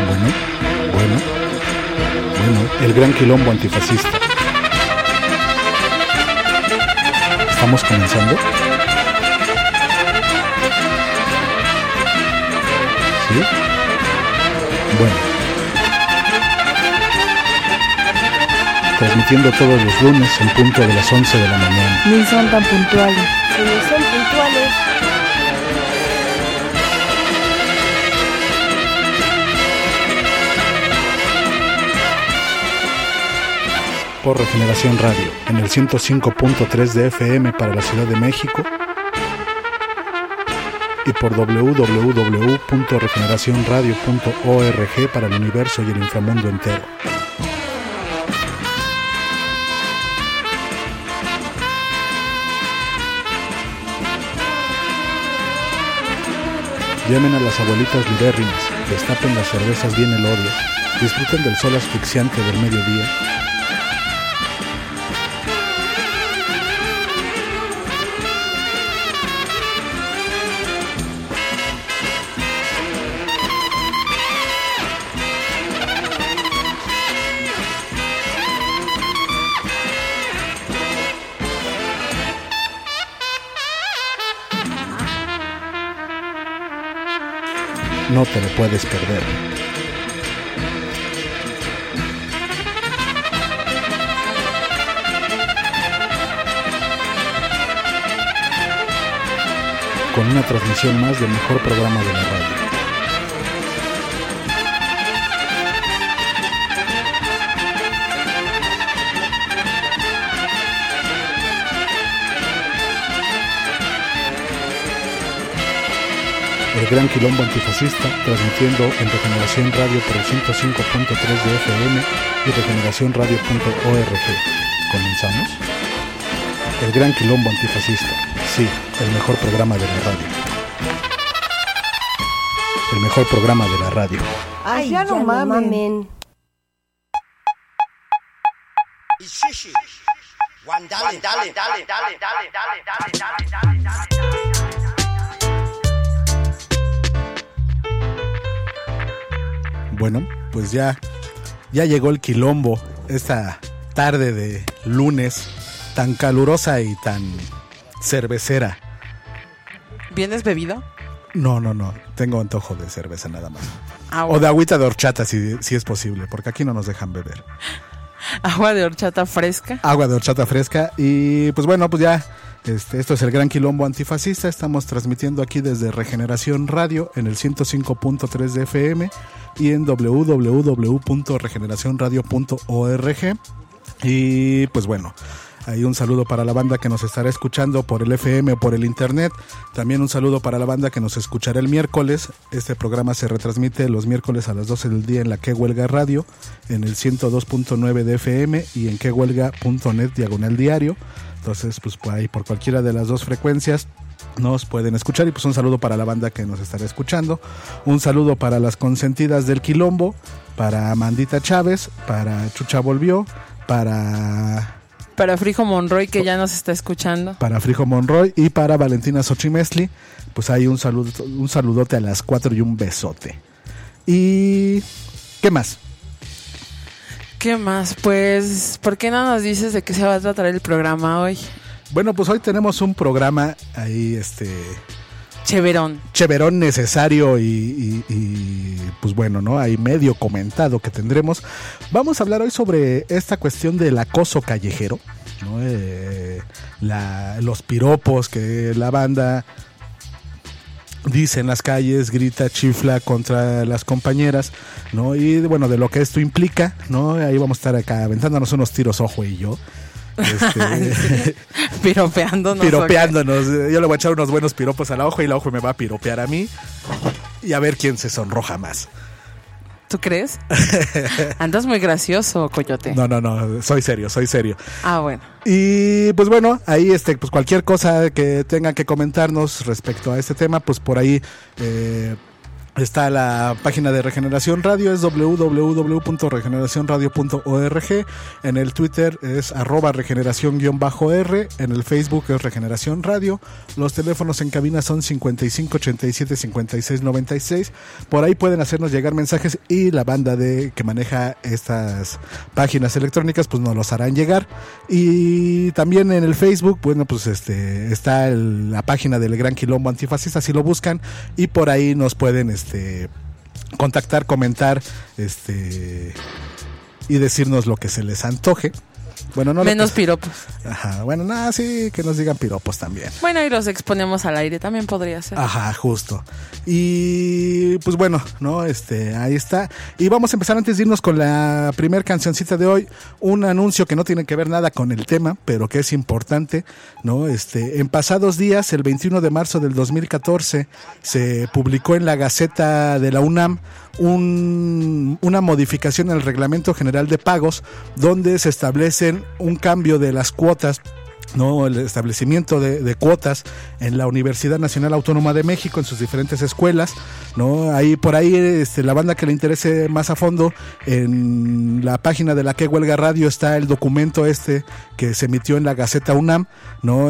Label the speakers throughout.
Speaker 1: Bueno, el gran quilombo antifascista. ¿Estamos comenzando? ¿Sí? Bueno. Transmitiendo todos los lunes en punto de las 11 de la mañana.
Speaker 2: Ni son tan puntuales.
Speaker 3: Ni son puntuales.
Speaker 1: Por Regeneración Radio, en el 105.3 de FM para la Ciudad de México y por www.regeneracionradio.org para el universo y el inframundo entero. Llamen a las abuelitas libérrimas, destapen las cervezas bien elodias, disfruten del sol asfixiante del mediodía. No te lo puedes perder. Con una transmisión más del mejor programa de la radio. El gran quilombo antifascista, transmitiendo en Regeneración Radio por el 105.3 de FM y regeneracionradio.org. ¿Comenzamos? El gran quilombo antifascista, sí, el mejor programa de la radio. El mejor programa de la radio.
Speaker 3: Ay, ya no mamen.
Speaker 1: Bueno, pues ya llegó el quilombo esta tarde de lunes tan calurosa y tan cervecera.
Speaker 2: ¿Vienes bebido?
Speaker 1: No, tengo antojo de cerveza nada más. O de agüita de horchata si es posible, porque aquí no nos dejan beber.
Speaker 2: Agua de horchata fresca.
Speaker 1: Agua de horchata fresca y pues bueno, pues ya esto es el gran quilombo antifascista. Estamos transmitiendo aquí desde Regeneración Radio en el 105.3 de FM y en www.regeneracionradio.org. Y pues bueno, hay un saludo para la banda que nos estará escuchando por el FM o por el internet. También un saludo para la banda que nos escuchará el miércoles. Este programa se retransmite los miércoles a las 12 del día en la Que Huelga Radio, en el 102.9 de FM y en quehuelga.net/diario. Entonces, pues por ahí, por cualquiera de las dos frecuencias nos pueden escuchar. Y pues un saludo para la banda que nos estará escuchando. Un saludo para las consentidas del quilombo, para Amandita Chávez, para Chucha Volvió, para
Speaker 2: Frijo Monroy, que ya nos está escuchando.
Speaker 1: Para Frijo Monroy y para Valentina Xochimestli. Pues hay un saludote a las 4 y un besote. ¿Y qué más?
Speaker 2: ¿Qué más? Pues, ¿por qué no nos dices de qué se va a tratar el programa hoy?
Speaker 1: Bueno, pues hoy tenemos un programa ahí,
Speaker 2: Cheverón
Speaker 1: necesario y pues bueno, ¿no? Hay medio comentado que tendremos. Vamos a hablar hoy sobre esta cuestión del acoso callejero, ¿no? Los piropos que la banda dice en las calles, grita, chifla contra las compañeras, ¿no? Y bueno, de lo que esto implica, ¿no? Ahí vamos a estar acá aventándonos unos tiros, Ojo y yo.
Speaker 2: Piropeándonos.
Speaker 1: Yo le voy a echar unos buenos piropos a la Ojo y la Ojo me va a piropear a mí. Y a ver quién se sonroja más.
Speaker 2: ¿Tú crees? Andas muy gracioso, Coyote.
Speaker 1: No, soy serio.
Speaker 2: Ah, bueno.
Speaker 1: Y pues bueno, ahí pues cualquier cosa que tengan que comentarnos respecto a este tema, pues por ahí Está la página de Regeneración Radio, es www.regeneracionradio.org. En el Twitter es @regeneración_r. En el Facebook es Regeneración Radio. Los teléfonos en cabina son 55 87 56 96. Por ahí pueden hacernos llegar mensajes y la banda que maneja estas páginas electrónicas pues nos los harán llegar. Y también en el Facebook, bueno, pues está la página del Gran Quilombo Antifascista, si lo buscan, y por ahí nos pueden contactar, comentar y decirnos lo que se les antoje. Bueno, no
Speaker 2: menos piropos.
Speaker 1: Ajá, bueno, nada, sí, que nos digan piropos también.
Speaker 2: Bueno, y los exponemos al aire, también podría ser.
Speaker 1: Ajá, justo. Y pues bueno, ¿no? Ahí está. Y vamos a empezar antes de irnos con la primer cancioncita de hoy. Un anuncio que no tiene que ver nada con el tema, pero que es importante, ¿no? En pasados días, el 21 de marzo del 2014, se publicó en la Gaceta de la UNAM una modificación al Reglamento General de Pagos, donde se establecen un cambio de las cuotas, ¿no? El establecimiento de cuotas en la Universidad Nacional Autónoma de México, en sus diferentes escuelas, ¿no? Ahí por ahí la banda que le interese más a fondo, en la página de la Que Huelga Radio está el documento que se emitió en la Gaceta UNAM, ¿no?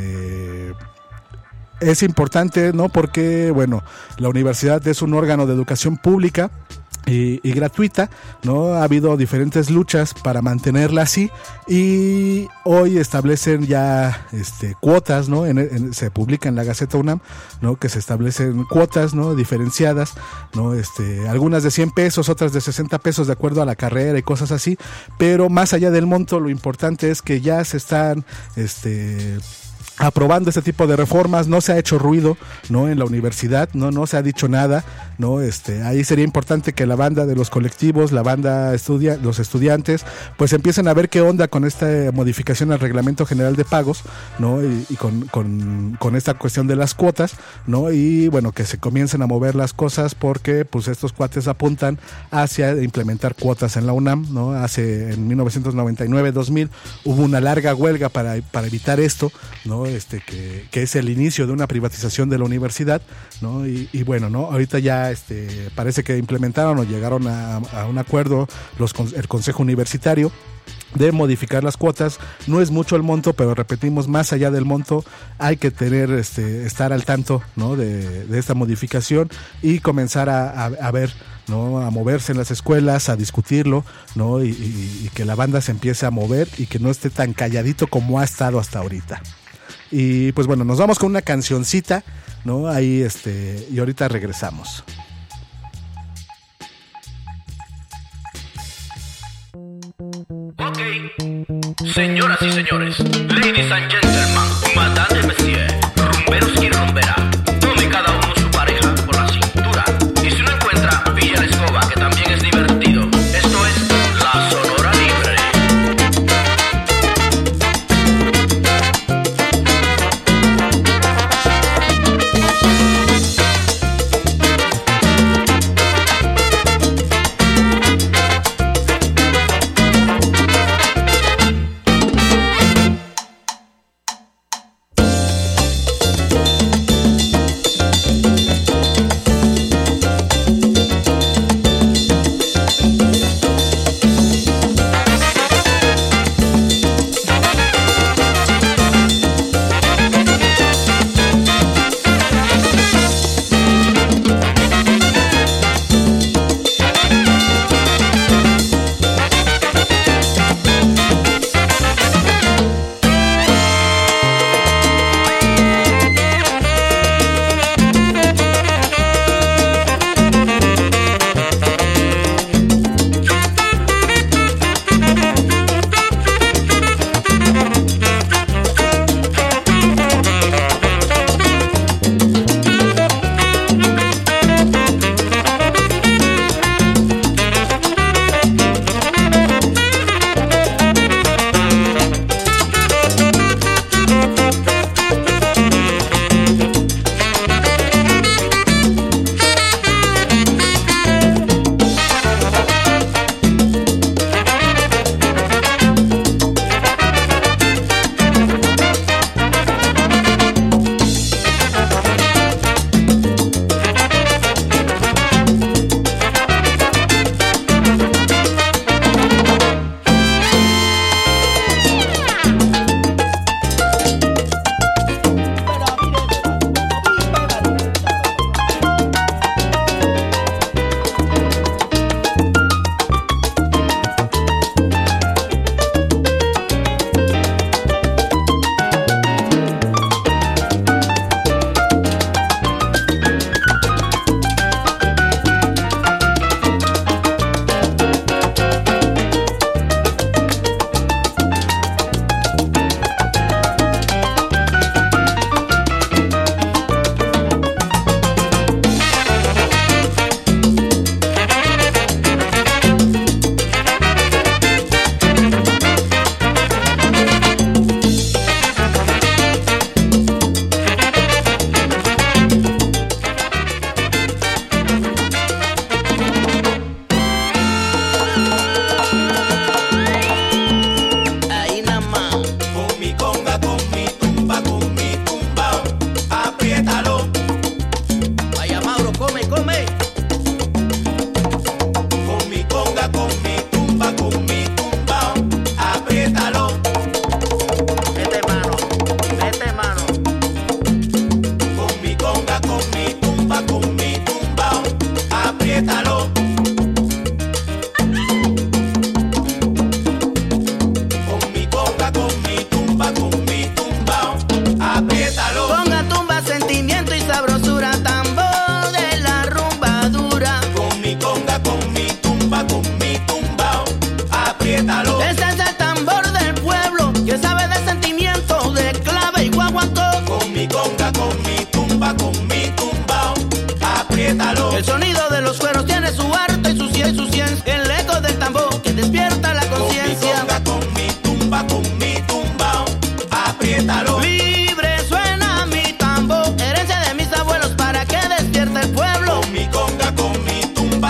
Speaker 1: Es importante, ¿no? Porque, bueno, la universidad es un órgano de educación pública y gratuita, ¿no? Ha habido diferentes luchas para mantenerla así, y hoy establecen ya cuotas, ¿no? Se publica en la Gaceta UNAM, ¿no? Que se establecen cuotas, ¿no? Diferenciadas, ¿no? Algunas de 100 pesos, otras de 60 pesos, de acuerdo a la carrera y cosas así. Pero más allá del monto, lo importante es que ya se están aprobando este tipo de reformas. No se ha hecho ruido, ¿no? En la universidad, no se ha dicho nada, ¿no? Ahí sería importante que la banda de los colectivos, la banda los estudiantes, pues empiecen a ver qué onda con esta modificación al Reglamento General de Pagos, ¿no? Y con esta cuestión de las cuotas, ¿no? Y bueno, que se comiencen a mover las cosas, porque pues estos cuates apuntan hacia implementar cuotas en la UNAM, ¿no? En 1999-2000 hubo una larga huelga para evitar esto, ¿no? Que es el inicio de una privatización de la universidad, ¿no? Y bueno, ¿no? Ahorita ya parece que implementaron o llegaron a un acuerdo el Consejo Universitario de modificar las cuotas. No es mucho el monto, pero repetimos, más allá del monto hay que tener estar al tanto, ¿no? de esta modificación y comenzar a ver, ¿no? A moverse en las escuelas, a discutirlo, ¿no? Y que la banda se empiece a mover y que no esté tan calladito como ha estado hasta ahorita. Y pues bueno, nos vamos con una cancioncita, ¿no? Ahí y ahorita regresamos.
Speaker 4: Ok, señoras y señores, ladies and gentlemen, madame et monsieur, rumberos y rumbera, tome cada uno su pareja por la cintura, y si no encuentra, pilla la escoba, que también es divertido. Esto es La Sonora Libre.
Speaker 5: El sonido de los cueros tiene su arte y su ciencia. El eco del tambor que despierta la conciencia.
Speaker 6: Con mi tumba, apriétalo.
Speaker 5: Libre suena mi tambor, herencia de mis abuelos para que despierte el pueblo.
Speaker 6: Con mi conga, con mi tumba,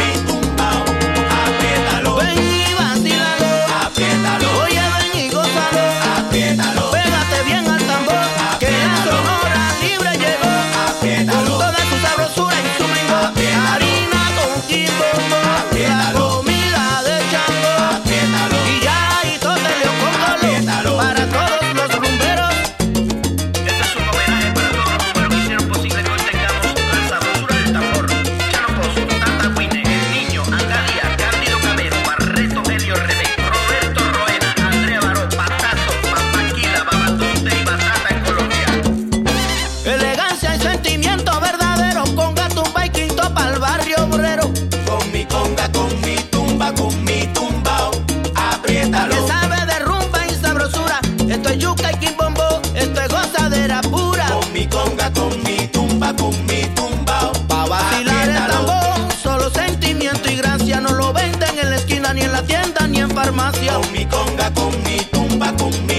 Speaker 6: apriétalo.
Speaker 5: Ven y vacílalo,
Speaker 6: apriétalo.
Speaker 5: Oye, ven y gózalo,
Speaker 6: apriétalo.
Speaker 5: Pégate bien al tambor, que la sonora libre llegó.
Speaker 6: Apriétalo.
Speaker 5: Con toda su sabrosura y su mengo. Harina con quimbo, la comida de chango.
Speaker 6: Apriétalo.
Speaker 5: Y ya y todo el león con colo. Para todos los rumberos.
Speaker 4: Este es un homenaje para todos los rumberos que hicieron posible que hoy tengamos la sabrosura del tambor. Chano Pozo, Tata Wine, El Niño, Angalía, Cándido Cabero, Barreto, Helio Rebé, Roberto Roena, Andrea Baró, Patato, Papaquila, Babatunde y Batata en Colombia.
Speaker 5: Elegancia y sentimiento verdadero. Conga, tumba y quinto pa'l barrio obrero.
Speaker 6: Con mi conga, con mi tumba, apriétalo.
Speaker 5: Que sabe de rumba y sabrosura. Esto es yuca y quimbombo. Esto es gozadera pura.
Speaker 6: Con mi conga, con mi tumba,
Speaker 5: Pa' vacilar el
Speaker 6: apriétalo.
Speaker 5: tambor. Solo sentimiento y gracia. No lo venden en la esquina, ni en la tienda, ni en farmacia.
Speaker 6: Con mi conga, con mi tumba,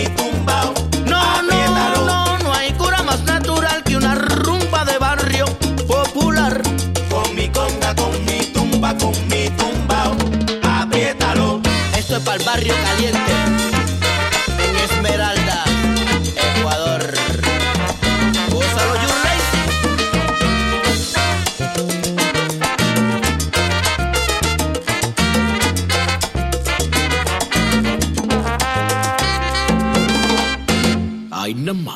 Speaker 5: No hay cura más natural que una rumba de barrio popular.
Speaker 6: Con mi conga, con mi tumba, apriétalo.
Speaker 5: Esto es pa'l barrio caliente. En Esmeralda, Ecuador. Gózalo, you lazy.
Speaker 4: Ay, namá.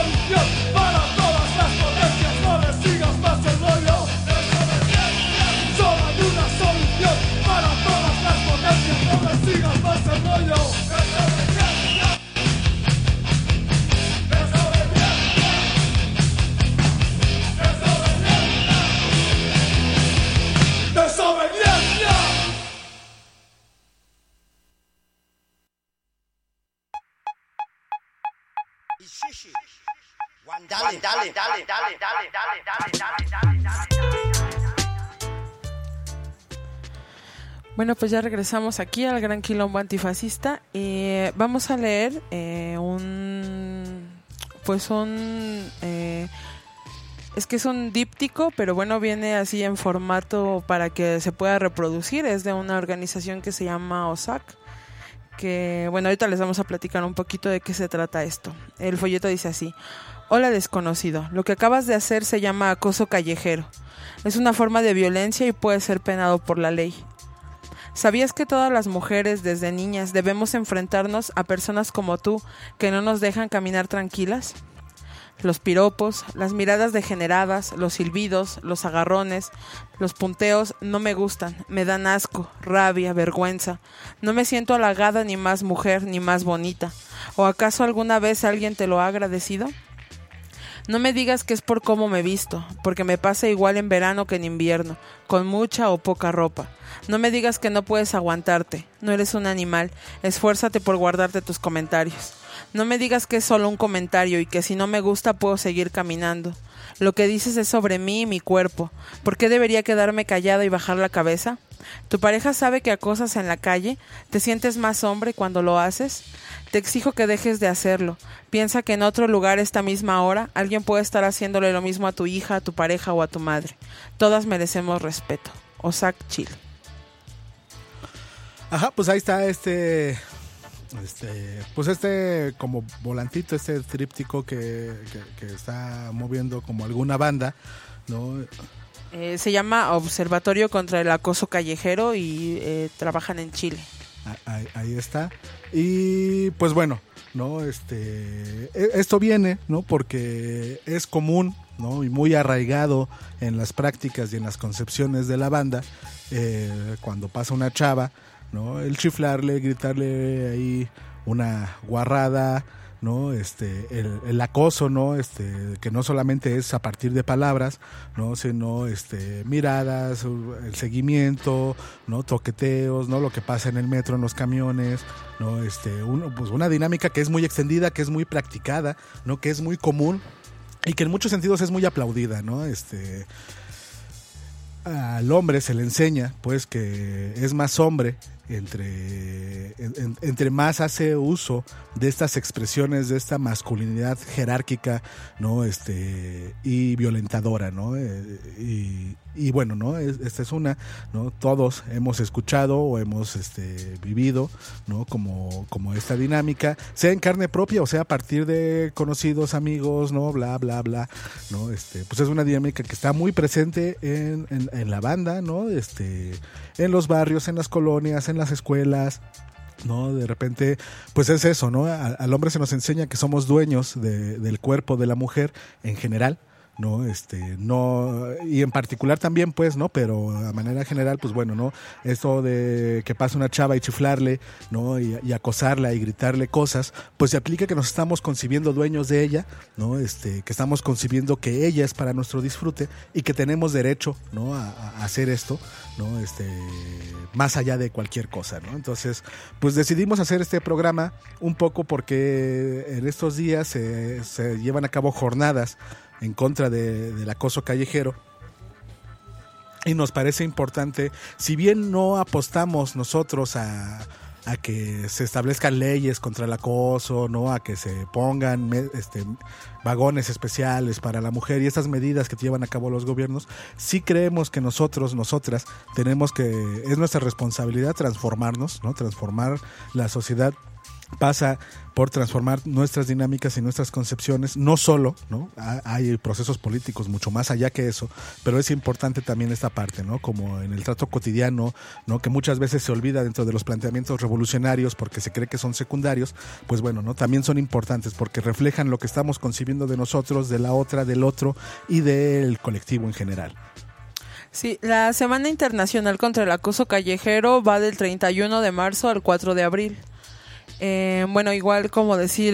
Speaker 7: solución para todas las potencias. No le sigas más el rollo. Solo hay una solución para todas las potencias. No le sigas más el rollo. ¡Desobediencia!
Speaker 2: Bueno, pues ya regresamos aquí al Gran Quilombo Antifascista. Vamos a leer es que es un díptico, pero bueno, viene así en formato para que se pueda reproducir. Es de una organización que se llama OSAC, que bueno, ahorita les vamos a platicar un poquito de qué se trata esto. El folleto dice así: hola desconocido, lo que acabas de hacer se llama acoso callejero. Es una forma de violencia y puede ser penado por la ley. ¿Sabías que todas las mujeres, desde niñas, debemos enfrentarnos a personas como tú que no nos dejan caminar tranquilas? Los piropos, las miradas degeneradas, los silbidos, los agarrones, los punteos no me gustan, me dan asco, rabia, vergüenza. No me siento halagada ni más mujer ni más bonita. ¿O acaso alguna vez alguien te lo ha agradecido? No me digas que es por cómo me visto, porque me pasa igual en verano que en invierno, con mucha o poca ropa. No me digas que no puedes aguantarte, no eres un animal, esfuérzate por guardarte tus comentarios. No me digas que es solo un comentario y que si no me gusta puedo seguir caminando. Lo que dices es sobre mí y mi cuerpo. ¿Por qué debería quedarme callada y bajar la cabeza? ¿Tu pareja sabe que acosas en la calle? ¿Te sientes más hombre cuando lo haces? Te exijo que dejes de hacerlo. Piensa que en otro lugar esta misma hora alguien puede estar haciéndole lo mismo a tu hija, a tu pareja o a tu madre. Todas merecemos respeto. Osak Chile.
Speaker 1: Ajá, pues ahí está este como volantito, este tríptico que está moviendo como alguna banda, ¿no?
Speaker 2: Se llama Observatorio contra el Acoso Callejero y trabajan en Chile.
Speaker 1: Ahí está. Y pues bueno, ¿no? Esto viene, ¿no? Porque es común, ¿no? Y muy arraigado en las prácticas y en las concepciones de la banda, cuando pasa una chava, ¿no? El chiflarle, gritarle ahí una guarrada, ¿no? El acoso, ¿no? Que no solamente es a partir de palabras, ¿no? Sino miradas, el seguimiento, ¿no? Toqueteos, ¿no? Lo que pasa en el metro, en los camiones, ¿no? Pues una dinámica que es muy extendida, que es muy practicada, ¿no? Que es muy común y que en muchos sentidos es muy aplaudida, ¿no? Al hombre se le enseña pues que es más hombre entre más hace uso de estas expresiones, de esta masculinidad jerárquica, ¿no? Y violentadora, ¿no? Y bueno, ¿no? Esta es una, ¿no? Todos hemos escuchado o hemos vivido, ¿no? Como esta dinámica, sea en carne propia o sea a partir de conocidos, amigos, ¿no? Bla, bla, bla, ¿no? Pues es una dinámica que está muy presente en la banda, ¿no? En los barrios, en las colonias, en las escuelas, ¿no? De repente, pues es eso, ¿no? Al hombre se nos enseña que somos dueños del cuerpo de la mujer en general, ¿no? No, y en particular también, pues, ¿no? Pero a manera general, pues bueno, ¿no? Esto de que pase una chava y chiflarle, ¿no? Y acosarla y gritarle cosas, pues se aplica que nos estamos concibiendo dueños de ella, ¿no? Que estamos concibiendo que ella es para nuestro disfrute y que tenemos derecho, ¿no? A hacer esto, ¿no? Más allá de cualquier cosa, ¿no? Entonces, pues decidimos hacer este programa un poco porque en estos días se llevan a cabo jornadas en contra del acoso callejero y nos parece importante, si bien no apostamos nosotros a que se establezcan leyes contra el acoso, ¿no? A que se pongan vagones especiales para la mujer y estas medidas que llevan a cabo los gobiernos, sí creemos que nosotras tenemos que, es nuestra responsabilidad transformarnos, ¿no? Transformar la sociedad pasa por transformar nuestras dinámicas y nuestras concepciones, no solo, ¿no? Hay procesos políticos mucho más allá que eso, pero es importante también esta parte, ¿no? Como en el trato cotidiano, ¿no? Que muchas veces se olvida dentro de los planteamientos revolucionarios porque se cree que son secundarios, pues bueno, ¿no? También son importantes porque reflejan lo que estamos concibiendo de nosotros, de la otra, del otro y del colectivo en general.
Speaker 2: Sí, la Semana Internacional contra el Acoso Callejero va del 31 de marzo al 4 de abril. Bueno, igual como decir,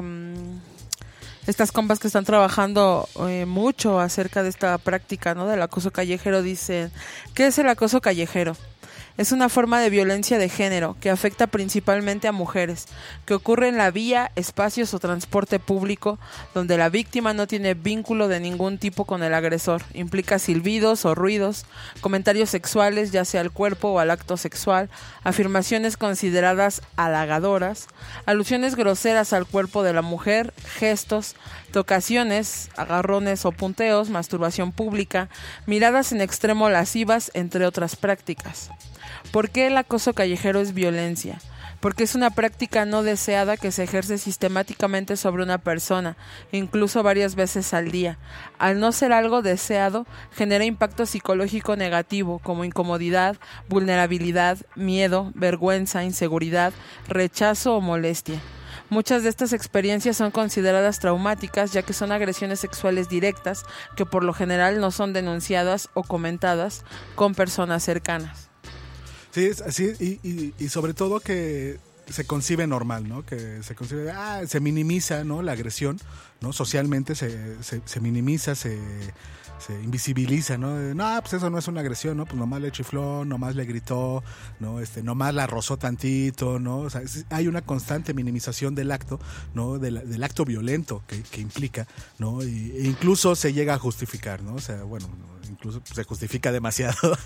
Speaker 2: estas compas que están trabajando mucho acerca de esta práctica, ¿no? Del acoso callejero, dicen, ¿qué es el acoso callejero? Es una forma de violencia de género que afecta principalmente a mujeres, que ocurre en la vía, espacios o transporte público, donde la víctima no tiene vínculo de ningún tipo con el agresor. Implica silbidos o ruidos, comentarios sexuales, ya sea al cuerpo o al acto sexual, afirmaciones consideradas halagadoras, alusiones groseras al cuerpo de la mujer, gestos, tocaciones, agarrones o punteos, masturbación pública, miradas en extremo lascivas, entre otras prácticas. ¿Por qué el acoso callejero es violencia? Porque es una práctica no deseada que se ejerce sistemáticamente sobre una persona, incluso varias veces al día. Al no ser algo deseado, genera impacto psicológico negativo como incomodidad, vulnerabilidad, miedo, vergüenza, inseguridad, rechazo o molestia. Muchas de estas experiencias son consideradas traumáticas, ya que son agresiones sexuales directas que por lo general no son denunciadas o comentadas con personas cercanas.
Speaker 1: Sí, y sobre todo que se concibe normal, ¿no? Que se concibe, se minimiza, ¿no? La agresión, ¿no? Socialmente se minimiza, se invisibiliza, ¿no? No, pues eso no es una agresión, ¿no? Pues nomás le chifló, nomás le gritó, ¿no? Nomás la rozó tantito, ¿no? O sea, hay una constante minimización del acto, ¿no? Del acto violento que implica, ¿no? E incluso se llega a justificar, ¿no? O sea, bueno, incluso se justifica demasiado.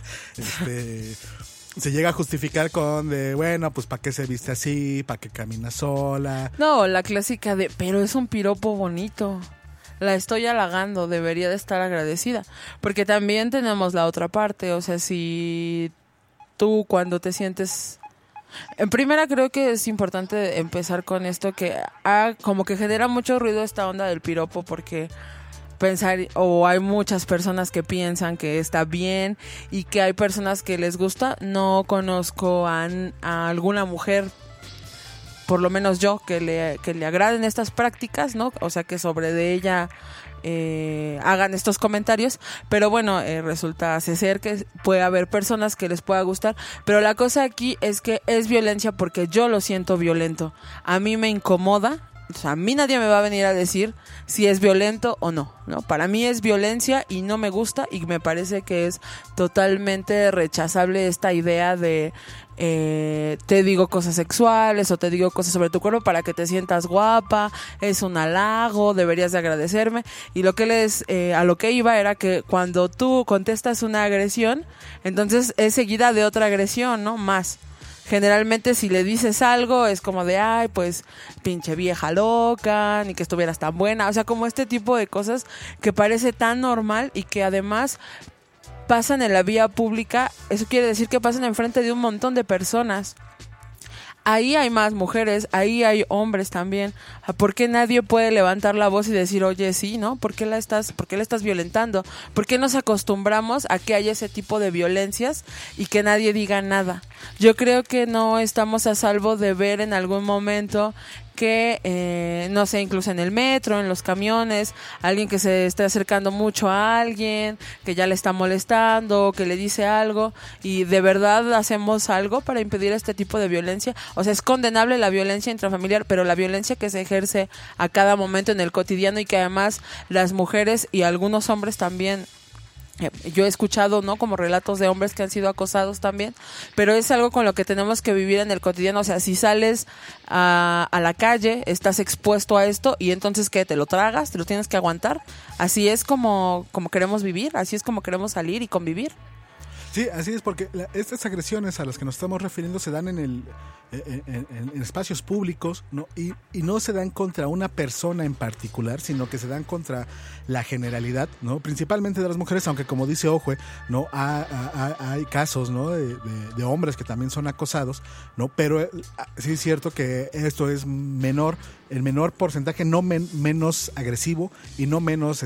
Speaker 1: Se llega a justificar con bueno, pues ¿para qué se viste así? ¿Para qué camina sola?
Speaker 2: No, la clásica de, pero es un piropo bonito. La estoy halagando, debería de estar agradecida. Porque también tenemos la otra parte, o sea, si tú cuando te sientes... En primera creo que es importante empezar con esto que como que genera mucho ruido esta onda del piropo porque... hay muchas personas que piensan que está bien y que hay personas que les gusta. No conozco a alguna mujer, por lo menos yo, que le agraden estas prácticas, ¿no? O sea, que sobre de ella hagan estos comentarios, pero bueno, resulta ser que puede haber personas que les pueda gustar, pero la cosa aquí es que es violencia porque yo lo siento violento. A mí me incomoda. O sea, a mí nadie me va a venir a decir si es violento o no, ¿no? Para mí es violencia y no me gusta y me parece que es totalmente rechazable esta idea de te digo cosas sexuales o te digo cosas sobre tu cuerpo para que te sientas guapa, es un halago, deberías de agradecerme. Y a lo que iba era que cuando tú contestas una agresión, entonces es seguida de otra agresión, ¿no? Más. Generalmente si le dices algo es como de, ay, pues pinche vieja loca, ni que estuvieras tan buena. O sea, como este tipo de cosas que parece tan normal y que además pasan en la vía pública. Eso quiere decir que pasan enfrente de un montón de personas. Ahí hay más mujeres, ahí hay hombres también. ¿Por qué nadie puede levantar la voz y decir, oye, sí, ¿no? ¿Por qué la estás violentando? ¿Por qué nos acostumbramos a que haya ese tipo de violencias y que nadie diga nada? Yo creo que no estamos a salvo de ver en algún momento que, no sé, incluso en el metro, en los camiones, alguien que se esté acercando mucho a alguien, que ya le está molestando, que le dice algo, y de verdad hacemos algo para impedir este tipo de violencia. O sea, es condenable la violencia intrafamiliar, pero la violencia que se ejerce a cada momento en el cotidiano y que además las mujeres y algunos hombres también... Yo he escuchado, ¿no? Como relatos de hombres que han sido acosados también, pero es algo con lo que tenemos que vivir en el cotidiano. O sea, si sales a la calle, estás expuesto a esto y entonces, ¿qué? ¿Te lo tragas? ¿Te lo tienes que aguantar? Así es como queremos vivir, así es como queremos salir y convivir.
Speaker 1: Sí, así es, porque estas agresiones a las que nos estamos refiriendo se dan en espacios públicos, ¿no? Y no se dan contra una persona en particular, sino que se dan contra la generalidad, ¿no? Principalmente de las mujeres, aunque como dice Ojue, ¿no? Hay casos, ¿no? de hombres que también son acosados, ¿no? Pero sí es cierto que esto es menor, el menor porcentaje, no menos agresivo y no menos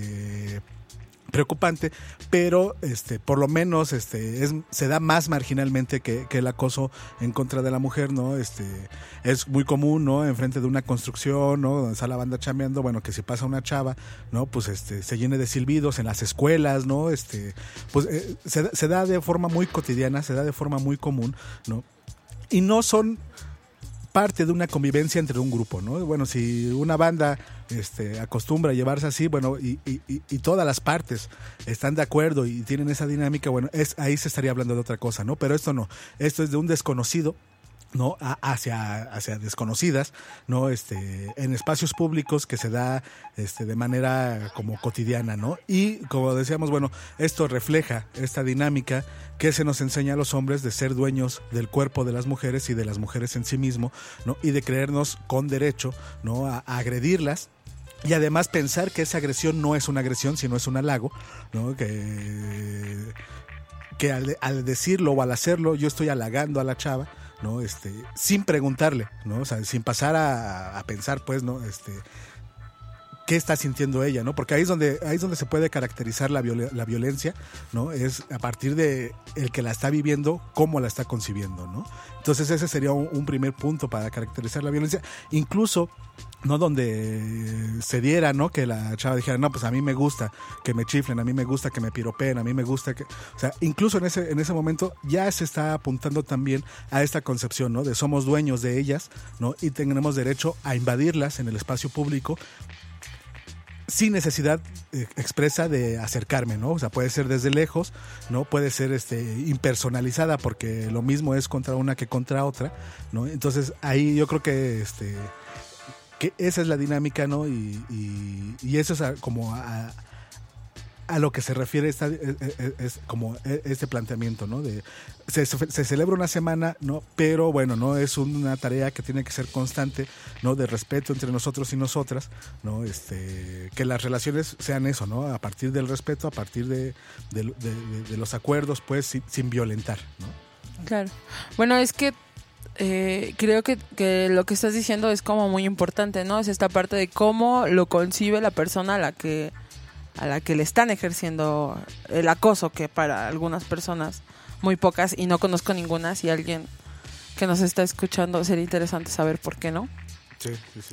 Speaker 1: preocupante, pero por lo menos se da más marginalmente que el acoso en contra de la mujer, ¿no? Es muy común, ¿no? Enfrente de una construcción, ¿no? Donde está la banda chambeando, bueno, que si pasa una chava, ¿no? Pues se llene de silbidos en las escuelas, ¿no? Pues se da de forma muy cotidiana, se da de forma muy común, ¿no? Y no son parte de una convivencia entre un grupo, ¿no? Bueno, si una banda acostumbra a llevarse así, bueno, y todas las partes están de acuerdo y tienen esa dinámica, bueno, ahí se estaría hablando de otra cosa, ¿no? Pero esto no, esto es de un desconocido, ¿no? hacia desconocidas, ¿no? En espacios públicos que se da de manera como cotidiana, ¿no? Y como decíamos, bueno, esto refleja esta dinámica que se nos enseña a los hombres de ser dueños del cuerpo de las mujeres y de las mujeres en sí mismo, ¿no? Y de creernos con derecho, ¿no? a agredirlas. Y además pensar que esa agresión no es una agresión, sino es un halago, ¿no? Que al decirlo o al hacerlo yo estoy halagando a la chava, ¿no? Sin preguntarle, ¿no? O sea, sin pasar a pensar, pues, ¿no? ¿Qué está sintiendo ella, no? Porque ahí es donde se puede caracterizar la violencia, ¿no? Es a partir de el que la está viviendo, cómo la está concibiendo, ¿no? Entonces ese sería un primer punto para caracterizar la violencia. Incluso, ¿no? Donde se diera, ¿no? Que la chava dijera, no, pues a mí me gusta que me chiflen, a mí me gusta que me piropeen, a mí me gusta que... O sea, incluso en ese momento ya se está apuntando también a esta concepción, ¿no? De somos dueños de ellas, ¿no? Y tenemos derecho a invadirlas en el espacio público sin necesidad expresa de acercarme, ¿no? O sea, puede ser desde lejos, ¿no? Puede ser impersonalizada, porque lo mismo es contra una que contra otra, ¿no? Entonces ahí yo creo que esa es la dinámica, ¿no? Y eso es como a lo que se refiere es como este planteamiento, ¿no? Se celebra una semana, ¿no? Pero bueno, no es una tarea que tiene que ser constante, ¿no? De respeto entre nosotros y nosotras, ¿no? Que las relaciones sean eso, ¿no? A partir del respeto, a partir de los acuerdos, pues sin violentar, ¿no?
Speaker 2: Claro. Bueno, es que creo que lo que estás diciendo es como muy importante, ¿no? Es esta parte de cómo lo concibe la persona a la que le están ejerciendo el acoso, que para algunas personas, muy pocas, y no conozco ninguna, si alguien que nos está escuchando sería interesante saber por qué no.
Speaker 1: Sí.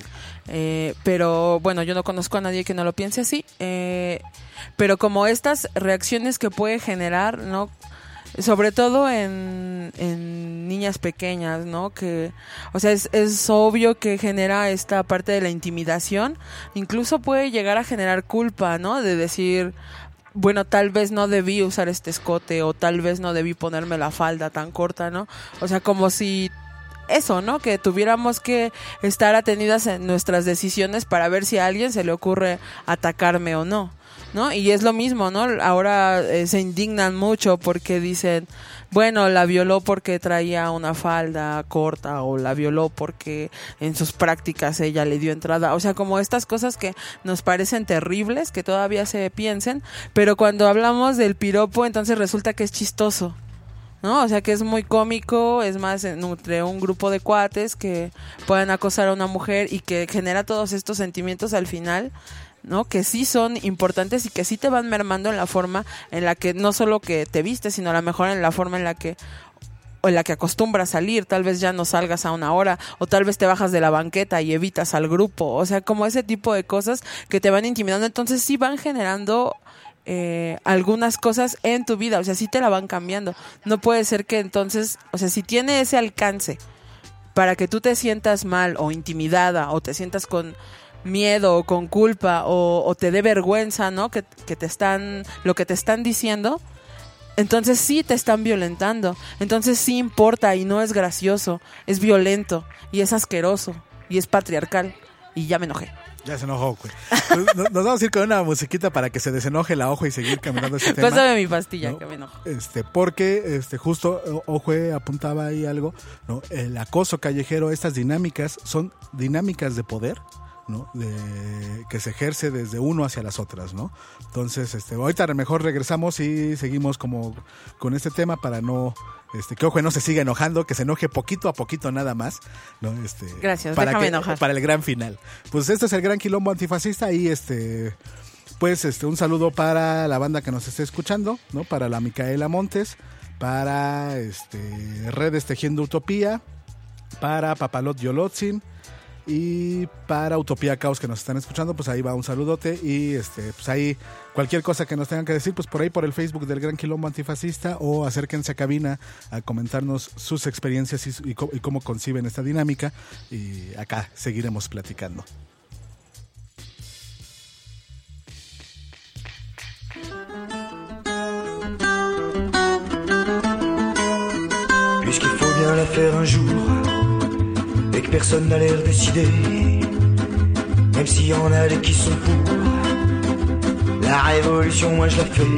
Speaker 2: Pero bueno, yo no conozco a nadie que no lo piense así, pero como estas reacciones que puede generar, ¿no? Sobre todo en niñas pequeñas, ¿no? Que, o sea, es obvio que genera esta parte de la intimidación. Incluso puede llegar a generar culpa, ¿no? De decir, bueno, tal vez no debí usar este escote, o tal vez no debí ponerme la falda tan corta, ¿no? O sea, como si eso, ¿no? Que tuviéramos que estar atenidas en nuestras decisiones para ver si a alguien se le ocurre atacarme o no, ¿no? Y es lo mismo, ¿no? Ahora se indignan mucho porque dicen, bueno, la violó porque traía una falda corta, o la violó porque en sus prácticas ella le dio entrada. O sea, como estas cosas que nos parecen terribles, que todavía se piensen, pero cuando hablamos del piropo, entonces resulta que es chistoso, ¿no? O sea, que es muy cómico, es más entre un grupo de cuates que puedan acosar a una mujer y que genera todos estos sentimientos al final, ¿no? Que sí son importantes y que sí te van mermando en la forma en la que no solo que te vistes, sino a lo mejor en la forma en la que acostumbras salir. Tal vez ya no salgas a una hora, o tal vez te bajas de la banqueta y evitas al grupo. O sea, como ese tipo de cosas que te van intimidando. Entonces sí van generando algunas cosas en tu vida, o sea, sí te la van cambiando. No puede ser que entonces, o sea, si tiene ese alcance para que tú te sientas mal o intimidada, o te sientas con miedo o con culpa, o te dé vergüenza, ¿no? Que te están, lo que te están diciendo, entonces sí te están violentando. Entonces sí importa, y no es gracioso, es violento y es asqueroso y es patriarcal. y ya me enojé.
Speaker 1: Ya se enojó, güey. Nos vamos a ir con una musiquita para que se desenoje la Ojo y seguir caminando este tema.
Speaker 2: Pásame mi pastilla,
Speaker 1: ¿no?
Speaker 2: Que me enojo.
Speaker 1: Porque justo Ojo apuntaba ahí algo, ¿no? El acoso callejero, estas dinámicas son dinámicas de poder, ¿no? Que se ejerce desde uno hacia las otras, ¿no? Entonces, ahorita mejor regresamos y seguimos como con este tema para no que Ojo no se siga enojando, que se enoje poquito a poquito nada más, ¿no?
Speaker 2: Gracias,
Speaker 1: para
Speaker 2: déjame enojar.
Speaker 1: Para el gran final. Pues este es el Gran Quilombo Antifascista y pues un saludo para la banda que nos esté escuchando, ¿no? Para la Micaela Montes, para Redes Tejiendo Utopía, para Papalot Yolotzin y para Utopía Caos que nos están escuchando. Pues ahí va un saludote y pues ahí cualquier cosa que nos tengan que decir, pues por ahí por el Facebook del Gran Quilombo Antifascista, o acérquense a cabina a comentarnos sus experiencias y cómo conciben esta dinámica, y acá seguiremos platicando.
Speaker 8: Puisqu'il faut bien la faire un jour et que personne n'a l'air décidé, même s'il y en a des qui sont pour la révolution, moi je la fais.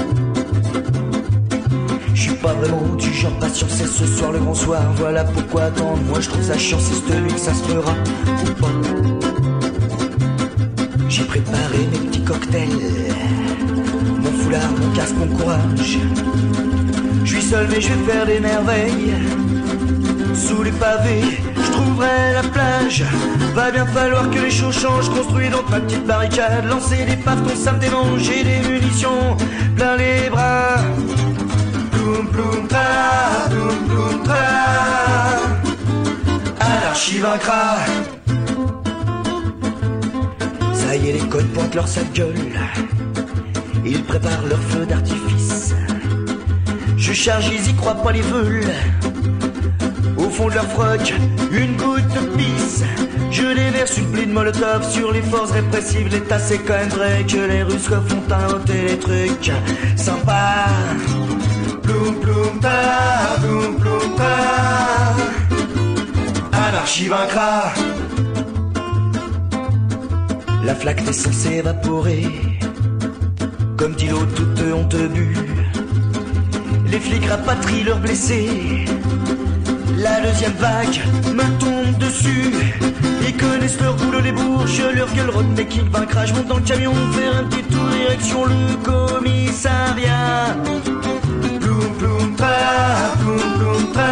Speaker 8: Je suis pas vraiment du genre patient, c'est ce soir le grand soir, voilà pourquoi attendre. Moi je trouve ça chiant, c'est celui que ça se fera ou pas. J'ai préparé mes petits cocktails, mon foulard, mon casque, mon courage. Je suis seul mais je vais faire des merveilles. Sous les pavés, je trouverai la plage. Va bien falloir que les choses changent. Construis donc ma petite barricade. Lancer des pavetons, ça me démange. J'ai des munitions plein les bras. Ploum ploum tra, ploum ploum tra. Anarchie vaincra. Ça y est, les codes pointent leur sale gueule. Ils préparent leur feu d'artifice. Je charge, ils y croient pas, les veulent. Au fond de leur froc, une goutte de pisse. Je déverse une pluie de molotov sur les forces répressives. L'État, c'est quand même vrai que les Russes font inventer des trucs sympas. Ploum ploum ta, ploum ploum ta. Anarchie vaincra. La flaque est censée évaporer. Comme dit l'eau, toutes ont bu. Les flics rapatrient leurs blessés. La deuxième vague me tombe dessus. Ils connaissent leur boulot, les bourges, leur gueule Rodnecking vaincra. Je monte dans le camion, faire un petit tour direction le commissariat. Ploum ploum tra, ploum ploum tra.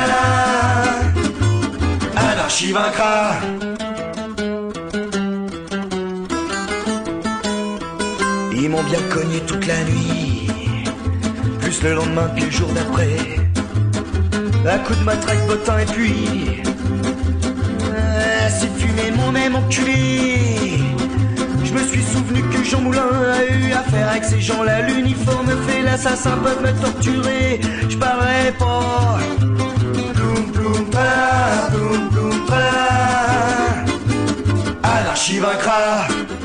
Speaker 8: Anarchie vaincra. Ils m'ont bien cogné toute la nuit, plus le lendemain puis le jour d'après. Un coup de matraque, bottin et puis ces fumées m'ont même enculé. Je me suis souvenu que Jean Moulin a eu affaire avec ces gens-là. L'uniforme fait l'assassin, peuvent me torturer. Je parlerai pas. Ploum ploum tra, ploum ploum tra. Anarchie vaincra.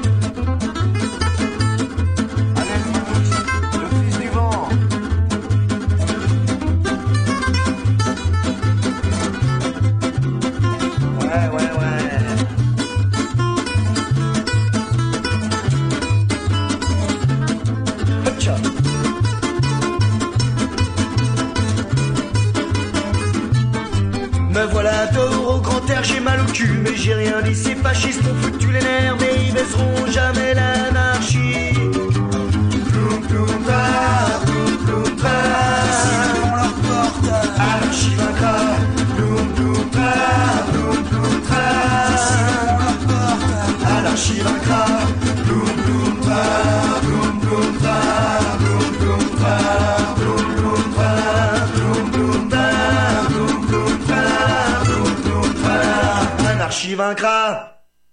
Speaker 8: Me voilà dehors au grand air, j'ai mal au cul, mais j'ai rien dit. Ces fascistes ont foutu les nerfs, mais ils baisseront jamais l'anarchie. Ploum ploum tra, ploum ploum tra. Leur porte. Anarchie vaincra. Ploum ploum tra, ploum ploum tra. Leur porte. Anarchie vaincra. Ploum ploum tra, ploum ploum tra, ploum ploum tra, ploum ploum tra, ploum ploum tra, ploum ploum tra. Anarchie vaincra.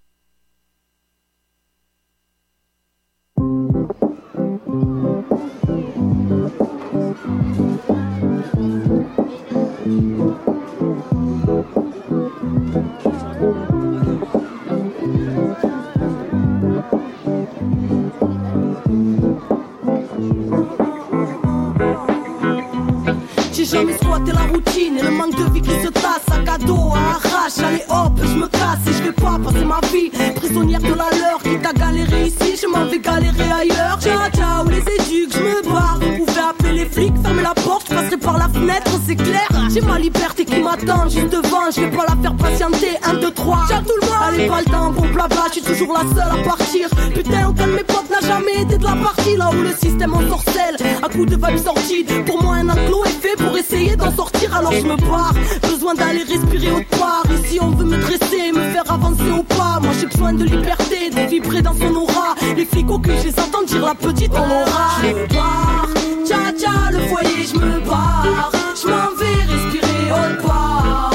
Speaker 9: J'ai jamais squatté la routine et le manque de vie qui se tasse. Sac à dos à arrache, allez hop, je me casse et je vais pas passer ma vie prisonnière de la leur. Quitte à galérer ici, je m'en vais galérer ailleurs. Ciao, ciao, les éduques, je me barre. Vous pouvez appeler les flics, fermez la porte, je passerai par la fenêtre, c'est clair. J'ai ma liberté qui m'attend juste devant, je vais pas la faire patienter. 1, 2, 3, ciao tout le monde. Allez, pas le temps, bon blabla, je suis toujours la seule à partir. Putain, aucun de mes potes n'a jamais été de la partie. Là où le système ensorcelle, à coups de vibes sordides. Pour moi, un enclos est fait pour essayer d'en sortir, alors je me barre. Besoin d'aller respirer autre part. Ici, on veut me dresser, me faire avancer au pas. Moi, j'ai besoin de liberté, de vibrer dans son aura. Les flics au cul, je les entends dire la petite on aura. Je me barre, tcha tcha, le foyer, je me barre. Je m'en vais respirer autre part.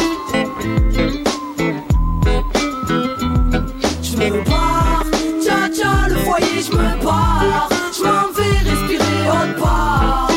Speaker 9: Je me barre, tcha tcha, le foyer, je me barre. Je m'en vais respirer autre part.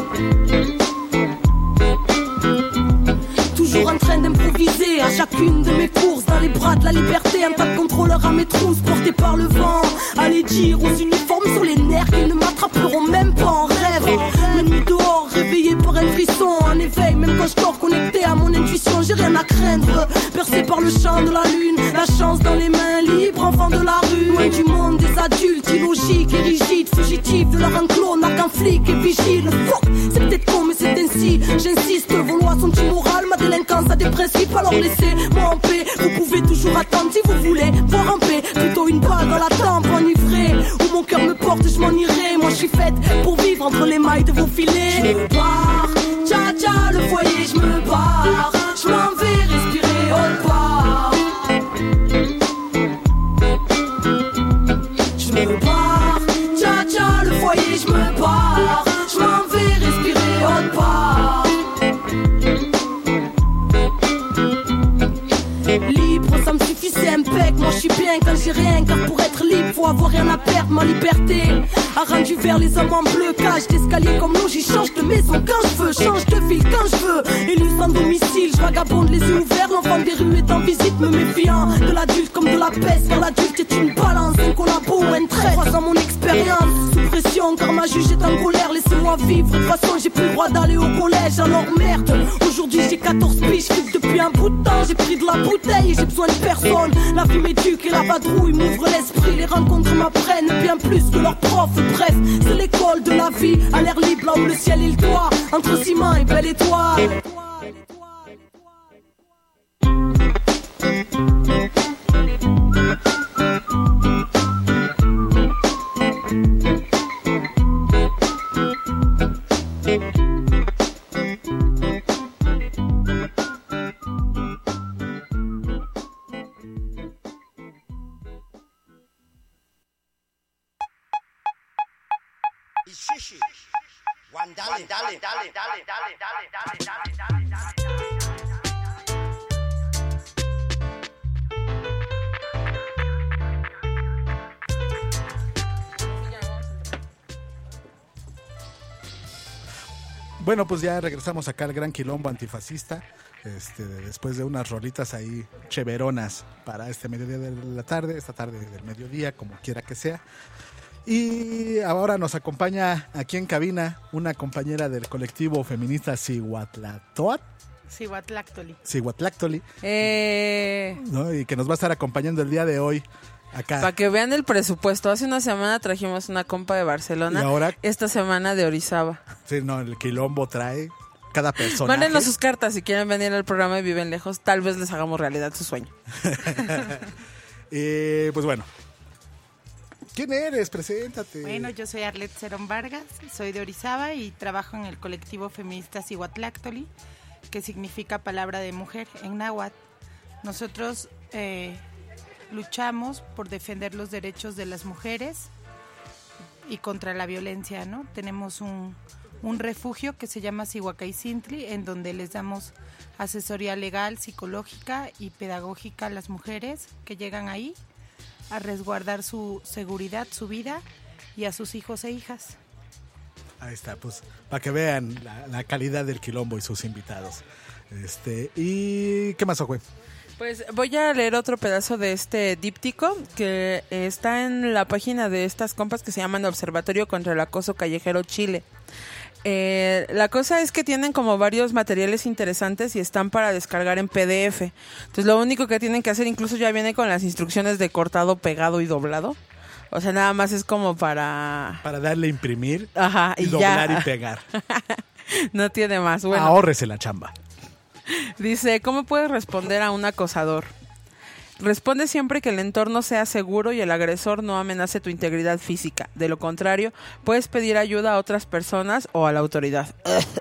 Speaker 9: Toujours en train d'improviser à chacune de mes courses. Dans les bras de la liberté, un tas de contrôleurs à mes trousses portés par le vent. Allez dire aux uniformes sur les nerfs qu'ils ne m'attraperont même pas en rêve. La nuit dehors, réveillé par un frisson. En éveil, même quand je dors connecté à mon intuition, j'ai rien à craindre. Percé par le champ de la lune, la chance dans les mains libres, enfant de la rue. Loin du monde des adultes, illogiques et rigides, fugitifs de leur enclos, n'a qu'un flic et vigile. Fuck, c'est peut-être con mais c'est ainsi, j'insiste, vos lois sont immorales, ma délinquance a des principes, alors laissez-moi en paix. Vous pouvez toujours attendre si vous voulez voir en paix. Plutôt une balle dans la tempe enivrée, où mon cœur me porte, je m'en irai. Moi je suis faite pour vivre entre les mailles de vos filets. Je me barre, tcha tcha, le foyer, je me barre. Je m'en vais respirer autre part. Je me barre, tcha tcha, le foyer, je me barre. Je m'en vais respirer autre part. Libre, ça me suffit, c'est impec. Moi je suis bien quand j'ai rien, car pour être libre, faut avoir rien à perdre. Ma liberté a rendu vers les hommes en bleu. Cage d'escalier comme l'eau, j'y change de maison quand je veux. Change de ville quand je veux. Élu sans domicile, je vagabonde les yeux ouverts. L'enfant des rues est en visite, me méfiant de l'adulte comme de la peste. Car l'adulte est une balance, un collabo ou un trait. Croisant mon expérience, sous pression, car ma juge est en colère. Laissez-moi vivre, de toute façon j'ai plus le droit d'aller au collège. Alors merde, aujourd'hui j'ai 14 piges, je depuis un bout de temps. J'ai pris de la bouteille et j'ai besoin de personne. La vie m'éduque et la vadrouille m'ouvre l'esprit. Les rencontres m'apprennent bien plus que leurs profs. Bref, c'est l'école de la vie, à l'air libre là où le ciel est le toit. Entre ciment et belle étoile.
Speaker 1: Bueno, pues ya regresamos acá al Gran Quilombo Antifascista, después de unas rolitas ahí cheveronas para este mediodía de la tarde, esta tarde del mediodía, como quiera que sea. Y ahora nos acompaña aquí en cabina una compañera del colectivo feminista Cihuatlactoli, ¿no? Y que nos va a estar acompañando el día de hoy acá.
Speaker 2: Para que vean el presupuesto. Hace una semana trajimos una compa de Barcelona.
Speaker 1: Y ahora,
Speaker 2: esta semana de Orizaba.
Speaker 1: Sí, no, el Quilombo trae cada personaje.
Speaker 2: Mándenos sus cartas si quieren venir al programa y viven lejos. Tal vez les hagamos realidad su sueño.
Speaker 1: Pues bueno. ¿Quién eres? Preséntate.
Speaker 10: Bueno, yo soy Arlet Cerón Vargas, soy de Orizaba y trabajo en el colectivo feminista Cihuatlactoli, que significa palabra de mujer en náhuatl. Nosotros luchamos por defender los derechos de las mujeres y contra la violencia, ¿no? Tenemos un refugio que se llama Cihuacaicintli, en donde les damos asesoría legal, psicológica y pedagógica a las mujeres que llegan ahí a resguardar su seguridad, su vida y a sus hijos e hijas.
Speaker 1: Ahí está, pues para que vean la calidad del Quilombo y sus invitados. ¿Y qué más, güey?
Speaker 2: Pues voy a leer otro pedazo de este díptico que está en la página de estas compas que se llaman Observatorio contra el Acoso Callejero Chile. La cosa es que tienen como varios materiales interesantes y están para descargar en PDF. Entonces lo único que tienen que hacer, incluso ya viene con las instrucciones de cortado, pegado y doblado. O sea, nada más es como para
Speaker 1: darle a imprimir.
Speaker 2: Ajá,
Speaker 1: y doblar y pegar.
Speaker 2: No tiene más. Bueno,
Speaker 1: ahórrese la chamba.
Speaker 2: Dice, ¿cómo puedes responder a un acosador? Responde siempre que el entorno sea seguro y el agresor no amenace tu integridad física. De lo contrario, puedes pedir ayuda a otras personas o a la autoridad.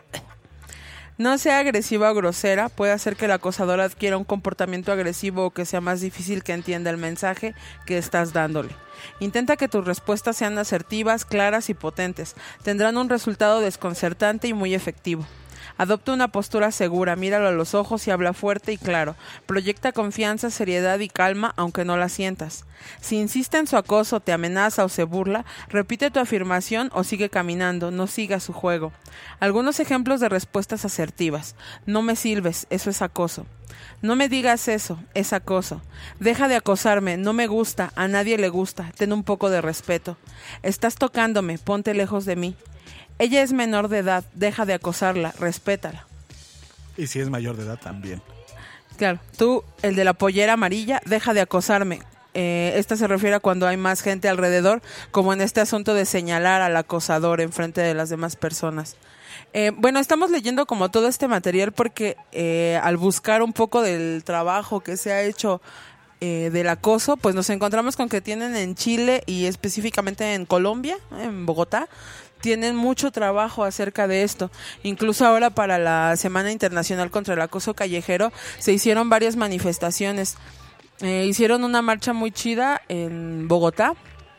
Speaker 2: No sea agresiva o grosera, puede hacer que el acosador adquiera un comportamiento agresivo o que sea más difícil que entienda el mensaje que estás dándole. Intenta que tus respuestas sean asertivas, claras y potentes. Tendrán un resultado desconcertante y muy efectivo. Adopta una postura segura, míralo a los ojos y habla fuerte y claro. Proyecta confianza, seriedad y calma, aunque no la sientas. Si insiste en su acoso, te amenaza o se burla, repite tu afirmación o sigue caminando, no siga su juego. Algunos ejemplos de respuestas asertivas. No me silbes, eso es acoso. No me digas eso, es acoso. Deja de acosarme, no me gusta, a nadie le gusta, ten un poco de respeto. Estás tocándome, ponte lejos de mí. Ella es menor de edad, deja de acosarla, respétala.
Speaker 1: Y si es mayor de edad también.
Speaker 2: Claro, tú, el de la pollera amarilla, deja de acosarme. Esta se refiere a cuando hay más gente alrededor, como en este asunto de señalar al acosador en frente de las demás personas. Bueno, estamos leyendo como todo este material porque al buscar un poco del trabajo que se ha hecho del acoso, pues nos encontramos con que tienen en Chile y específicamente en Colombia, en Bogotá, tienen mucho trabajo acerca de esto. Incluso ahora para la Semana Internacional contra el Acoso Callejero se hicieron varias manifestaciones. Hicieron una marcha muy chida en Bogotá,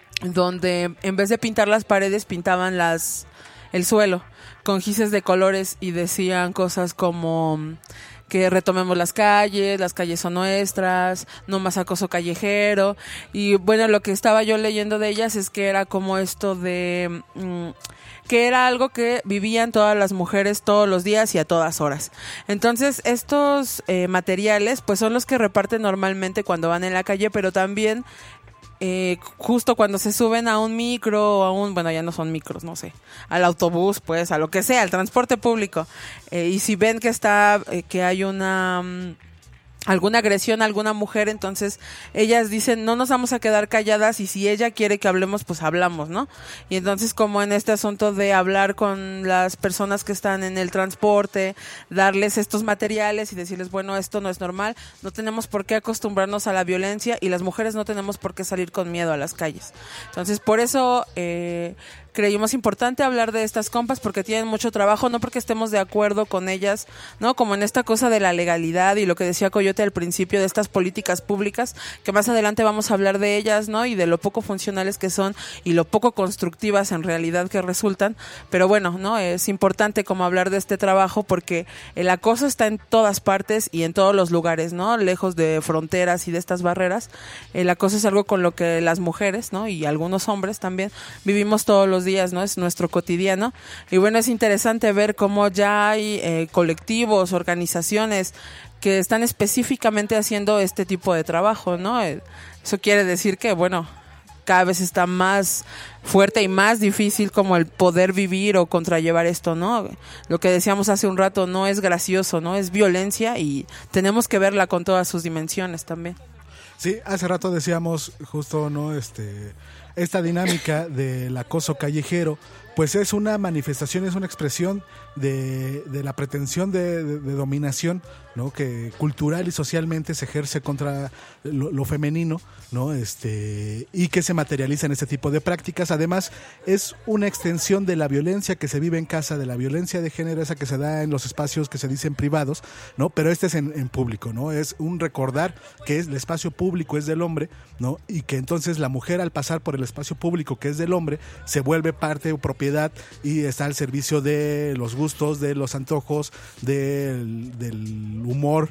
Speaker 2: donde en vez de pintar las paredes pintaban el suelo con gises de colores y decían cosas como que retomemos las calles son nuestras, no más acoso callejero. Y bueno, lo que estaba yo leyendo de ellas es que era como esto de que era algo que vivían todas las mujeres todos los días y a todas horas. Entonces estos materiales pues son los que reparten normalmente cuando van en la calle, pero también justo cuando se suben a un micro o a un, bueno, ya no son micros, no sé, al autobús, pues, a lo que sea, al transporte público, y si ven que hay alguna agresión a alguna mujer, entonces ellas dicen, no nos vamos a quedar calladas y si ella quiere que hablemos, pues hablamos, ¿no? Y entonces como en este asunto de hablar con las personas que están en el transporte, darles estos materiales y decirles, bueno, esto no es normal, no tenemos por qué acostumbrarnos a la violencia y las mujeres no tenemos por qué salir con miedo a las calles. Entonces por eso creímos importante hablar de estas compas porque tienen mucho trabajo, no porque estemos de acuerdo con ellas, ¿no? Como en esta cosa de la legalidad y lo que decía Coyote al principio de estas políticas públicas, que más adelante vamos a hablar de ellas, ¿no? Y de lo poco funcionales que son y lo poco constructivas en realidad que resultan. Pero bueno, ¿no? Es importante como hablar de este trabajo porque el acoso está en todas partes y en todos los lugares, ¿no? Lejos de fronteras y de estas barreras. El acoso es algo con lo que las mujeres, ¿no? Y algunos hombres también vivimos todos los días, ¿no? Es nuestro cotidiano. Y bueno, es interesante ver cómo ya hay colectivos, organizaciones que están específicamente haciendo este tipo de trabajo, ¿no? Eso quiere decir que, bueno, cada vez está más fuerte y más difícil como el poder vivir o contrallevar esto, ¿no? Lo que decíamos hace un rato, no es gracioso, ¿no? Es violencia y tenemos que verla con todas sus dimensiones también.
Speaker 1: Sí, hace rato decíamos justo, ¿no? Esta dinámica del acoso callejero, pues es una manifestación, es una expresión de la pretensión de dominación, ¿no? Que cultural y socialmente se ejerce contra lo femenino, ¿no? Y que se materializa en este tipo de prácticas. Además, es una extensión de la violencia que se vive en casa, de la violencia de género, esa que se da en los espacios que se dicen privados, ¿no? Pero es en público, ¿no? Es un recordar que el espacio público es del hombre, ¿no? Y que entonces la mujer, al pasar por el espacio público que es del hombre, se vuelve parte o propiedad y está al servicio de los gustos, de los antojos, del humor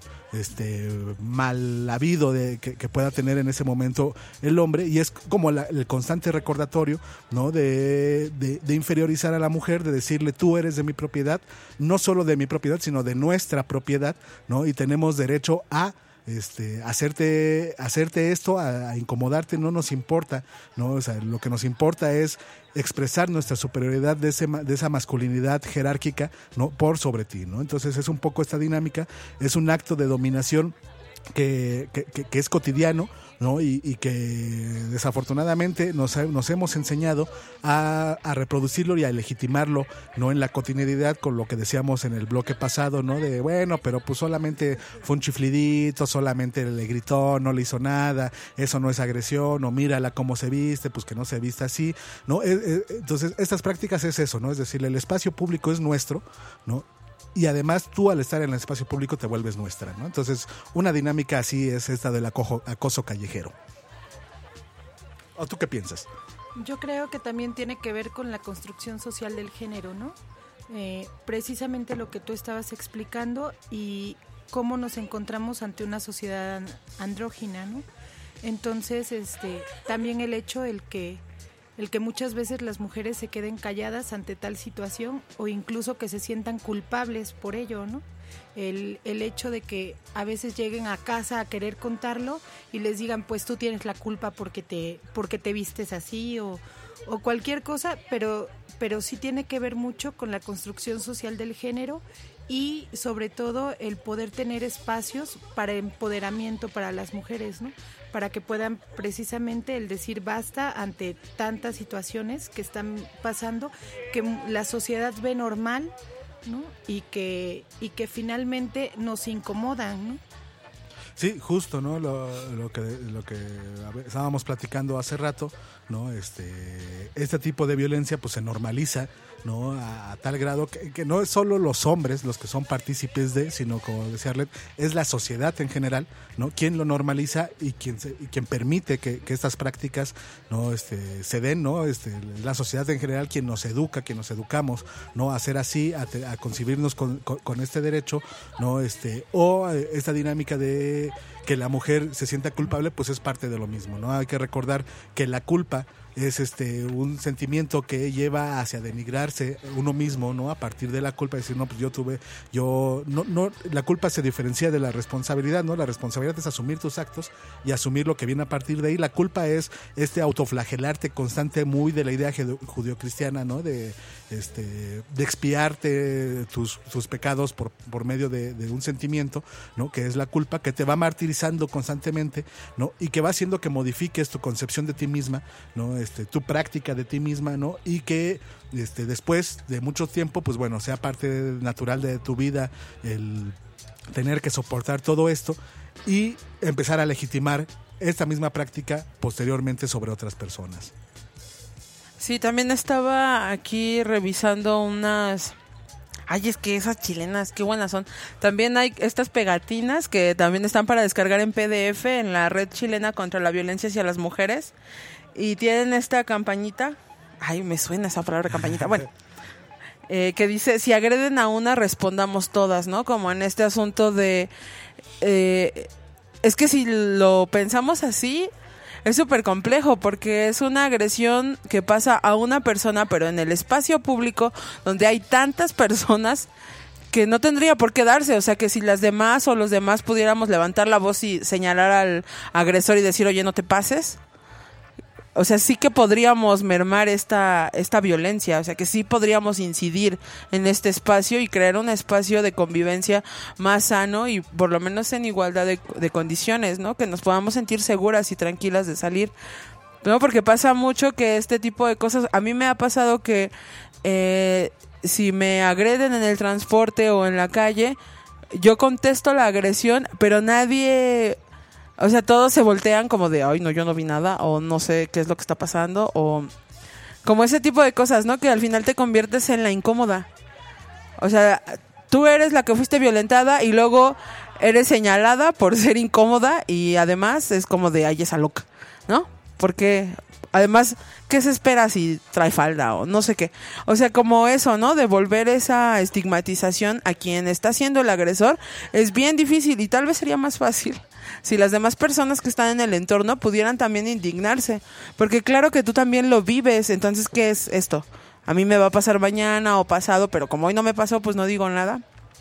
Speaker 1: mal habido que pueda tener en ese momento el hombre, y es como el constante recordatorio, ¿no? de inferiorizar a la mujer, de decirle tú eres de mi propiedad, no solo de mi propiedad sino de nuestra propiedad, ¿no? Y tenemos derecho a hacerte esto, a incomodarte, no nos importa, ¿no? O sea, lo que nos importa es expresar nuestra superioridad de esa masculinidad jerárquica, ¿no? Por sobre ti, ¿no? Entonces es un poco esta dinámica, es un acto de dominación que es cotidiano, ¿no? Y que desafortunadamente nos hemos enseñado a reproducirlo y a legitimarlo, ¿no? En la cotidianidad, con lo que decíamos en el bloque pasado, ¿no? De bueno, pero pues solamente fue un chiflidito, solamente le gritó, no le hizo nada, eso no es agresión, o mírala cómo se viste, pues que no se vista así, ¿no? Entonces estas prácticas es eso, ¿no? Es decir, el espacio público es nuestro, ¿no? Y además tú al estar en el espacio público te vuelves nuestra, ¿no? Entonces una dinámica así es esta del acoso callejero. ¿O tú qué piensas?
Speaker 10: Yo creo que también tiene que ver con la construcción social del género, ¿no? Precisamente lo que tú estabas explicando y cómo nos encontramos ante una sociedad andrógina, ¿no? Entonces, también el hecho el que muchas veces las mujeres se queden calladas ante tal situación o incluso que se sientan culpables por ello, ¿no? El hecho de que a veces lleguen a casa a querer contarlo y les digan, pues tú tienes la culpa porque te vistes así o cualquier cosa, pero sí tiene que ver mucho con la construcción social del género y sobre todo el poder tener espacios para empoderamiento para las mujeres, ¿no? Para que puedan precisamente el decir basta ante tantas situaciones que están pasando, que la sociedad ve normal, ¿no? Y que finalmente nos incomodan, ¿no?
Speaker 1: Sí, justo, ¿no? Lo que estábamos platicando hace rato, ¿no? Este tipo de violencia pues se normaliza, ¿no? A tal grado que no es solo los hombres los que son partícipes de, sino, como decía Arlet, es la sociedad en general, ¿no? Quien lo normaliza y quien permite que estas prácticas, ¿no? Se den, ¿no? La sociedad en general quien nos educa, quien nos educamos, ¿no? A ser así, a concebirnos con este derecho, ¿no? O esta dinámica de que la mujer se sienta culpable, pues es parte de lo mismo, ¿no? Hay que recordar que la culpa es un sentimiento que lleva hacia denigrarse uno mismo, ¿no? A partir de la culpa, decir, no, pues la culpa se diferencia de la responsabilidad, ¿no? La responsabilidad es asumir tus actos y asumir lo que viene a partir de ahí. La culpa es autoflagelarte constante, muy de la idea judeocristiana, ¿no? De expiarte tus pecados por medio de un sentimiento, ¿no? Que es la culpa, que te va martirizando constantemente, ¿no? Y que va haciendo que modifiques tu concepción de ti misma, ¿no? Tu práctica de ti misma, ¿no? Y que después de mucho tiempo, pues bueno, sea parte natural de tu vida el tener que soportar todo esto y empezar a legitimar esta misma práctica posteriormente sobre otras personas.
Speaker 2: Sí, también estaba aquí revisando unas... Ay, es que esas chilenas, qué buenas son. También hay estas pegatinas que también están para descargar en PDF en la Red Chilena contra la Violencia hacia las Mujeres. Y tienen esta campañita. Ay, me suena esa palabra campañita. Bueno, que dice, si agreden a una, respondamos todas, ¿no? Como en este asunto de... es que si lo pensamos así... Es súper complejo porque es una agresión que pasa a una persona, pero en el espacio público donde hay tantas personas que no tendría por qué darse. O sea, que si las demás o los demás pudiéramos levantar la voz y señalar al agresor y decir, oye, no te pases. O sea, sí que podríamos mermar esta violencia, o sea, que sí podríamos incidir en este espacio y crear un espacio de convivencia más sano y por lo menos en igualdad de condiciones, ¿no? Que nos podamos sentir seguras y tranquilas de salir, ¿no? Porque pasa mucho que este tipo de cosas, a mí me ha pasado que si me agreden en el transporte o en la calle, yo contesto la agresión, pero nadie... O sea, todos se voltean como de, ay, no, yo no vi nada, o no sé qué es lo que está pasando, o como ese tipo de cosas, ¿no? Que al final te conviertes en la incómoda. O sea, tú eres la que fuiste violentada y luego eres señalada por ser incómoda y además es como de, ay, esa loca, ¿no? Porque además, ¿qué se espera si trae falda o no sé qué? O sea, como eso, ¿no? Devolver esa estigmatización a quien está siendo el agresor es bien difícil y tal vez sería más fácil si las demás personas que están en el entorno pudieran también indignarse. Porque claro que tú también lo vives, entonces, ¿qué es esto? A mí me va a pasar mañana o pasado, pero como hoy no me pasó, pues no digo nada.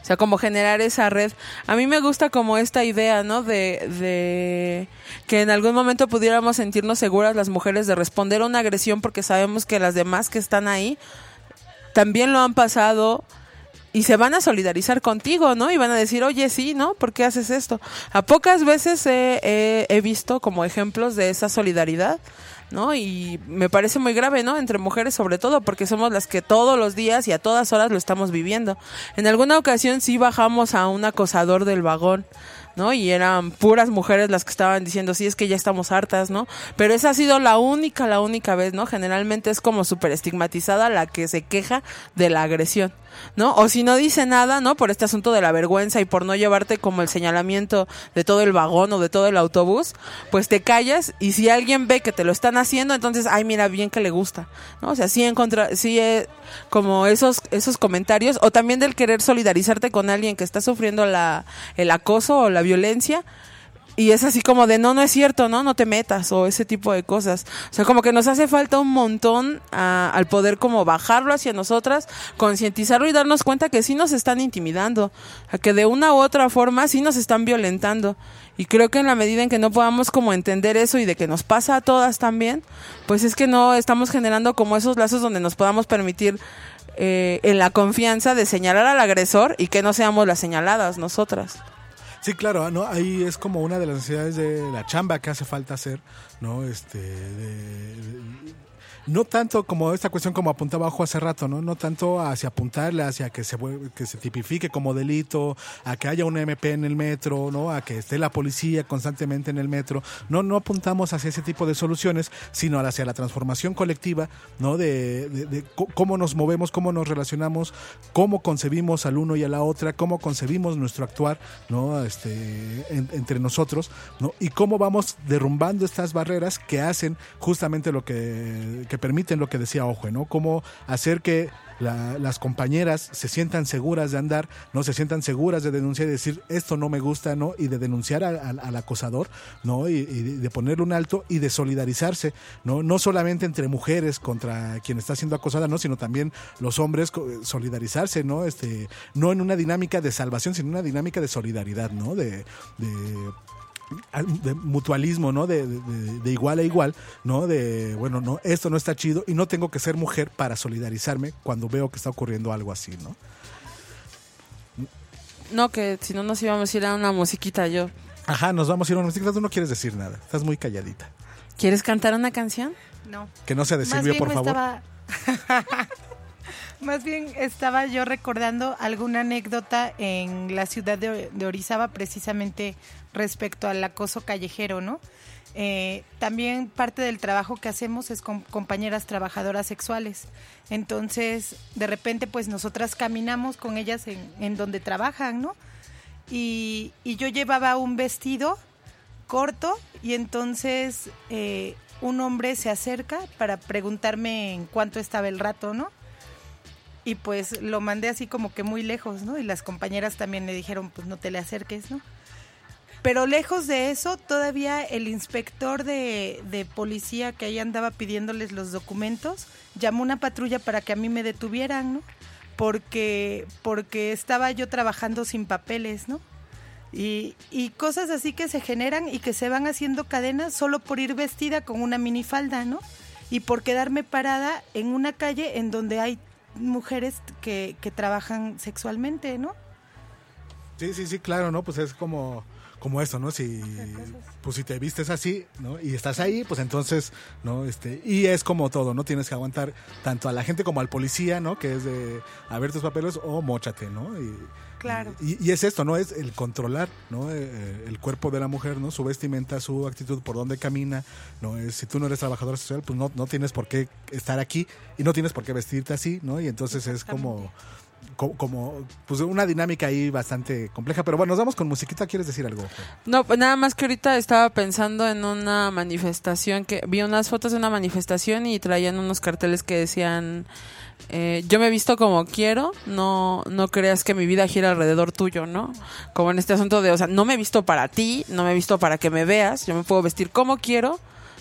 Speaker 2: O sea, como generar esa red. A mí me gusta como esta idea, ¿no? De que en algún momento pudiéramos sentirnos seguras las mujeres de responder a una agresión porque sabemos que las demás que están ahí también lo han pasado y se van a solidarizar contigo, ¿no? Y van a decir, oye, sí, ¿no? ¿Por qué haces esto? A pocas veces he visto como ejemplos de esa solidaridad, ¿no? Y me parece muy grave, ¿no? Entre mujeres sobre todo, porque somos las que todos los días y a todas horas lo estamos viviendo. En alguna ocasión sí bajamos a un acosador del vagón, ¿no? Y eran puras mujeres las que estaban diciendo, sí, es que ya estamos hartas, ¿no? Pero esa ha sido la única vez, ¿no? Generalmente es como súper estigmatizada la que se queja de la agresión, ¿no? O si no dice nada, ¿no? Por este asunto de la vergüenza y por no llevarte como el señalamiento de todo el vagón o de todo el autobús, pues te callas y si alguien ve que te lo están haciendo, entonces, ay, mira, bien que le gusta, ¿no? O sea, como esos comentarios, o también del querer solidarizarte con alguien que está sufriendo el acoso o la violencia, y es así como de no es cierto, no te metas, o ese tipo de cosas. O sea, como que nos hace falta un montón al poder como bajarlo hacia nosotras, concientizarlo y darnos cuenta que sí nos están intimidando, a que de una u otra forma sí nos están violentando. Y creo que en la medida en que no podamos como entender eso y de que nos pasa a todas también, pues es que no estamos generando como esos lazos donde nos podamos permitir en la confianza de señalar al agresor y que no seamos las señaladas nosotras.
Speaker 1: Sí, claro, ¿no? Ahí es como una de las necesidades de la chamba que hace falta hacer, ¿no? No tanto como esta cuestión como apuntaba Ojo hace rato, no tanto hacia apuntarle, hacia que se tipifique como delito, a que haya un MP en el metro, ¿no? A que esté la policía constantemente en el metro. No apuntamos hacia ese tipo de soluciones, sino hacia la transformación colectiva, ¿no? De cómo nos movemos, cómo nos relacionamos, cómo concebimos al uno y a la otra, cómo concebimos nuestro actuar, ¿no? Entre nosotros, ¿no? Y cómo vamos derrumbando estas barreras que hacen justamente lo que permiten lo que decía Ojo, ¿no? Cómo hacer que las compañeras se sientan seguras de andar, no se sientan seguras de denunciar y decir esto no me gusta, ¿no? Y de denunciar al acosador, ¿no? Y de ponerle un alto y de solidarizarse, no solamente entre mujeres contra quien está siendo acosada, no, sino también los hombres solidarizarse, ¿no? No en una dinámica de salvación, sino en una dinámica de solidaridad, ¿no? De mutualismo, ¿no? De igual a igual, ¿no? Bueno, no, esto no está chido y no tengo que ser mujer para solidarizarme cuando veo que está ocurriendo algo así, ¿no?
Speaker 2: No, que si no nos íbamos a ir a una musiquita yo.
Speaker 1: Ajá, nos vamos a ir a una musiquita, tú no quieres decir nada, estás muy calladita.
Speaker 2: ¿Quieres cantar una canción?
Speaker 10: No.
Speaker 1: Que no sea de Silvio, por favor.
Speaker 10: Más bien estaba yo recordando alguna anécdota en la ciudad de Orizaba, precisamente respecto al acoso callejero, ¿no? También parte del trabajo que hacemos es con compañeras trabajadoras sexuales. Entonces, de repente, pues nosotras caminamos con ellas en donde trabajan, ¿no? Y yo llevaba un vestido corto y entonces un hombre se acerca para preguntarme en cuánto estaba el rato, ¿no? Y pues lo mandé así como que muy lejos, ¿no? Y las compañeras también le dijeron, pues no te le acerques, ¿no? Pero lejos de eso, todavía el inspector de policía que ahí andaba pidiéndoles los documentos, llamó una patrulla para que a mí me detuvieran, ¿no? Porque estaba yo trabajando sin papeles, ¿no? Y cosas así que se generan y que se van haciendo cadenas solo por ir vestida con una minifalda, ¿no? Y por quedarme parada en una calle en donde hay mujeres que trabajan sexualmente, ¿no?
Speaker 1: Sí, claro, ¿no? Pues es como esto, ¿no? Si te vistes así, ¿no? Y estás ahí, pues entonces, ¿no? Y es como todo, ¿no? Tienes que aguantar tanto a la gente como al policía, ¿no? Que es de a ver tus papeles o móchate, ¿no?
Speaker 10: Claro.
Speaker 1: Y es esto, ¿no? Es el controlar, ¿no? El cuerpo de la mujer, ¿no? Su vestimenta, su actitud, por dónde camina, ¿no? Si tú no eres trabajadora social, pues no tienes por qué estar aquí y no tienes por qué vestirte así, ¿no? Y entonces es como pues una dinámica ahí bastante compleja, pero bueno, nos vamos con musiquita. ¿Quieres decir algo?
Speaker 2: No, pues nada más que ahorita estaba pensando en una manifestación, que vi unas fotos de una manifestación y traían unos carteles que decían yo me he visto como quiero, no creas que mi vida gira alrededor tuyo, ¿no? Como en este asunto de, o sea, no me he visto para ti, no me he visto para que me veas, yo me puedo vestir como quiero,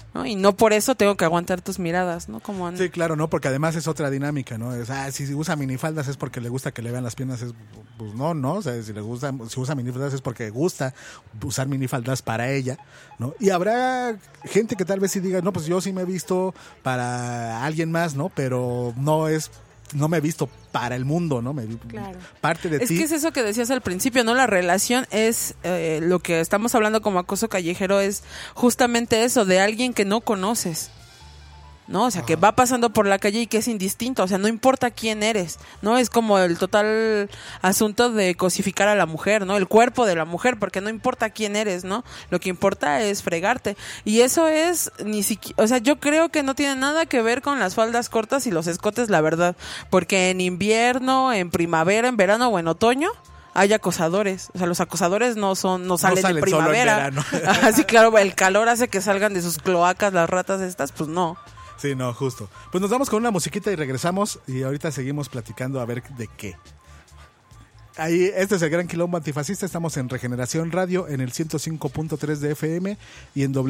Speaker 2: ¿no? Y no por eso tengo que aguantar tus miradas, ¿no? Como
Speaker 1: Sí, claro, ¿no? Porque además es otra dinámica, ¿no? O sea, si usa minifaldas es porque le gusta que le vean las piernas, pues no, o sea, si usa minifaldas es porque gusta usar minifaldas para ella, ¿no? Y habrá gente que tal vez sí diga, no, pues yo sí me he visto para alguien más, ¿no? Pero no me he visto para el mundo, ¿no?
Speaker 2: Claro.
Speaker 1: Parte de ti.
Speaker 2: Es que es eso que decías al principio, ¿no? La relación es, lo que estamos hablando como acoso callejero es justamente eso, de alguien que no conoces, ¿no? O sea, que va pasando por la calle y que es indistinto, o sea, no importa quién eres, ¿no? Es como el total asunto de cosificar a la mujer, ¿no? El cuerpo de la mujer, porque no importa quién eres, ¿no? Lo que importa es fregarte. Y eso es ni siquiera, o sea, yo creo que no tiene nada que ver con las faldas cortas y los escotes, la verdad, porque en invierno, en primavera, en verano o en otoño hay acosadores, o sea, los acosadores no salen en primavera.
Speaker 1: Solo en verano.
Speaker 2: Así, claro, el calor hace que salgan de sus cloacas las ratas estas, pues no.
Speaker 1: Sí, no, justo. Pues nos vamos con una musiquita y regresamos y ahorita seguimos platicando a ver de qué. Ahí, este es el Gran Quilombo Antifascista, estamos en Regeneración Radio en el 105.3 de FM y en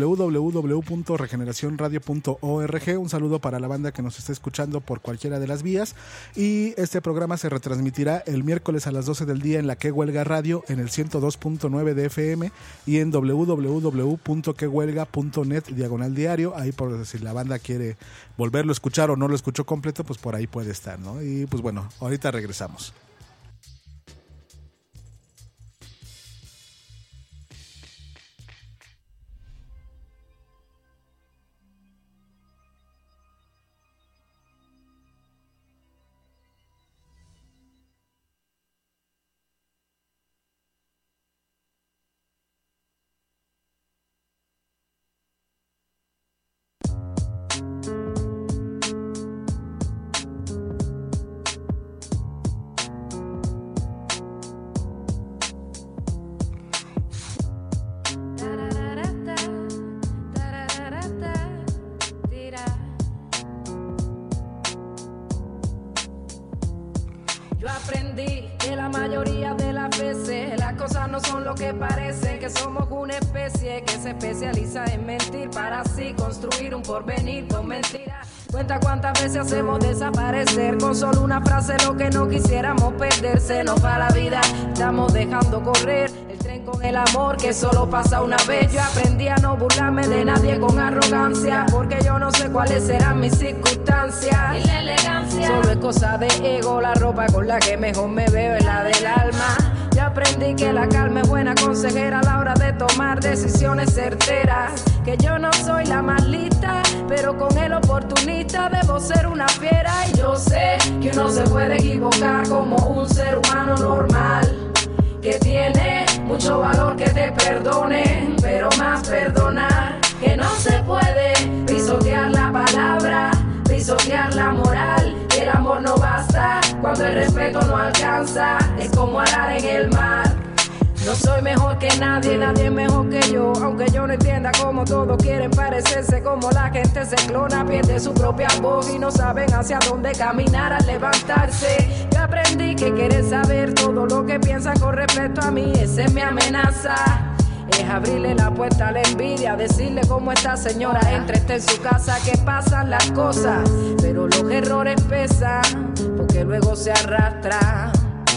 Speaker 1: www.regeneracionradio.org. Un saludo para la banda que nos está escuchando por cualquiera de las vías y este programa se retransmitirá el miércoles a las 12 del día en la Que Huelga Radio en el 102.9 de FM y en www.quehuelga.net/diario. Ahí por si la banda quiere volverlo a escuchar o no lo escuchó completo, pues por ahí puede estar, ¿no? Y pues bueno, ahorita regresamos.
Speaker 11: Yo aprendí que la mayoría de las veces las cosas no son lo que parecen, que somos una especie que se especializa en mentir para así construir un porvenir con mentiras. Cuenta cuántas veces hacemos desaparecer con solo una frase lo que no quisiéramos perder. Se nos va la vida, estamos dejando correr el tren con el amor que solo pasa una vez. Yo aprendí a no burlarme de nadie con arrogancia, porque yo no sé cuáles serán mis circunstancias. Y la elegancia solo es cosa de ego, la ropa con la que mejor me veo es la del alma. Yo aprendí que la calma es buena consejera a la hora de tomar decisiones certeras, que yo no soy la más lista, pero con el oportunista debo ser una fiera. Y yo sé que uno se puede equivocar como un ser humano normal, que tiene mucho valor que te perdonen, pero más perdonar que no se puede. Pisotear la palabra, pisotear la moral, el amor no basta cuando el respeto no alcanza, es como arar en el mar. No soy mejor que nadie, nadie es mejor que yo, aunque yo no entienda cómo todos quieren parecerse, como la gente se clona, pierde su propia voz y no saben hacia dónde caminar al levantarse. Yo aprendí que querer saber todo lo que piensan con respecto a mí, esa es mi amenaza. Es abrirle la puerta a la envidia, decirle cómo está señora, entre está en su casa, que pasan las cosas, pero los errores pesan, porque luego se arrastran,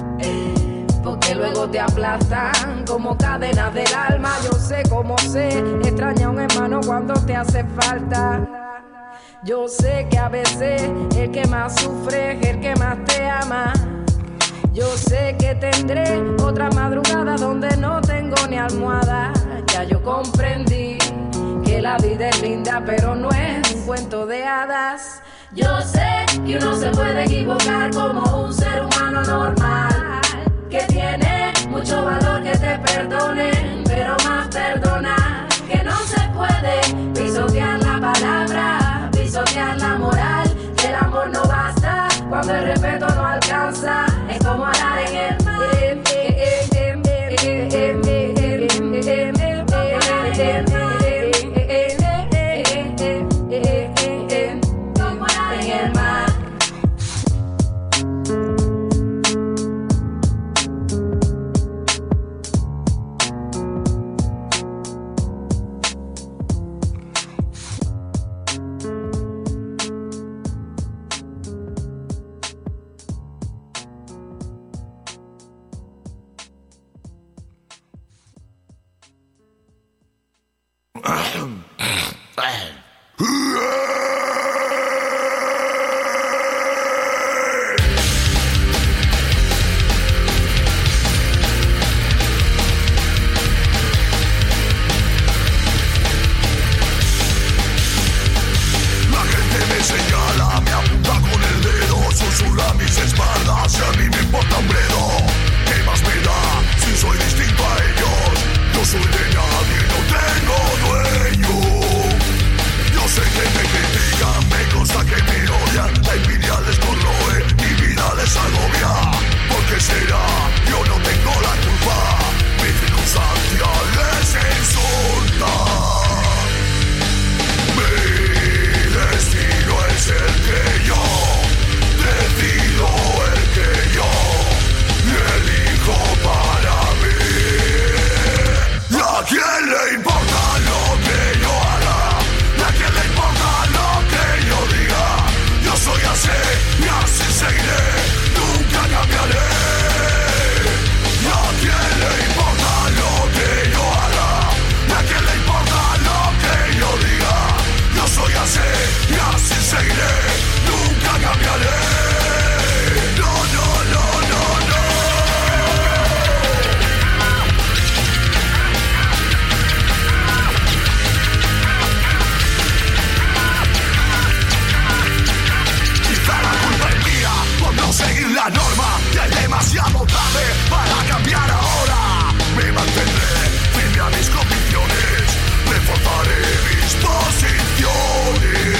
Speaker 11: porque luego te aplastan como cadenas del alma. Yo sé cómo se extraña a un hermano cuando te hace falta. Yo sé que a veces el que más sufre es el que más te ama. Yo sé que tendré otra madrugada donde no tengo ni almohada. Ya yo comprendí que la vida es linda, pero no es un cuento de hadas. Yo sé que uno se puede equivocar como un ser humano normal, que tiene mucho valor que te perdonen, pero más perdonar que no se puede. Pisotear la palabra, pisotear la moral, que el amor no basta cuando el respeto no alcanza, es como arar en el mar. Como arar en el mar.
Speaker 12: Señala, me apunta con el dedo, susurra a mis espaldas y a mí me importa un bledo. ¿Qué más me da si soy distinto a ellos? No soy de nadie, no tengo dueño. Yo sé que me critican, me consta que me odian. La envidia les corroe, mi vida les agobia. ¿Por qué será? Yo no tengo la culpa. Mi circunstancia les insulta. Es el que yo decido, el que yo elijo para mí. ¿Y a quién le importa lo que yo haga? ¿Y a quién le importa lo que yo diga? Yo soy así y así seguiré, nunca cambiaré. ¿Y a quién le importa lo que yo haga? ¿Y a quién le importa lo que yo diga? Yo soy así y así seguiré, nunca cambiaré. No, no, no, no, no. Quizá la culpa es mía por no seguir la norma. Ya es demasiado tarde para cambiar ahora. Me mantendré firme a mis convicciones, reforzaré mis posiciones.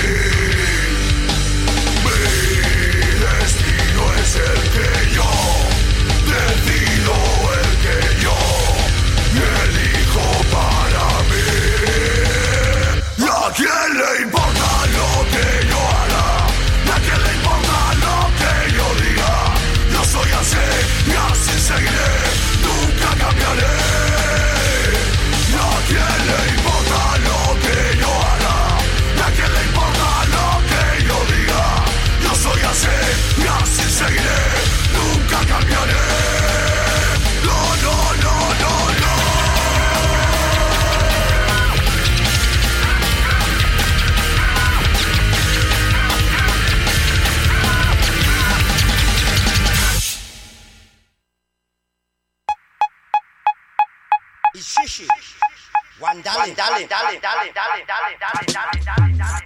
Speaker 12: Es el que yo decido, el que yo elijo para mí. ¿Y a quién le importa lo que yo haga? ¿Y a quién le importa lo que yo diga? Yo soy así y así seguiré, nunca cambiaré. ¿Y a quién le importa lo que yo haga? ¿Y a quién le importa lo que yo diga? Yo soy así y así seguiré, nunca cambiaré. No, no, no, no, no.
Speaker 13: Shishi, Wandale, dale, dale, dale, dale, dale, dale, dale, dale, dale.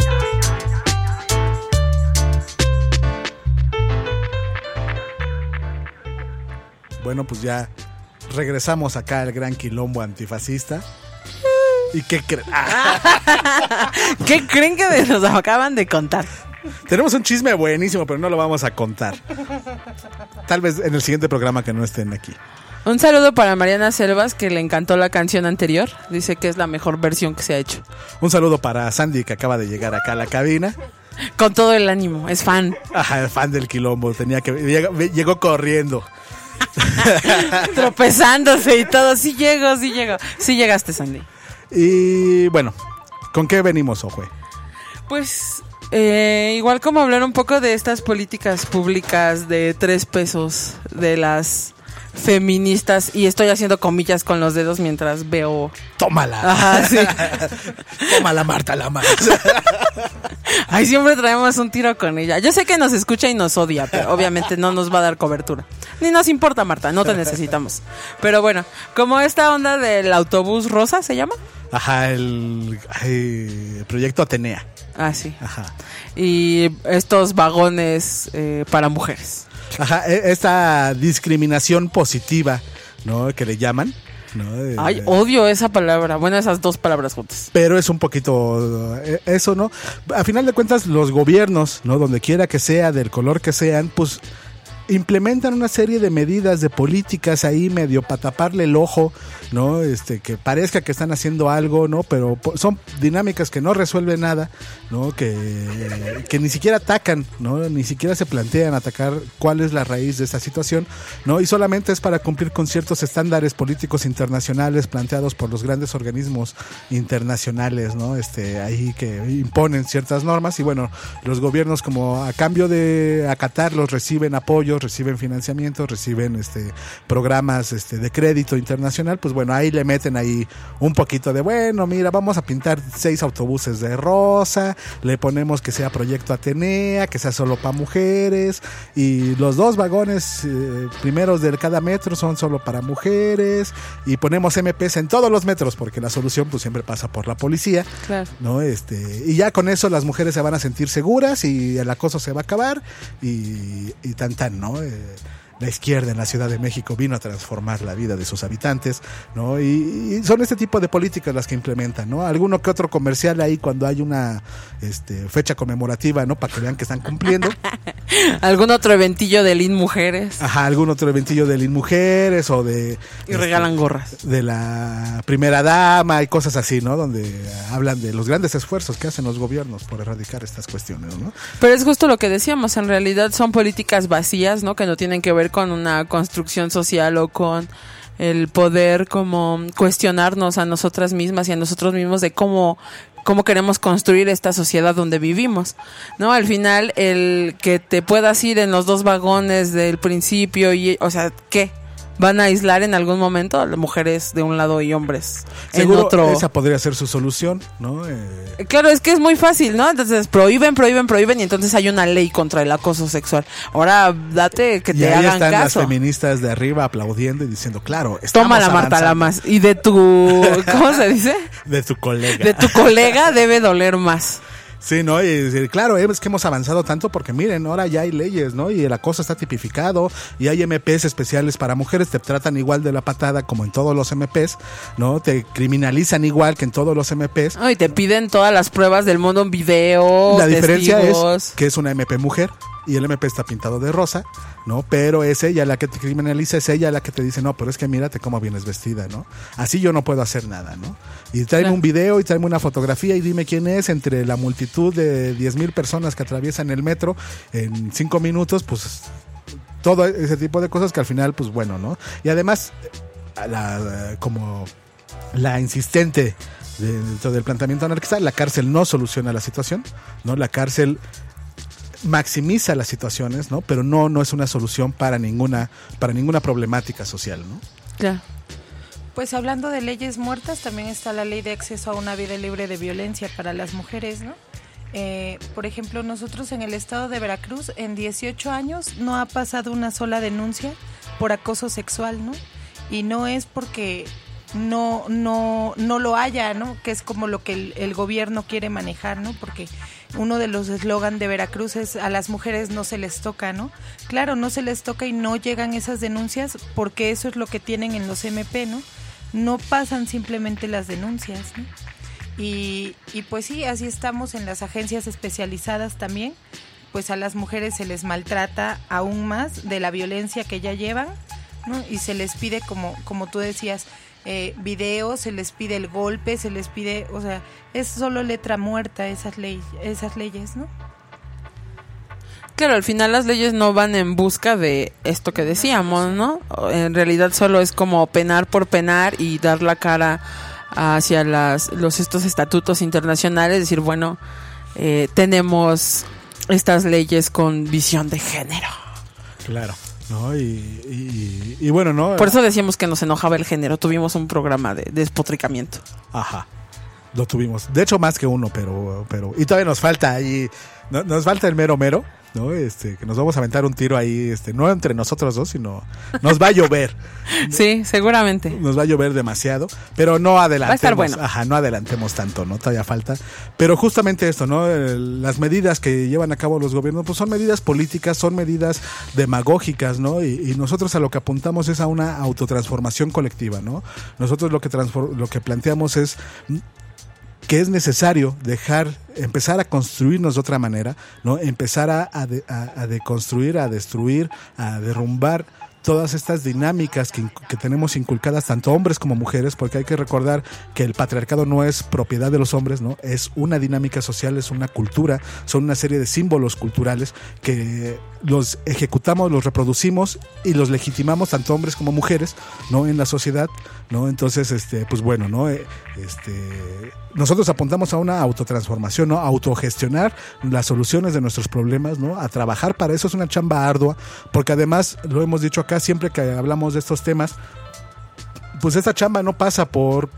Speaker 1: Bueno, pues ya regresamos acá al gran quilombo antifascista. ¿Y qué creen?
Speaker 2: ¿Qué creen que nos acaban de contar?
Speaker 1: Tenemos un chisme buenísimo, pero no lo vamos a contar. Tal vez en el siguiente programa que no estén aquí.
Speaker 2: Un saludo para Mariana Selvas, que le encantó la canción anterior. Dice que es la mejor versión que se ha hecho.
Speaker 1: Un saludo para Sandy, que acaba de llegar acá a la cabina.
Speaker 2: Con todo el ánimo, es fan.
Speaker 1: Ajá, fan del quilombo. Llegó corriendo.
Speaker 2: Tropezándose y todo. Sí llego. Sí llegaste, Sandy.
Speaker 1: Y bueno, ¿con qué venimos, Ojue?
Speaker 2: Pues igual como hablar un poco de estas políticas públicas de 3 pesos de las feministas, y estoy haciendo comillas con los dedos mientras veo.
Speaker 1: Tómala.
Speaker 2: Ajá, sí.
Speaker 1: Tómala, Marta, la más.
Speaker 2: Ay, siempre traemos un tiro con ella. Yo sé que nos escucha y nos odia, pero obviamente no nos va a dar cobertura. Ni nos importa, Marta, no te necesitamos. Pero bueno, como esta onda del autobús rosa, ¿se llama?
Speaker 1: Ajá, el proyecto Atenea.
Speaker 2: Ah, sí.
Speaker 1: Ajá.
Speaker 2: Y estos vagones para mujeres.
Speaker 1: Ajá, esta discriminación positiva, ¿no? Que le llaman, ¿no?
Speaker 2: Ay, odio esa palabra. Bueno, esas 2 palabras juntas.
Speaker 1: Pero es un poquito eso, ¿no? A final de cuentas, los gobiernos, ¿no? Donde quiera que sea, del color que sean, pues implementan una serie de medidas, de políticas ahí medio para taparle el ojo, ¿no? Que parezca que están haciendo algo, ¿no? Pero son dinámicas que no resuelven nada, ¿no? Que ni siquiera atacan, ¿no? Ni siquiera se plantean atacar cuál es la raíz de esta situación, ¿no? Y solamente es para cumplir con ciertos estándares políticos internacionales planteados por los grandes organismos internacionales, ¿no? Ahí que imponen ciertas normas y bueno, los gobiernos como a cambio de acatarlos reciben apoyos, subsidios, reciben financiamientos, reciben programas de crédito internacional, pues bueno, ahí le meten ahí un poquito de, bueno, mira, vamos a pintar 6 autobuses de rosa, le ponemos que sea Proyecto Atenea, que sea solo para mujeres, y los 2 vagones primeros de cada metro son solo para mujeres, y ponemos MPs en todos los metros, porque la solución pues siempre pasa por la policía,
Speaker 2: claro,
Speaker 1: ¿no? Y ya con eso las mujeres se van a sentir seguras y el acoso se va a acabar y tan, ¿no? La izquierda en la Ciudad de México vino a transformar la vida de sus habitantes, ¿no? Y son este tipo de políticas las que implementan, ¿no? Alguno que otro comercial ahí cuando hay una fecha conmemorativa, ¿no? Para que vean que están cumpliendo.
Speaker 2: ¿Algún otro eventillo de Lin Mujeres?
Speaker 1: Ajá, algún otro eventillo de Lin Mujeres o de...
Speaker 2: Y regalan gorras.
Speaker 1: De la primera dama y cosas así, ¿no? Donde hablan de los grandes esfuerzos que hacen los gobiernos por erradicar estas cuestiones, ¿no?
Speaker 2: Pero es justo lo que decíamos, en realidad son políticas vacías, ¿no? Que no tienen que ver con una construcción social o con el poder como cuestionarnos a nosotras mismas y a nosotros mismos de cómo queremos construir esta sociedad donde vivimos, ¿no? Al final, el que te puedas ir en los 2 vagones del principio y, o sea, ¿qué? ¿Van a aislar en algún momento las mujeres de un lado y hombres
Speaker 1: seguro
Speaker 2: en otro?
Speaker 1: Esa podría ser su solución, ¿no?
Speaker 2: Claro, es que es muy fácil, ¿no? Entonces prohíben y entonces hay una ley contra el acoso sexual. Ahora date que te hagan caso. Y ahí están
Speaker 1: las feministas de arriba aplaudiendo y diciendo, claro,
Speaker 2: toma la Marta Lamas. Y de tu... ¿Cómo se dice?
Speaker 1: De tu colega.
Speaker 2: De tu colega debe doler más.
Speaker 1: Sí, ¿no? Y claro, es que hemos avanzado tanto porque miren, ahora ya hay leyes, ¿no? Y el acoso está tipificado y hay MPs especiales para mujeres, te tratan igual de la patada como en todos los MPs, ¿no? Te criminalizan igual que en todos los MPs.
Speaker 2: Y te piden todas las pruebas del mundo en video.
Speaker 1: La diferencia es que es una MP mujer y el MP está pintado de rosa, ¿no? Pero es ella la que te criminaliza, es ella la que te dice, no, pero es que mírate cómo vienes vestida, ¿no? Así yo no puedo hacer nada, ¿no? Y tráeme un video y tráeme una fotografía y dime quién es entre la multitud de 10,000 personas que atraviesan el metro en 5 minutos, pues todo ese tipo de cosas que al final, pues bueno, ¿no? Y además, como la insistente dentro del planteamiento anarquista, la cárcel no soluciona la situación, ¿no? La cárcel maximiza las situaciones, ¿no? Pero no es una solución para ninguna problemática social, ¿no?
Speaker 2: Ya.
Speaker 10: Pues hablando de leyes muertas, también está la ley de acceso a una vida libre de violencia para las mujeres, ¿no? Por ejemplo, nosotros en el estado de Veracruz, en 18 años, no ha pasado una sola denuncia por acoso sexual, ¿no? Y no es porque no lo haya, ¿no? Que es como lo que el gobierno quiere manejar, ¿no? Porque uno de los eslogan de Veracruz es a las mujeres no se les toca, ¿no? Claro, no se les toca y no llegan esas denuncias porque eso es lo que tienen en los MP, ¿no? No pasan simplemente las denuncias, ¿no? Y pues sí, así estamos en las agencias especializadas también, pues a las mujeres se les maltrata aún más de la violencia que ya llevan, ¿no? Y se les pide, como tú decías, videos, se les pide el golpe, se les pide, o sea, es solo letra muerta esas leyes, ¿no?
Speaker 2: Claro, al final las leyes no van en busca de esto que decíamos, ¿no? En realidad solo es como penar por penar y dar la cara hacia estos estatutos internacionales, decir, bueno, tenemos estas leyes con visión de género.
Speaker 1: Claro. ¿No? Y bueno, ¿no?
Speaker 2: Por eso decíamos que nos enojaba el género. Tuvimos un programa de despotricamiento.
Speaker 1: Ajá. Lo tuvimos. De hecho, más que uno, pero y todavía nos falta ahí. Nos falta el mero, ¿no? Que nos vamos a aventar un tiro ahí, no entre nosotros dos, sino nos va a llover.
Speaker 2: Sí, seguramente.
Speaker 1: Nos va a llover demasiado, pero no adelantemos.
Speaker 2: Va a estar bueno.
Speaker 1: Ajá, no adelantemos tanto, ¿no? Todavía falta. Pero justamente esto, ¿no? Las medidas que llevan a cabo los gobiernos, pues son medidas políticas, son medidas demagógicas, ¿no? Y nosotros a lo que apuntamos es a una autotransformación colectiva, ¿no? Nosotros lo que planteamos es que es necesario empezar a construirnos de otra manera, ¿no? Empezar a deconstruir, a destruir, a derrumbar todas estas dinámicas que tenemos inculcadas tanto hombres como mujeres, porque hay que recordar que el patriarcado no es propiedad de los hombres, ¿no? Es una dinámica social, es una cultura, son una serie de símbolos culturales que los ejecutamos, los reproducimos y los legitimamos tanto hombres como mujeres, ¿no? En la sociedad, ¿no? Entonces, pues bueno, ¿no? Nosotros apuntamos a una autotransformación, ¿no? A autogestionar las soluciones de nuestros problemas, ¿no? A trabajar para eso. Es una chamba ardua, porque además, lo hemos dicho acá, siempre que hablamos de estos temas, pues esta chamba no pasa por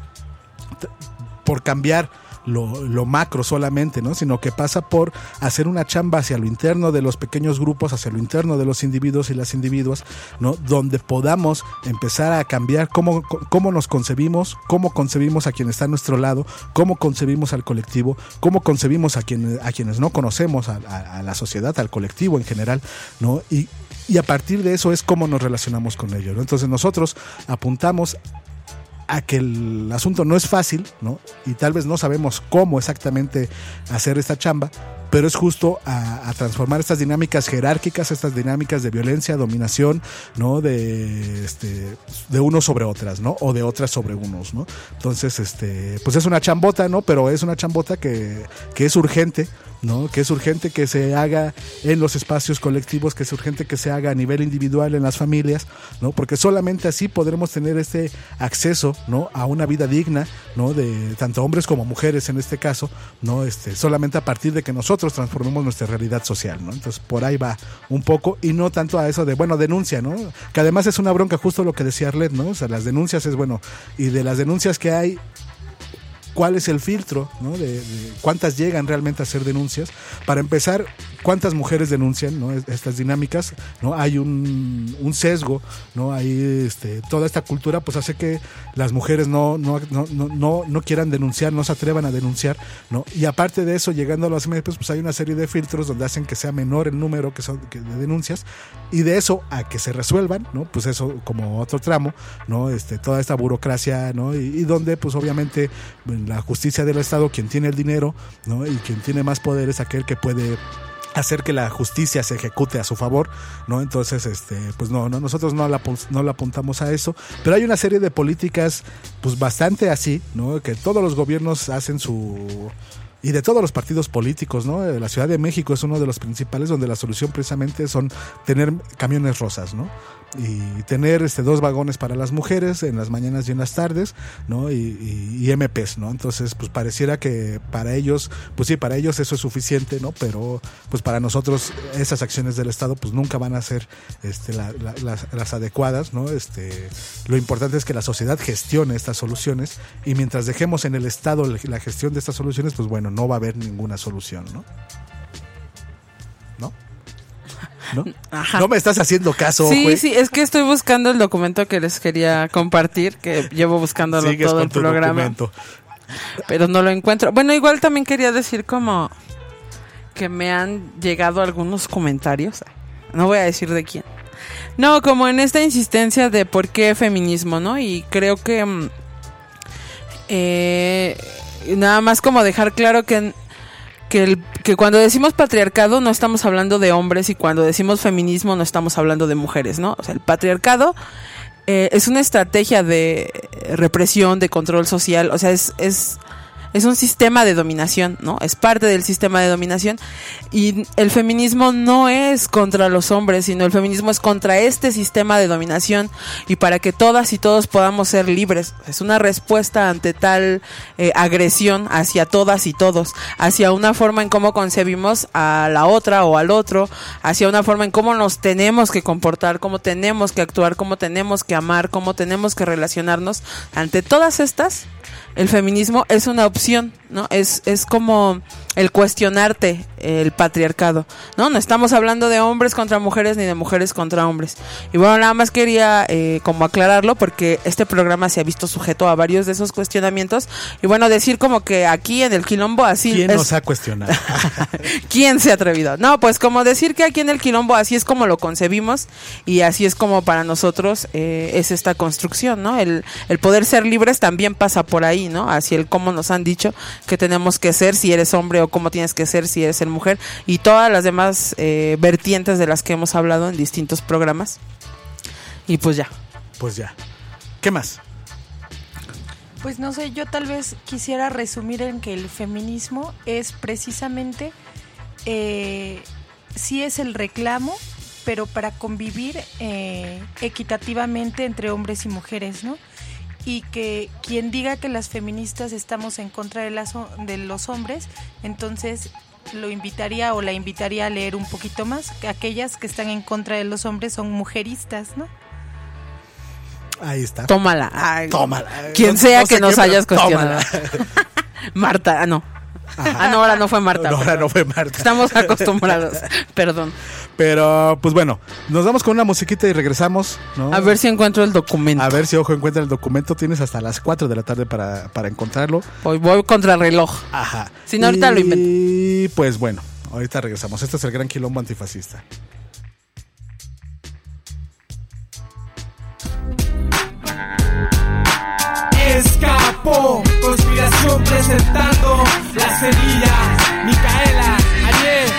Speaker 1: cambiar lo macro solamente, ¿no? Sino que pasa por hacer una chamba hacia lo interno de los pequeños grupos, hacia lo interno de los individuos y las individuas, ¿no? Donde podamos empezar a cambiar cómo nos concebimos, cómo concebimos a quien está a nuestro lado, cómo concebimos al colectivo, cómo concebimos a quienes no conocemos, a la sociedad, al colectivo en general, ¿no? Y a partir de eso es cómo nos relacionamos con ellos, ¿no? Entonces nosotros apuntamos a que el asunto no es fácil, ¿no? Y tal vez no sabemos cómo exactamente hacer esta chamba, pero es justo a transformar estas dinámicas jerárquicas, estas dinámicas de violencia, dominación, ¿no? De unos sobre otras, ¿no? O de otras sobre unos, ¿no? Entonces, pues es una chambota, ¿no? Pero es una chambota que es urgente, ¿no? Que es urgente que se haga en los espacios colectivos, que es urgente que se haga a nivel individual en las familias, ¿no? Porque solamente así podremos tener este acceso, ¿no? A una vida digna, ¿no? De tanto hombres como mujeres en este caso, ¿no? Solamente a partir de que nosotros transformemos nuestra realidad social, ¿no? Entonces por ahí va un poco, y no tanto a eso de, bueno, denuncia, ¿no? Que además es una bronca, justo lo que decía Arlet, ¿no? O sea, las denuncias es, bueno, y de las denuncias que hay, ¿cuál es el filtro, ¿no? De cuántas llegan realmente a hacer denuncias? Para empezar, ¿cuántas mujeres denuncian, ¿no? Estas dinámicas, ¿no? Hay un sesgo, ¿no? Hay toda esta cultura pues hace que las mujeres no quieran denunciar, no se atrevan a denunciar, ¿no? Y aparte de eso, llegando a los medios, pues hay una serie de filtros donde hacen que sea menor el número de denuncias, y de eso a que se resuelvan, ¿no? Pues eso como otro tramo, ¿no? Toda esta burocracia, ¿no? Y donde pues obviamente la justicia del Estado, quien tiene el dinero, ¿no? Y quien tiene más poder es aquel que puede hacer que la justicia se ejecute a su favor, ¿no? Entonces, pues no, nosotros no la apuntamos a eso, pero hay una serie de políticas, pues bastante así, ¿no? Que todos los gobiernos hacen y de todos los partidos políticos, ¿no? La Ciudad de México es uno de los principales, donde la solución precisamente son tener camiones rosas, ¿no? Y tener 2 vagones para las mujeres en las mañanas y en las tardes, ¿no? Y MPs, ¿no? Entonces, pues pareciera que para ellos, pues sí, para ellos eso es suficiente, ¿no? Pero pues para nosotros esas acciones del Estado pues nunca van a ser las adecuadas, ¿no? Lo importante es que la sociedad gestione estas soluciones, y mientras dejemos en el Estado la gestión de estas soluciones, pues bueno, no va a haber ninguna solución, ¿no? ¿No?
Speaker 2: Ajá.
Speaker 1: No me estás haciendo caso,
Speaker 2: sí,
Speaker 1: güey.
Speaker 2: Sí, es que estoy buscando el documento que les quería compartir, que llevo buscándolo todo el programa. Documento. Pero no lo encuentro. Bueno, igual también quería decir como que me han llegado algunos comentarios. No voy a decir de quién. No, como en esta insistencia de por qué feminismo, ¿no? Y creo que nada más como dejar claro que cuando decimos patriarcado no estamos hablando de hombres, y cuando decimos feminismo no estamos hablando de mujeres, ¿no? O sea, el patriarcado es una estrategia de represión, de control social, o sea, es un sistema de dominación, ¿no? Es parte del sistema de dominación, y el feminismo no es contra los hombres, sino el feminismo es contra este sistema de dominación, y para que todas y todos podamos ser libres. Es una respuesta ante tal agresión hacia todas y todos, hacia una forma en cómo concebimos a la otra o al otro, hacia una forma en cómo nos tenemos que comportar, cómo tenemos que actuar, cómo tenemos que amar, cómo tenemos que relacionarnos. Ante todas estas, el feminismo es una opción, ¿no? Es como el cuestionarte el patriarcado, ¿no? No estamos hablando de hombres contra mujeres ni de mujeres contra hombres. Y bueno, nada más quería como aclararlo, porque este programa se ha visto sujeto a varios de esos cuestionamientos. Y bueno, decir como que aquí en el Quilombo así
Speaker 1: ¿quién nos ha cuestionado?
Speaker 2: ¿Quién se ha atrevido? No, pues como decir que aquí en el Quilombo así es como lo concebimos, y así es como para nosotros es esta construcción, ¿no? El poder ser libres también pasa por ahí, ¿no? Así el cómo nos han dicho que tenemos que ser si eres hombre, o cómo tienes que ser si eres mujer, y todas las demás vertientes de las que hemos hablado en distintos programas. Y pues ya.
Speaker 1: Pues ya. ¿Qué más?
Speaker 10: Pues no sé, yo tal vez quisiera resumir en que el feminismo es precisamente, sí es el reclamo, pero para convivir equitativamente entre hombres y mujeres, ¿no? Y que quien diga que las feministas estamos en contra de los hombres, entonces lo invitaría o la invitaría a leer un poquito más. Aquellas que están en contra de los hombres son mujeristas, ¿no?
Speaker 1: Ahí está.
Speaker 2: Tómala. Ay,
Speaker 1: tómala.
Speaker 2: Quien sea que nos hayas
Speaker 1: cuestionado.
Speaker 2: Marta, no. No, ahora no fue Marta.
Speaker 1: No, ahora no fue Marta.
Speaker 2: Estamos acostumbrados. Perdón.
Speaker 1: Pero, pues bueno, nos vamos con una musiquita y regresamos, ¿no?
Speaker 2: A ver si encuentro el documento.
Speaker 1: A ver si, ojo, encuentra el documento. Tienes hasta las 4 de la tarde para encontrarlo.
Speaker 2: Hoy voy contra el reloj.
Speaker 1: Ajá.
Speaker 2: Si no, ahorita lo invento.
Speaker 1: Y pues bueno, ahorita regresamos. Este es el Gran Quilombo Antifascista.
Speaker 14: Escapó, conspiración presentando la semilla, Micaela, Ariel,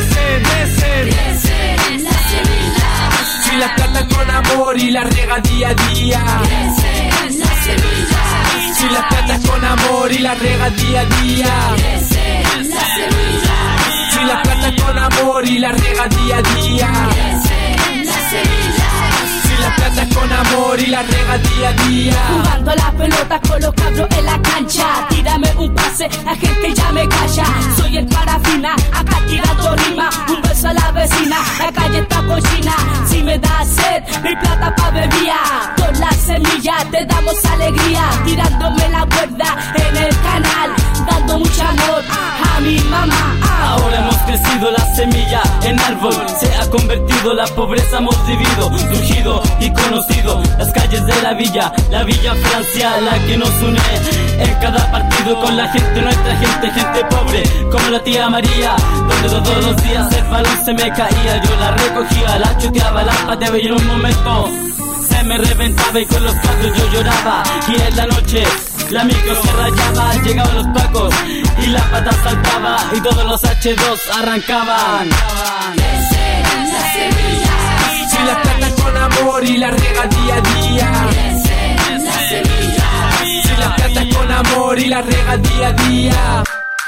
Speaker 14: crecen, la semilla. Si la trata con amor y la riega día a día, crecen, la semilla. Si la trata con amor y la riega día a día, crecen, la semilla. Si la trata con amor y la riega día a día, crecen, la semilla. La plata con amor y la rega día a día.
Speaker 9: Jugando a la pelota con los cabros en la cancha. Tírame un pase, la gente ya me calla. Soy el parafina, acá tirando rima. Un beso a la vecina, la calle está cochina. Si me da sed, mi plata pa' bebía. Con la semilla te damos alegría. Tirándome la cuerda en el canal, dando mucho amor a mi mamá.
Speaker 15: Ahora hemos crecido la semilla en árbol. Se ha convertido la pobreza, hemos vivido, surgido y conocido las calles de la Villa Francia, la que nos une en cada partido con la gente, nuestra gente pobre, como la tía María, donde todos los días el balón se me caía, yo la recogía, la chuteaba, la pateaba y en un momento se me reventaba y con los cabros yo lloraba, y en la noche la micro se rayaba, llegaban los pacos y la pata saltaba y todos los H2 arrancaban.
Speaker 9: La semilla.
Speaker 14: Si la trata con amor y la riega día a día,
Speaker 9: la semilla.
Speaker 14: Si la trata con amor y la riega día a día.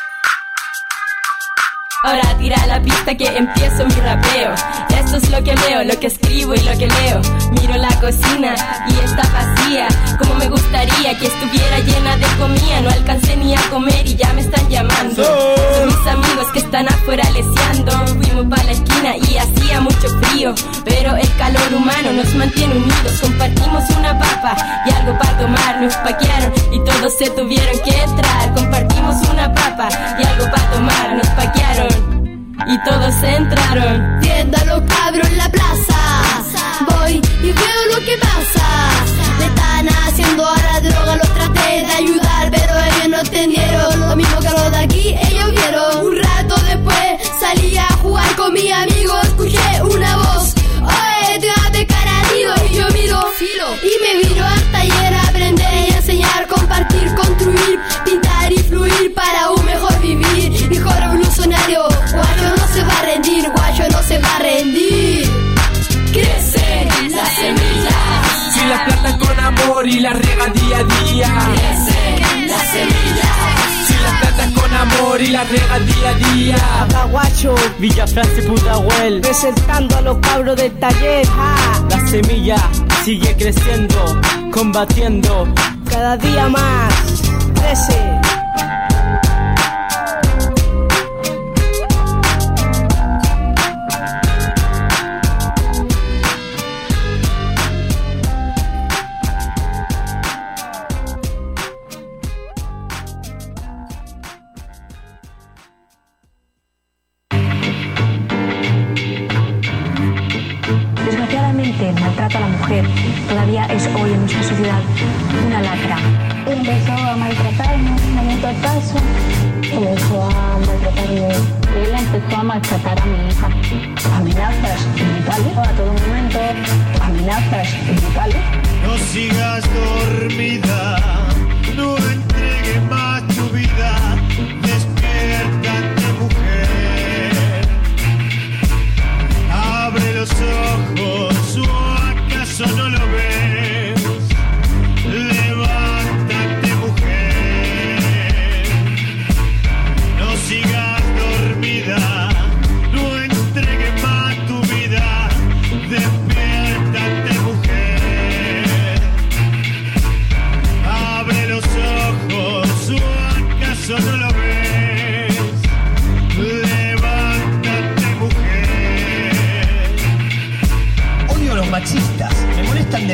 Speaker 9: Ahora tira la pista que empiezo mi rapeo. Esto es lo que veo, lo que escribo y lo que leo. Miro la cocina y está vacía, como me gustaría que estuviera llena de comida. No alcancé ni a comer y ya me están llamando. Son mis amigos que están afuera leseando. Fuimos pa' la esquina y hacía mucho frío, pero el calor humano nos mantiene unidos. Compartimos una papa y algo para tomar. Nos paquearon y todos se tuvieron que entrar. Compartimos una papa y algo para tomar. Nos paquearon y todos entraron.
Speaker 16: Viendo a los cabros en la plaza, voy y veo lo que pasa. Me están haciendo ahora droga, los traté de ayudar, pero ellos no entendieron. Lo mismo que los de aquí, ellos vieron. Un rato después salí a jugar con mi amigo, escuché una voz: oye, déjate caradido. Y yo miro y me viro al taller a aprender y enseñar, compartir, construir, pintar y fluir para un mejor vivir. Hijo revolucionario, guayo no se va a rendir, guayo no se va a rendir. Crece la semilla.
Speaker 14: Si la plata con amor y la riega día a día,
Speaker 16: crece la semilla.
Speaker 14: Si la plata con amor y la riega día a día.
Speaker 17: Caguacho,
Speaker 15: Villa Francia, Pudahuel,
Speaker 17: presentando a los cabros del taller.
Speaker 15: La semilla sigue creciendo, combatiendo.
Speaker 17: Cada día más crece.
Speaker 18: El maltrato a la mujer todavía es hoy en nuestra sociedad una lacra.
Speaker 19: Empezó a maltratarme, me montó al paso. Comenzó a maltratarme. Él empezó a maltratar a mi hija. Amenazas brutales a todo momento. Amenazas brutales.
Speaker 20: No sigas dormida, no entregues más tu vida. Despiértate, mujer. Abre los ojos, ¿o acaso no lo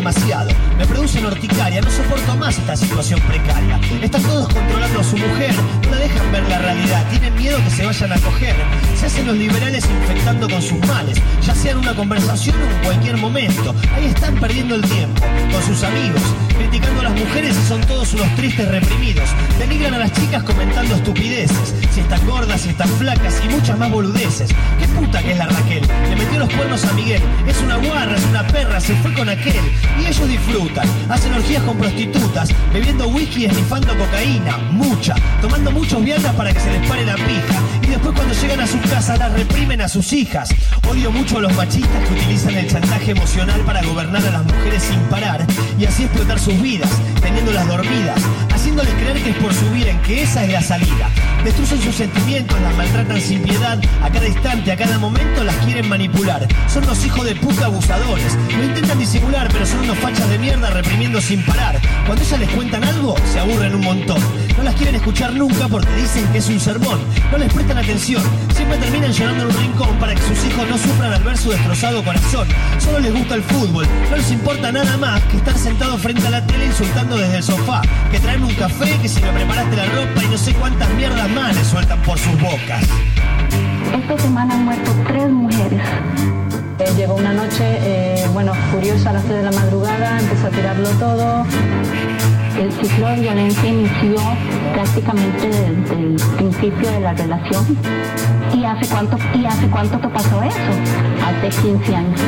Speaker 21: demasiado. Me producen urticaria, no soporto más esta situación precaria. Están todos controlando a su mujer, no la dejan ver la realidad, tienen miedo que se vayan a coger. Se hacen los liberales infectando con sus males, ya sea en una conversación o en cualquier momento. Ahí están perdiendo el tiempo, con sus amigos, criticando a las mujeres y son todos unos tristes reprimidos. Denigran a las chicas comentando estupideces, si están gordas, si están flacas y muchas más boludeces. ¿Qué puta que es la Raquel? Le metió los cuernos a Miguel, es una guarra, es una perra, se fue con aquel. Y ellos disfrutan, hacen orgías con prostitutas, bebiendo whisky y esnifando cocaína, mucha, tomando muchos viajes para que se les pare la pija. Y después cuando llegan a sus casas las reprimen a sus hijas. Odio mucho a los machistas que utilizan el chantaje emocional para gobernar a las mujeres sin parar y así explotar sus vidas, teniéndolas dormidas, haciéndoles creer que es por su bien, que esa es la salida. Destruyen sus sentimientos, las maltratan sin piedad, a cada instante, a cada momento las quieren manipular. Son unos hijos de puta abusadores, lo intentan disimular, pero son unos fachas de mierda reprimiendo sin parar. Cuando ellas les cuentan algo, se aburren un montón. No las quieren escuchar nunca porque dicen que es un sermón. No les prestan atención, siempre terminan llorando en un rincón para que sus hijos no sufran al ver su destrozado corazón. Solo les gusta el fútbol, no les importa nada más que estar sentados frente a la tele insultando desde el sofá. Que traen un café, que si me preparaste la ropa y no sé cuántas mierdas más les sueltan por sus bocas.
Speaker 19: Esta semana han muerto 3 mujeres. Llegó una noche, furiosa a las 3 de la madrugada, empezó a tirarlo todo. El ciclo de violencia inició prácticamente desde el principio de la relación. ¿Y hace cuánto que pasó eso? Hace 15 años.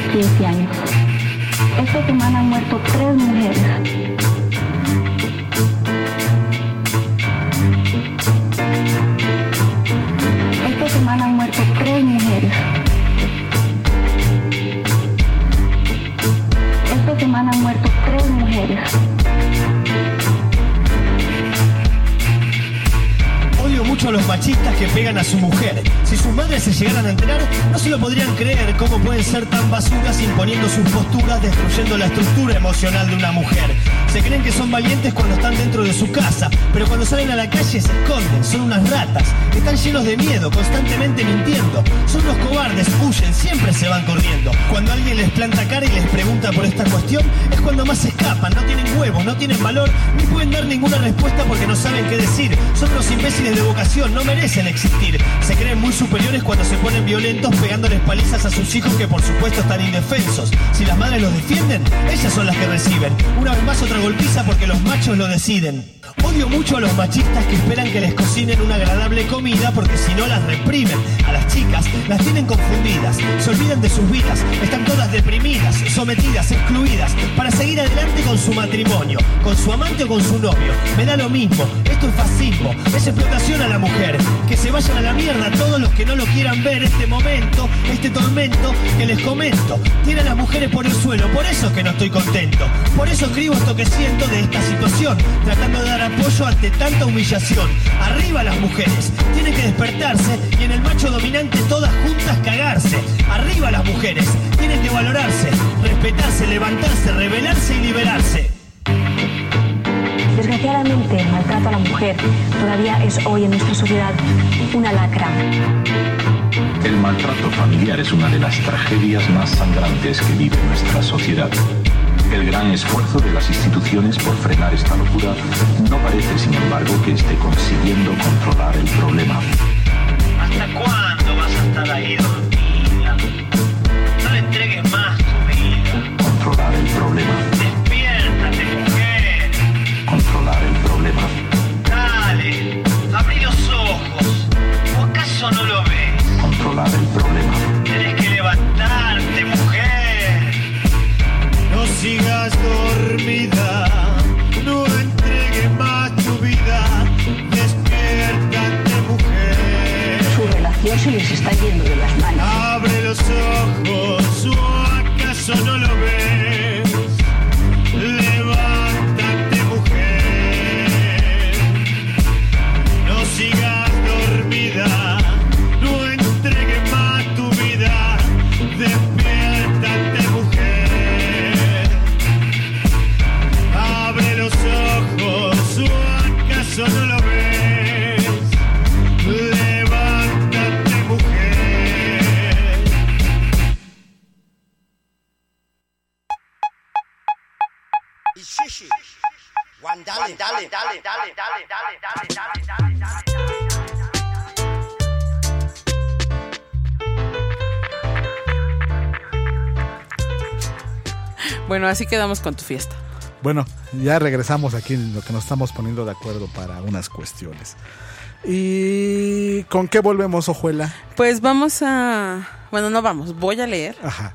Speaker 19: Esta semana han muerto 3 mujeres. Esta semana han muerto 3 mujeres. Esta semana han muerto 3 mujeres.
Speaker 21: Odio mucho a los machistas que pegan a su mujer. Si sus madres se llegaran a enterar, no se lo podrían creer cómo pueden ser tan basuras imponiendo sus posturas, destruyendo la estructura emocional de una mujer. Se creen que son valientes cuando están dentro de su casa, pero cuando salen a la calle se esconden, son unas ratas. Están llenos de miedo, constantemente mintiendo. Son unos cobardes, huyen, siempre se van corriendo. Cuando alguien les planta cara y les pregunta por esta cuestión, es cuando más se escapan, no tienen huevos, no tienen valor, ni pueden dar ninguna respuesta porque no saben qué decir. Son unos imbéciles de vocación, no merecen existir. Se creen muy superiores cuando se ponen violentos, pegándoles palizas a sus hijos que por supuesto están indefensos. Si las madres los defienden, ellas son las que reciben. Una vez más otra golpiza porque los machos lo deciden. Odio mucho a los machistas que esperan que les cocinen una agradable comida porque si no las reprimen. A las chicas las tienen confundidas, se olvidan de sus vidas, están todas deprimidas, sometidas, excluidas, para seguir adelante con su matrimonio, con su amante o con su novio. Me da lo mismo, esto es fascismo, es explotación a la mujer. Que se vayan a la mierda todos los que no lo quieran ver este momento, este tormento que les comento. Tiene a las mujeres por el suelo, por eso es que no estoy contento. Por eso escribo esto que siento de esta situación, tratando de dar apoyo ante tanta humillación. Arriba las mujeres, tienen que despertarse y en el macho dominante todas juntas cagarse. Arriba las mujeres, tienen que valorarse, respetarse, levantarse, rebelarse y liberarse.
Speaker 18: Desgraciadamente, el maltrato a la mujer todavía es hoy en nuestra sociedad una lacra.
Speaker 22: El maltrato familiar es una de las tragedias más sangrantes que vive nuestra sociedad. El gran esfuerzo de las instituciones por frenar esta locura no parece, sin embargo, que esté consiguiendo controlar el problema.
Speaker 21: ¿Hasta cuándo vas a estar ahí dormida? No le entregues más tu vida.
Speaker 22: Controlar el problema.
Speaker 21: Despiértate, mujer.
Speaker 22: Controlar el problema.
Speaker 21: Dale, abrí los ojos. ¿O acaso no lo ves?
Speaker 22: Controlar el problema.
Speaker 21: Tenés que levantarte, mujer. No sigas dormida, no entregues más tu vida, despiértate, mujer.
Speaker 18: Su relación se les está yendo de las manos.
Speaker 21: Abre los ojos, ¿o acaso no lo ves? Levántate, mujer. No sigas dormida, no entregues más tu vida, despiértate, mujer. Abre los ojos, ¿o acaso no lo ves? Levántate, mujer.
Speaker 2: Bueno, así quedamos con tu fiesta.
Speaker 1: Bueno, ya regresamos aquí en lo que nos estamos poniendo de acuerdo para unas cuestiones. ¿Y con qué volvemos, Ojuela?
Speaker 2: Pues vamos a... Bueno, no vamos, voy a leer.
Speaker 1: Ajá.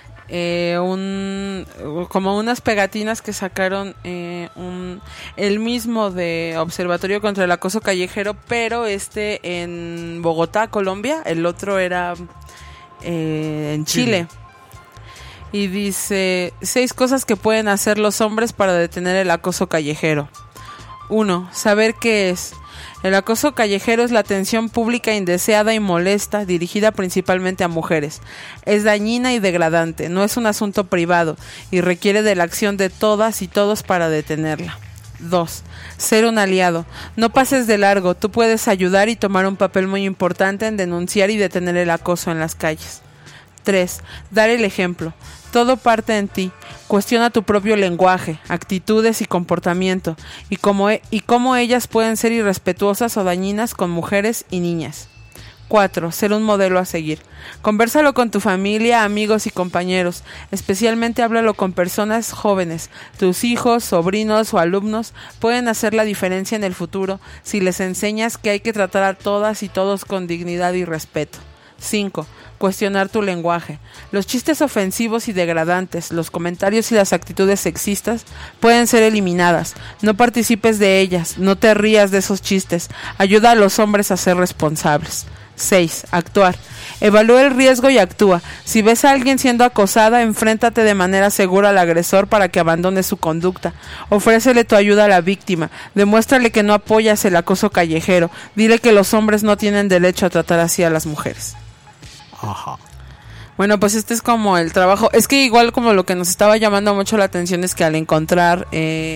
Speaker 2: Como unas pegatinas que sacaron el mismo de Observatorio contra el Acoso Callejero, pero en Bogotá, Colombia. El otro era en Chile. Y dice 6 cosas que pueden hacer los hombres para detener el acoso callejero. 1. Saber qué es. El acoso callejero es la atención pública indeseada y molesta dirigida principalmente a mujeres. Es dañina y degradante, no es un asunto privado y requiere de la acción de todas y todos para detenerla. 2. Ser un aliado. No pases de largo, tú puedes ayudar y tomar un papel muy importante en denunciar y detener el acoso en las calles. 3. Dar el ejemplo. Todo parte en ti. Cuestiona tu propio lenguaje, actitudes y comportamiento y cómo ellas pueden ser irrespetuosas o dañinas con mujeres y niñas. 4. Ser un modelo a seguir. Convérsalo con tu familia, amigos y compañeros. Especialmente háblalo con personas jóvenes. Tus hijos, sobrinos o alumnos pueden hacer la diferencia en el futuro si les enseñas que hay que tratar a todas y todos con dignidad y respeto. 5. Cuestionar tu lenguaje. Los chistes ofensivos y degradantes, los comentarios y las actitudes sexistas pueden ser eliminadas. No participes de ellas, no te rías de esos chistes. Ayuda a los hombres a ser responsables. 6. Actuar. Evalúa el riesgo y actúa. Si ves a alguien siendo acosada, enfréntate de manera segura al agresor para que abandone su conducta. Ofrécele tu ayuda a la víctima. Demuéstrale que no apoyas el acoso callejero. Dile que los hombres no tienen derecho a tratar así a las mujeres.
Speaker 1: Ajá.
Speaker 2: Bueno, pues este es como el trabajo. Es que igual como lo que nos estaba llamando mucho la atención es que al encontrar,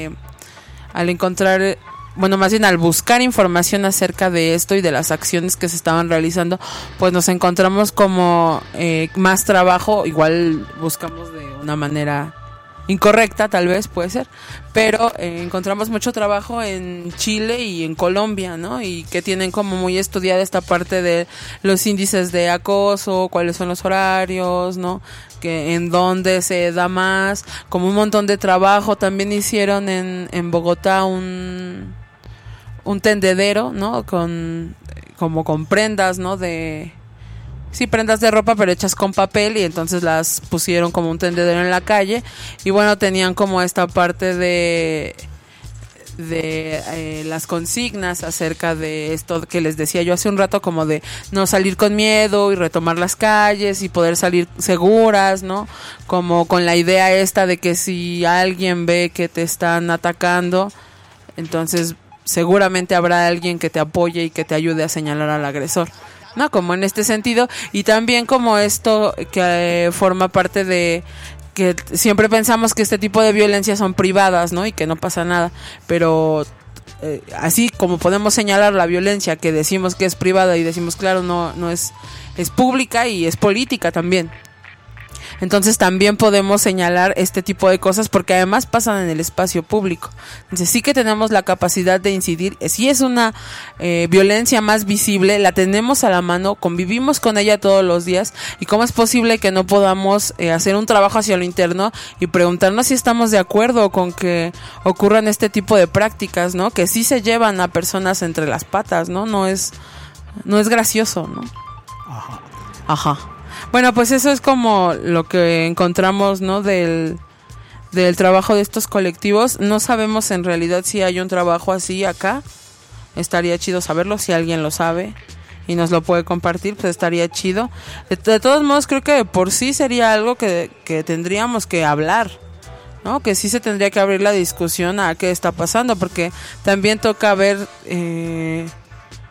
Speaker 2: bueno, más bien al buscar información acerca de esto y de las acciones que se estaban realizando, pues nos encontramos como más trabajo. Igual buscamos de una manera incorrecta, tal vez, puede ser, pero encontramos mucho trabajo en Chile y en Colombia, ¿no? Y que tienen como muy estudiada esta parte de los índices de acoso, cuáles son los horarios, ¿no? Que en dónde se da más, como un montón de trabajo. También hicieron en Bogotá un tendedero, ¿no? Como con prendas, ¿no? Sí, prendas de ropa, pero hechas con papel, y entonces las pusieron como un tendedero en la calle. Y bueno, tenían como esta parte de las consignas acerca de esto que les decía yo hace un rato, como de no salir con miedo y retomar las calles y poder salir seguras, ¿no? Como con la idea esta de que si alguien ve que te están atacando, entonces seguramente habrá alguien que te apoye y que te ayude a señalar al agresor, ¿no? Como en este sentido. Y también como esto que forma parte de que siempre pensamos que este tipo de violencias son privadas, ¿no? Y que no pasa nada, pero así como podemos señalar la violencia que decimos que es privada y decimos claro, no es pública y es política también. Entonces también podemos señalar este tipo de cosas porque además pasan en el espacio público. Entonces sí que tenemos la capacidad de incidir. Si es una violencia más visible, la tenemos a la mano, convivimos con ella todos los días, y cómo es posible que no podamos hacer un trabajo hacia lo interno y preguntarnos si estamos de acuerdo con que ocurran este tipo de prácticas, ¿no? Que sí se llevan a personas entre las patas, ¿no? No es gracioso, ¿no? Ajá. Bueno, pues eso es como lo que encontramos, ¿no? Del trabajo de estos colectivos. No sabemos en realidad si hay un trabajo así acá. Estaría chido saberlo, si alguien lo sabe y nos lo puede compartir, pues estaría chido. De todos modos, creo que por sí sería algo que tendríamos que hablar, ¿no? Que sí se tendría que abrir la discusión a qué está pasando, porque también toca ver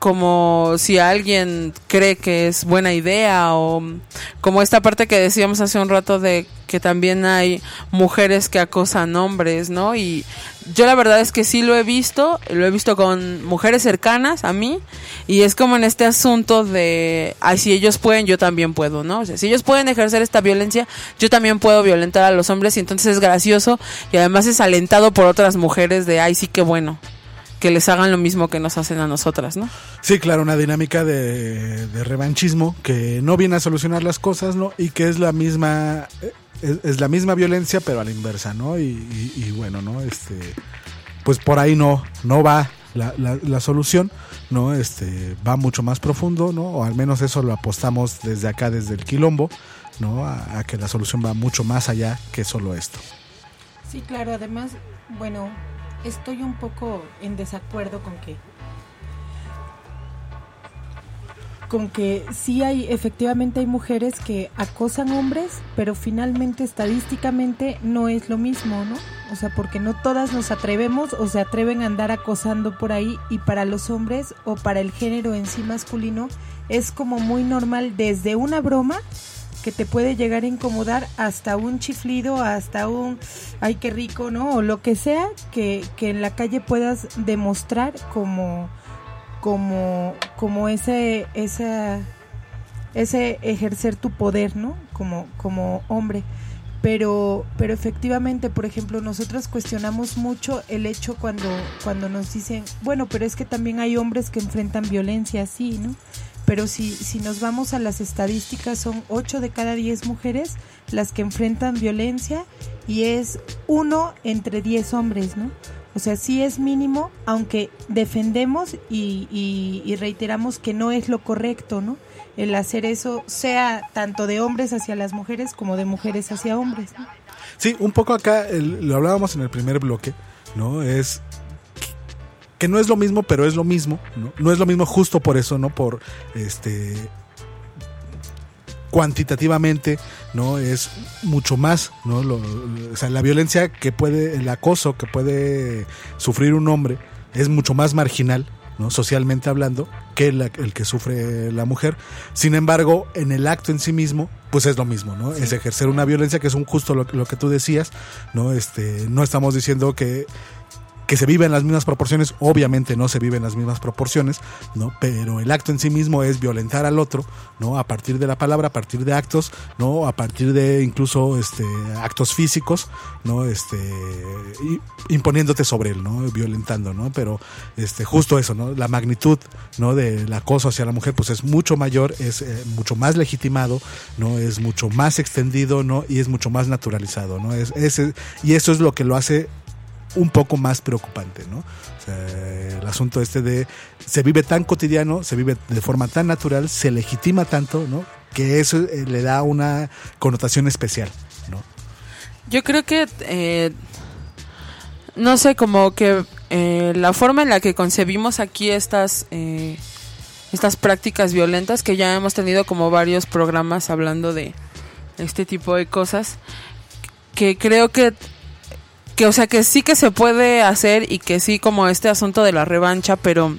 Speaker 2: como si alguien cree que es buena idea, o como esta parte que decíamos hace un rato de que también hay mujeres que acosan hombres, ¿no? Y yo la verdad es que sí lo he visto con mujeres cercanas a mí, y es como en este asunto de, ay, si ellos pueden, yo también puedo, ¿no? O sea, si ellos pueden ejercer esta violencia, yo también puedo violentar a los hombres, y entonces es gracioso y además es alentado por otras mujeres de, ay, sí, qué bueno que les hagan lo mismo que nos hacen a nosotras, ¿no?
Speaker 1: Sí, claro, una dinámica de revanchismo que no viene a solucionar las cosas, ¿no? Y que es la misma violencia, pero a la inversa, ¿no? Y bueno, ¿no? Pues por ahí no va la solución, ¿no? Va mucho más profundo, ¿no? O al menos eso lo apostamos desde acá, desde el Quilombo, ¿no? A que la solución va mucho más allá que solo esto.
Speaker 10: Sí, claro, además, bueno, estoy un poco en desacuerdo con que sí efectivamente hay mujeres que acosan hombres, pero finalmente estadísticamente no es lo mismo, ¿no? O sea, porque no todas nos atrevemos o se atreven a andar acosando por ahí, y para los hombres o para el género en sí masculino es como muy normal, desde una broma que te puede llegar a incomodar hasta un chiflido, hasta un ay qué rico, ¿no? O lo que sea que en la calle puedas demostrar como ese ejercer tu poder, ¿no? Como hombre. Pero efectivamente, por ejemplo, nosotros cuestionamos mucho el hecho cuando nos dicen, bueno, pero es que también hay hombres que enfrentan violencia así, ¿no? Pero si nos vamos a las estadísticas, son 8 de cada 10 mujeres las que enfrentan violencia, y es 1 entre 10 hombres, ¿no? O sea, sí es mínimo, aunque defendemos y reiteramos que no es lo correcto, ¿no? El hacer eso, sea tanto de hombres hacia las mujeres como de mujeres hacia hombres, ¿no?
Speaker 1: Sí, un poco acá, lo hablábamos en el primer bloque, ¿no? Es que no es lo mismo, pero es lo mismo, ¿no? No es lo mismo justo por eso, ¿no? Por cuantitativamente, ¿no? Es mucho más, ¿no? O sea, la violencia el acoso que puede sufrir un hombre es mucho más marginal, ¿no? Socialmente hablando, que el que sufre la mujer. Sin embargo, en el acto en sí mismo, pues es lo mismo, ¿no? Sí. Es ejercer una violencia, que es justo lo que tú decías, ¿no? No estamos diciendo que se vive en las mismas proporciones, obviamente no se vive en las mismas proporciones, ¿no? Pero el acto en sí mismo es violentar al otro, ¿no? A partir de la palabra, a partir de actos, ¿no? A partir de incluso actos físicos, ¿no? Imponiéndote sobre él, ¿no? Violentando, ¿no? Pero justo eso, ¿no? La magnitud, ¿no? Del acoso hacia la mujer, pues es mucho mayor, es mucho más legitimado, ¿no? Es mucho más extendido, ¿no? Y es mucho más naturalizado, ¿no? Y eso es lo que lo hace un poco más preocupante, ¿no? O sea, el asunto se vive tan cotidiano, se vive de forma tan natural, se legitima tanto, ¿no? Que eso le da una connotación especial, ¿no?
Speaker 2: Yo creo que no sé, como que la forma en la que concebimos aquí estas prácticas violentas, que ya hemos tenido como varios programas hablando de este tipo de cosas, que creo que o sea, que sí que se puede hacer, y que sí, como este asunto de la revancha, pero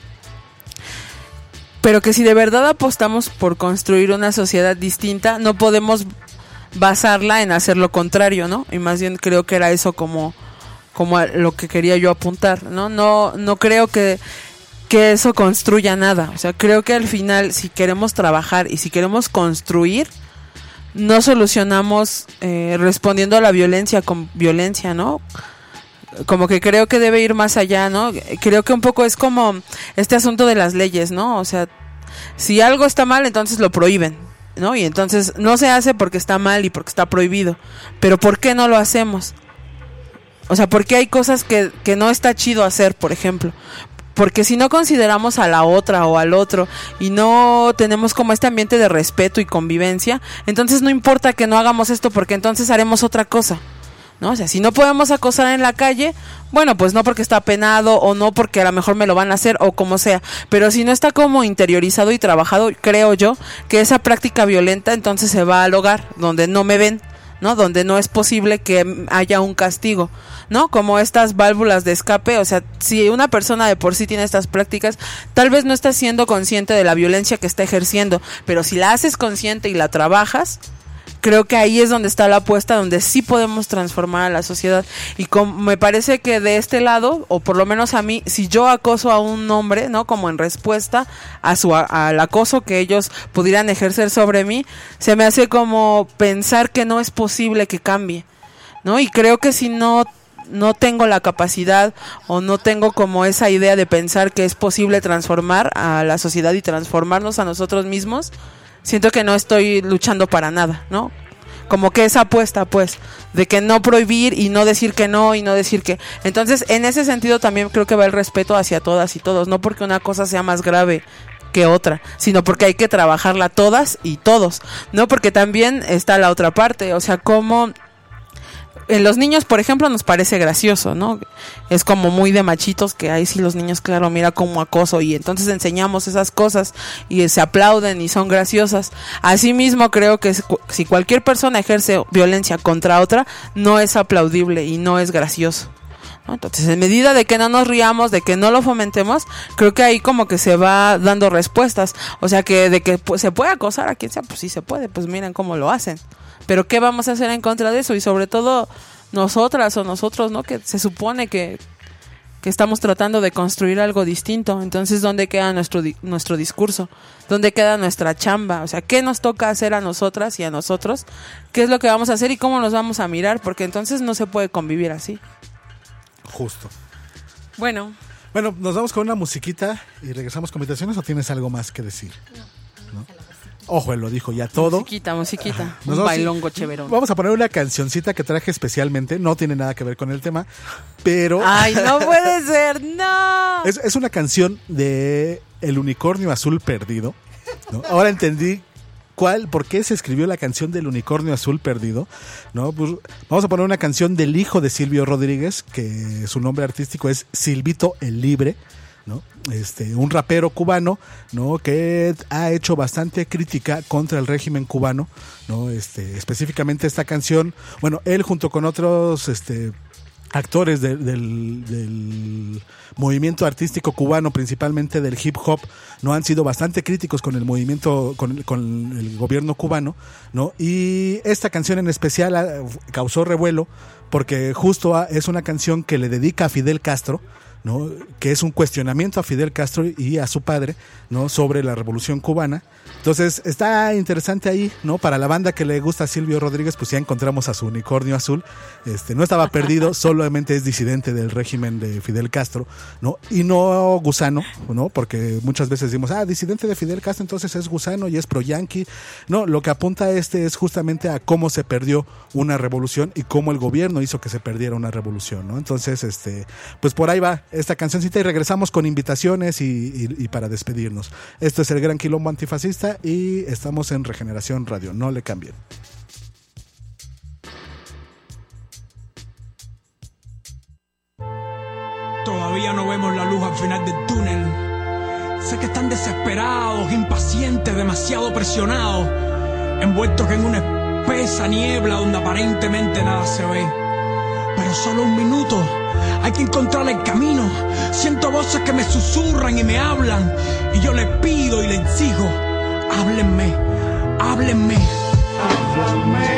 Speaker 2: que si de verdad apostamos por construir una sociedad distinta, no podemos basarla en hacer lo contrario, ¿no? Y más bien creo que era eso como lo que quería yo apuntar, ¿no? No creo que eso construya nada. O sea, creo que al final, si queremos trabajar y si queremos construir, no solucionamos respondiendo a la violencia con violencia, ¿no? Como que creo que debe ir más allá, ¿no? Creo que un poco es como este asunto de las leyes, ¿no? O sea, si algo está mal, entonces lo prohíben, ¿no? Y entonces no se hace porque está mal y porque está prohibido. Pero ¿por qué no lo hacemos? O sea, ¿por qué hay cosas que no está chido hacer, por ejemplo? Porque si no consideramos a la otra o al otro y no tenemos como este ambiente de respeto y convivencia, entonces no importa que no hagamos esto, porque entonces haremos otra cosa, ¿no? O sea, si no podemos acosar en la calle, bueno, pues no porque está penado, o no porque a lo mejor me lo van a hacer, o como sea, pero si no está como interiorizado y trabajado, creo yo que esa práctica violenta entonces se va al hogar, donde no me ven, ¿no? Donde no es posible que haya un castigo, ¿no? Como estas válvulas de escape, o sea, si una persona de por sí tiene estas prácticas, tal vez no está siendo consciente de la violencia que está ejerciendo, pero si la haces consciente y la trabajas, creo que ahí es donde está la apuesta, donde sí podemos transformar a la sociedad. Y me parece que de este lado, o por lo menos a mí, si yo acoso a un hombre, ¿no? Como en respuesta al acoso que ellos pudieran ejercer sobre mí, se me hace como pensar que no es posible que cambie, ¿no? Y creo que si no tengo la capacidad o no tengo como esa idea de pensar que es posible transformar a la sociedad y transformarnos a nosotros mismos, siento que no estoy luchando para nada, ¿no? Como que esa apuesta, pues, de que no prohibir y no decir que no y no decir que... Entonces, en ese sentido también creo que va el respeto hacia todas y todos, no porque una cosa sea más grave que otra, sino porque hay que trabajarla todas y todos, ¿no? Porque también está la otra parte, o sea, como... En los niños, por ejemplo, nos parece gracioso, ¿no? Es como muy de machitos que ahí sí los niños, claro, mira como acoso, y entonces enseñamos esas cosas y se aplauden y son graciosas. Asimismo, creo que si cualquier persona ejerce violencia contra otra, no es aplaudible y no es gracioso, ¿no? Entonces, en medida de que no nos riamos, de que no lo fomentemos, creo que ahí como que se va dando respuestas. O sea, que de que pues, se puede acosar a quien sea, pues sí se puede, pues miren cómo lo hacen. Pero ¿qué vamos a hacer en contra de eso? Y sobre todo nosotras o nosotros, ¿no? Que se supone que estamos tratando de construir algo distinto. Entonces, ¿dónde queda nuestro discurso? ¿Dónde queda nuestra chamba? O sea, ¿qué nos toca hacer a nosotras y a nosotros? ¿Qué es lo que vamos a hacer y cómo nos vamos a mirar? Porque entonces no se puede convivir así.
Speaker 1: Justo.
Speaker 2: Bueno,
Speaker 1: nos vamos con una musiquita y regresamos con invitaciones, ¿o tienes algo más que decir? ¿No? Ojo, él lo dijo ya todo.
Speaker 2: Musiquita. Un bailongo chéverón.
Speaker 1: Vamos a poner una cancioncita que traje especialmente. No tiene nada que ver con el tema, pero...
Speaker 2: ¡Ay, no puede ser! ¡No!
Speaker 1: Es una canción de El Unicornio Azul Perdido, ¿no? Ahora entendí por qué se escribió la canción del Unicornio Azul Perdido, ¿no? Pues vamos a poner una canción del hijo de Silvio Rodríguez, que su nombre artístico es Silvito el Libre, ¿no? Un rapero cubano, ¿no? Que ha hecho bastante crítica contra el régimen cubano, ¿no? Específicamente esta canción, bueno, él junto con otros actores del movimiento artístico cubano, principalmente del hip hop, no han sido bastante críticos con el movimiento, con el gobierno cubano, ¿no? Y esta canción en especial causó revuelo porque justo es una canción que le dedica a Fidel Castro, ¿no? Que es un cuestionamiento a Fidel Castro y a su padre, ¿no? Sobre la revolución cubana. Entonces está interesante ahí, ¿no? Para la banda que le gusta a Silvio Rodríguez, pues ya encontramos a su unicornio azul. No estaba perdido, solamente es disidente del régimen de Fidel Castro, ¿no? Y no gusano, ¿no? Porque muchas veces decimos, disidente de Fidel Castro, entonces es gusano y es pro yanqui. No, lo que apunta es justamente a cómo se perdió una revolución y cómo el gobierno hizo que se perdiera una revolución, ¿no? Entonces, pues por ahí va esta cancioncita y regresamos con invitaciones y para despedirnos. Esto es el Gran Quilombo Antifascista y estamos en Regeneración Radio. No le cambien.
Speaker 3: Todavía no vemos la luz al final del túnel. Sé que están desesperados, impacientes, demasiado presionados, envueltos en una espesa niebla donde aparentemente nada se ve. Pero solo un minuto, hay que encontrar el camino. Siento voces que me susurran y me hablan, y yo les pido y les exijo: háblenme, háblenme.
Speaker 7: Háblame,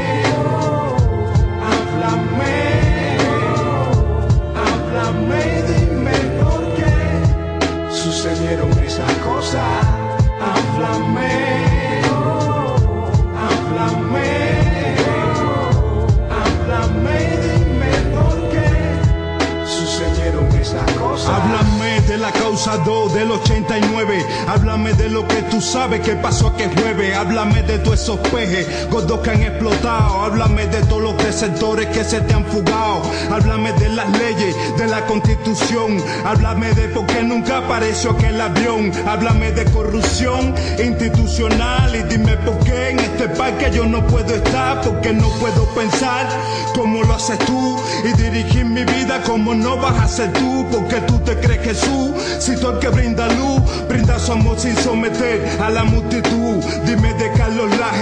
Speaker 7: háblame, dime por qué sucedieron esas cosas. Háblame, dime por qué sucedieron esas cosas.
Speaker 20: Háblame de la causa 2 del 89. Háblame de lo que tú sabes que pasó aquel jueves. Háblame de todos esos pejes gordos que han explotado. Háblame de todos los desertores que se te han fugado. Háblame de las leyes, de la constitución. Háblame de por qué nunca apareció aquel avión. Háblame de corrupción institucional y dime por qué en este parque yo no puedo estar. Porque no puedo pensar como lo haces tú y dirigir mi vida como no vas a hacer tú. Porque tú te crees Jesús, si tú el que brinda luz, brinda su amor sin someter a la multitud. Dime de Carlos Laje,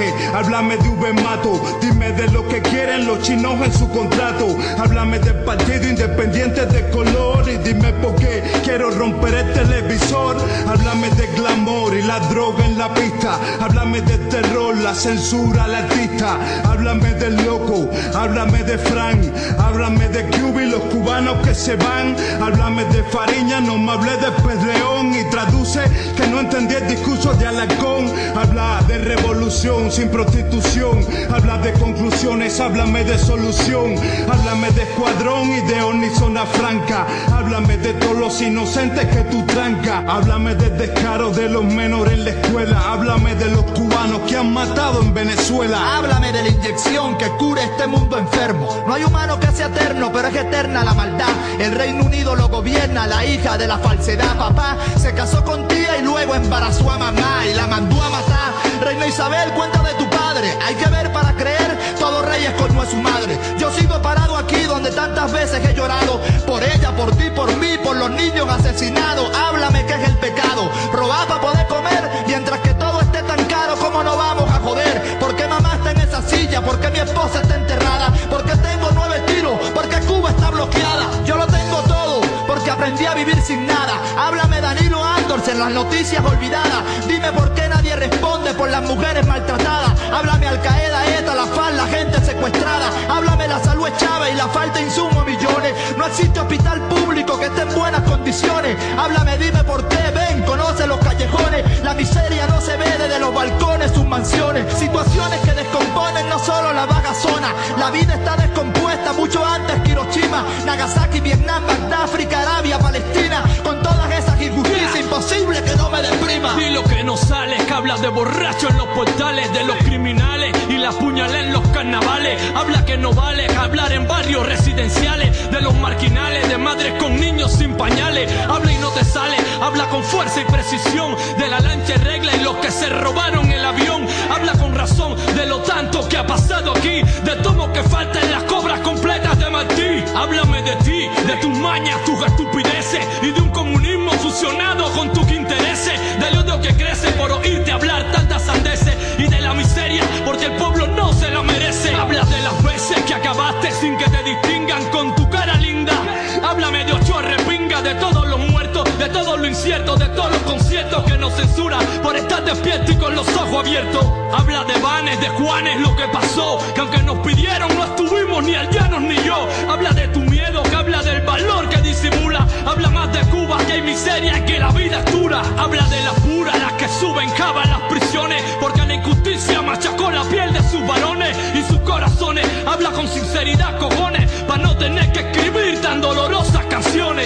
Speaker 20: Háblame de V-Mato, dime de lo que quieren los chinos en su contrato. Háblame del partido independiente de color y dime por qué quiero romper el televisor. Háblame de glamour y la droga en la pista. Háblame del terror, la censura al artista. Háblame del loco, háblame de Frank. Háblame de Cuba y los cubanos que se van. Háblame de Fariña, no me hablé de Pedreón. Y traduce que no entendí el discurso de Alarcón. Habla de revolución sin prostitución. Habla de conclusiones, háblame de solución. Háblame de escuadrón y de Zona Franca. Háblame de todos los inocentes que tú trancas. Háblame del descaro de los menores en la escuela. Háblame de los cubanos que han matado en Venezuela.
Speaker 5: Háblame de la inyección que cure este mundo enfermo. No hay humano que sea eterno, pero es eterna la maldad. El Reino Unido lo gobierna la hija de la falsedad. Papá se casó con tía y luego embarazó a mamá y la mandó a matar. Reina Isabel, cuenta de tu padre. Hay que ver para creer, todo rey escoñó a su madre. Yo sigo parado aquí donde tantas veces he llorado. Por ella, por ti, por mí, por los niños asesinados. Háblame qué es el pecado. Robar para poder comer, mientras que todo esté tan caro. ¿Cómo no vamos a joder? ¿Por qué mamá está en esa silla? ¿Por qué mi esposa está enterrada? ¿Por qué tengo 9 tiros? ¿Por qué Cuba está bloqueada? Yo lo tengo todo, porque aprendí a vivir sin nada. Háblame Danilo Andors en las noticias olvidadas. Dime por qué nadie responde por las mujeres maltratadas. Háblame Al Qaeda, ETA, la FARC, la gente secuestrada. Háblame la salud es chava y la falta de insumos millones. No existe hospital público que esté en buenas condiciones. Háblame, dime por qué, ven, conoce los callejones. La miseria no se ve desde los balcones, sus mansiones. Situaciones que descomponen no solo la baja zona. La vida está descompuesta mucho antes que Hiroshima, Nagasaki, Vietnam, Bagdad, África, Arabia, Palestina. Con todas esas injusticias, imposible que no me deprima.
Speaker 3: Y lo que no sale es que habla de borrachos en los portales, de los criminales y la puñalada en los carnavales. Habla que no vale hablar en barrios residenciales, de los marginales, de madres con niños sin pañales. Habla y no te sale, habla con fuerza y precisión, de la lancha en regla y los que se robaron el avión. Habla con razón de lo tanto que ha pasado aquí, de todo que falta en las cobras completas de Martí. Háblame de ti, de tus mañas, tus estupideces y de un comunismo fusionado con tus intereses, del odio que crece por oírte hablar tantas sandeces y de la miseria porque el pueblo no se lo merece. Habla de las veces que acabaste sin que te distingan con tu cara linda. Háblame de Ochoa Repinga, de todos los muertos, de todo lo incierto, de todos los conciertos que nos censuran por estar despierto y con los ojos abiertos. Habla de Vanes, de Juanes, lo que pasó, que aunque nos pidieron no estuvimos ni Llanos ni yo. Habla de tu miedo, que habla del valor que disimula. Habla más de Cuba, que hay miseria y que la vida es dura. Habla de las puras, las que suben cava en las prisiones, porque la injusticia machacó la piel de sus varones y sus corazones. Habla con sinceridad, cojones, para no tener que escribir tan dolorosas canciones.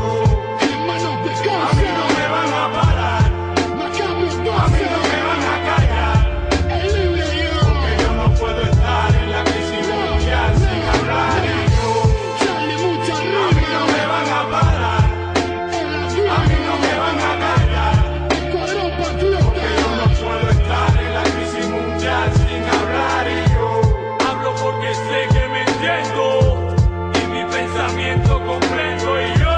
Speaker 7: A mí no me van a parar, a mí no me van a callar, porque yo no puedo estar en la crisis mundial sin hablar. A mí no me van a parar, a mí no me van a callar, porque yo no puedo estar en la crisis mundial sin hablar. Y yo hablo porque sé que me entiendo y mi pensamiento comprendo. Y yo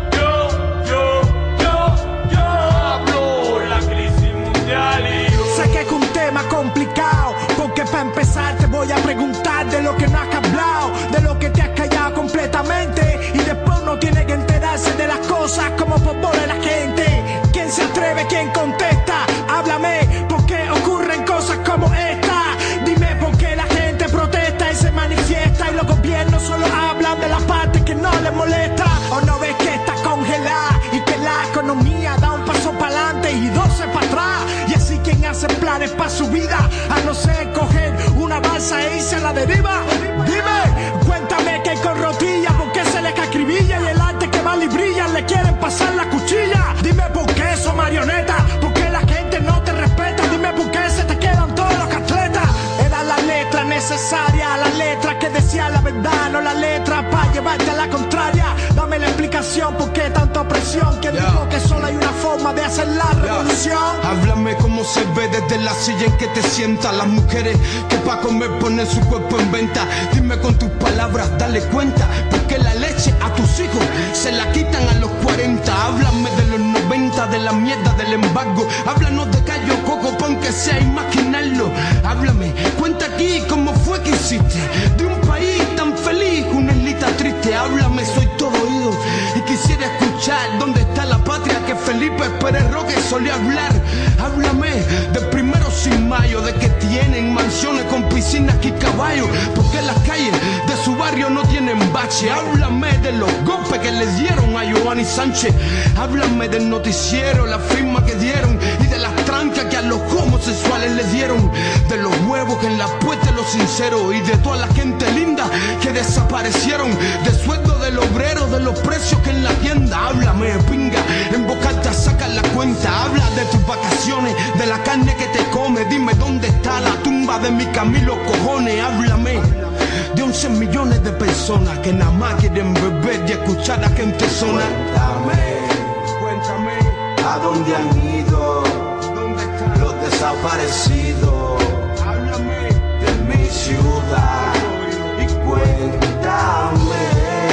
Speaker 6: sé que es un tema complicado, porque para empezar te voy a preguntar de lo que no has hablado, de lo que te has callado completamente, y después uno tiene que enterarse de las cosas como por bola de la gente. ¿Quién se atreve? ¿Quién contesta? Háblame, ¿por qué ocurren cosas como esta? Dime por qué la gente protesta y se manifiesta, y los gobiernos solo hablan de la parte que no les molesta. ¿O no ves que está congelada y que la economía da un paso para adelante y 12 para atrás? Y así quien hace planes para su vida, a no ser coger una balsa e irse a la deriva. Dime, cuéntame que con rotilla, ¿por qué se les acribilla? Y el arte que vale y brilla, le quieren pasar la cuchilla. Dime por qué son marionetas, por qué la gente no te respeta. Dime por qué se te quedan todos los atletas. Era la letra necesaria, la letra que decía la verdad, no la letra para llevarte a la contraria. Dame la explicación, por qué tanta opresión, que dijo que solo hay una forma de hacer la revolución.
Speaker 20: Háblame cómo se ve desde la silla en que te sientas. Las mujeres que pa' comer ponen su cuerpo en venta. Dime con tus palabras, dale cuenta, porque la leche a tus hijos se la quitan a los 40. Háblame de los 90, de la mierda del embargo. Háblanos de Cayo Coco, pon que sea imaginarlo. Háblame solía hablar. Háblame del 1 de mayo, de que tienen mansiones con piscinas y caballos, porque las calles de su barrio no tienen bache. Háblame de los golpes que le dieron a Giovanni Sánchez. Háblame del noticiero, la firma que dieron y de las trancas que a los homosexuales les dieron, de los huevos que en la puerta de los sinceros y de toda la gente linda que desaparecieron, de sueldo del obrero, de los precios que en la tienda. Háblame, pinga, en boca alta saca la cuenta. Habla de tus vacaciones, de la carne que te come. Dime dónde está la tumba de mi Camilo Cojones. Háblame de 11 millones de personas que nada más quieren beber y escuchar a gente sonar. Cuéntame,
Speaker 4: ¿a dónde han ido los desaparecidos?
Speaker 20: Háblame
Speaker 4: de mi ciudad y cuéntame,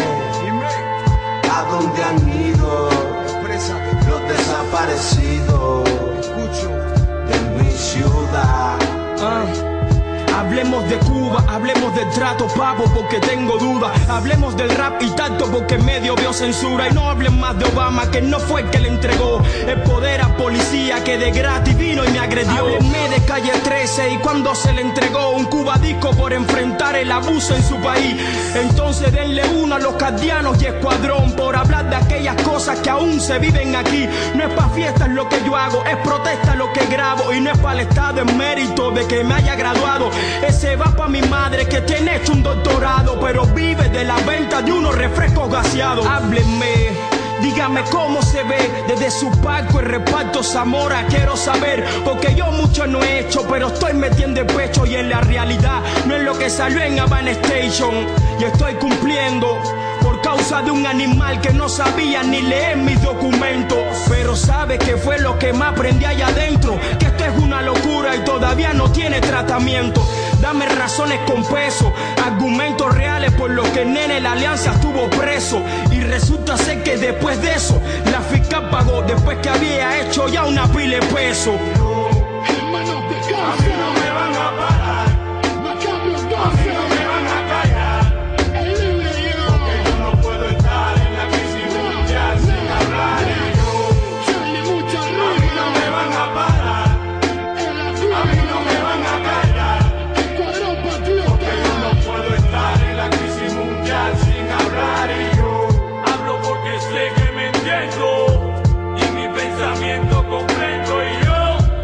Speaker 4: ¿a dónde han ido los desaparecidos de mi ciudad?
Speaker 3: Hablemos de Cuba, hablemos del trato, papo, porque tengo dudas. Hablemos del rap y tanto, porque en medio veo censura. Y no hablen más de Obama, que no fue el que le entregó el poder a policía, que de gratis vino y me agredió. Háblenme de Calle 13 y cuando se le entregó un cubadisco por enfrentar el abuso en su país. Entonces denle uno a los cardianos y escuadrón por hablar de aquellas cosas que aún se viven aquí. No es pa' fiestas lo que yo hago, es protesta lo que grabo. Y no es para el estado en mérito de que me haya graduado. Ese va pa' mi madre que tiene hecho un doctorado, pero vive de la venta de unos refrescos gaseados. Háblenme, dígame cómo se ve desde su palco el reparto Zamora. Quiero saber, porque yo mucho no he hecho, pero estoy metiendo el pecho y en la realidad no es lo que salió en Havana Station. Y estoy cumpliendo por causa de un animal que no sabía ni leer mis documentos. Pero sabe que fue lo que más aprendí allá adentro, que esto es una locura y todavía no tiene tratamiento. Dame razones con peso, argumentos reales por los que el nene la alianza estuvo preso. Y resulta ser que después de eso la fiscal pagó, después que había hecho ya una pila de peso.
Speaker 7: Hermanos de casa, a mí no me van a parar, Macabro 12, a mí no me van a callar, el libre yo, porque yo no puedo estar en la crisis mundial sin hablar y yo, Charlie, mucha ruido, a mí no me van a parar, a mí no me van a callar, Escuadrón Patriota, porque yo no puedo estar en la crisis mundial sin hablar y yo, hablo porque sé que me entiendo y mi pensamiento comprendo y yo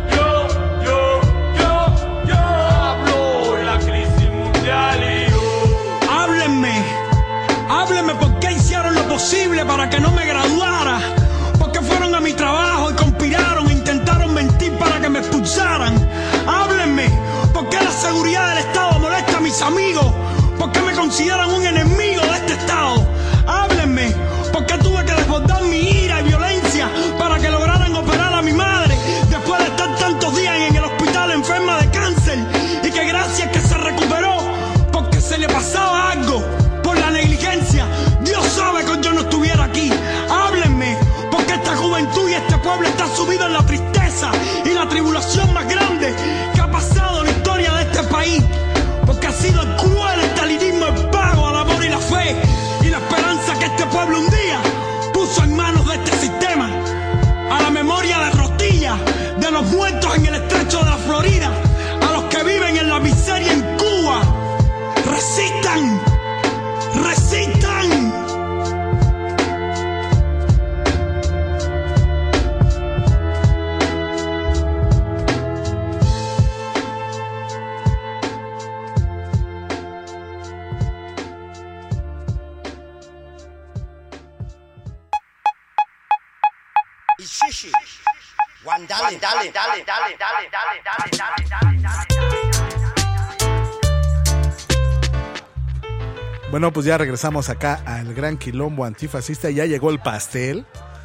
Speaker 7: hablo la crisis mundial y yo.
Speaker 3: Háblenme por qué hicieron lo posible para que no me graduara, porque fueron a mi trabajo y conspiraron e intentaron mentir para que me expulsaran. Háblenme por qué la seguridad del Estado molesta a mis amigos, por qué me consideran un enemigo de este Estado. Háblenme por qué tuve que desbordar mi ira y violencia para que lograran operar a mi madre después de estar tantos días en el hospital enferma de cáncer, y que gracias que se recuperó porque se le pasaba algo por la negligencia. Dios sabe que yo no estuviera aquí. Háblenme porque esta juventud y este pueblo está sumido en la tristeza y la tribulación más grande que ha pasado en la historia de este país, porque ha sido el cruel estalinismo el pago al amor y la fe y la esperanza que este pueblo un día puso en manos de este sistema. A la memoria de Rostilla, de los muertos en el estrecho de la Florida, a los que viven en la miseria en Cuba, resistan, resistan.
Speaker 13: Shishi, Wandale.
Speaker 1: Bueno, pues ya regresamos acá al gran quilombo antifascista. Ya llegó el pastel.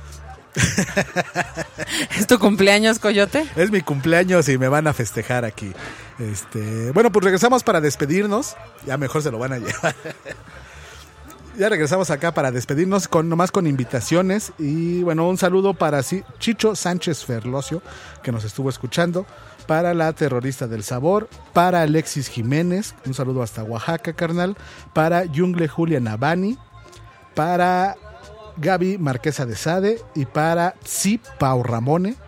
Speaker 2: ¿Es tu cumpleaños, Coyote?
Speaker 1: Es mi cumpleaños y me van a festejar aquí. Bueno, pues regresamos para despedirnos. Ya mejor se lo van a llevar. Ya regresamos acá para despedirnos nomás con invitaciones. Y bueno, un saludo para Chicho Sánchez Ferlosio, que nos estuvo escuchando. Para la terrorista del sabor. Para Alexis Jiménez. Un saludo hasta Oaxaca, carnal. Para Jungle Julia Navani. Para Gaby Marquesa de Sade. Y para Psi Pau Ramone.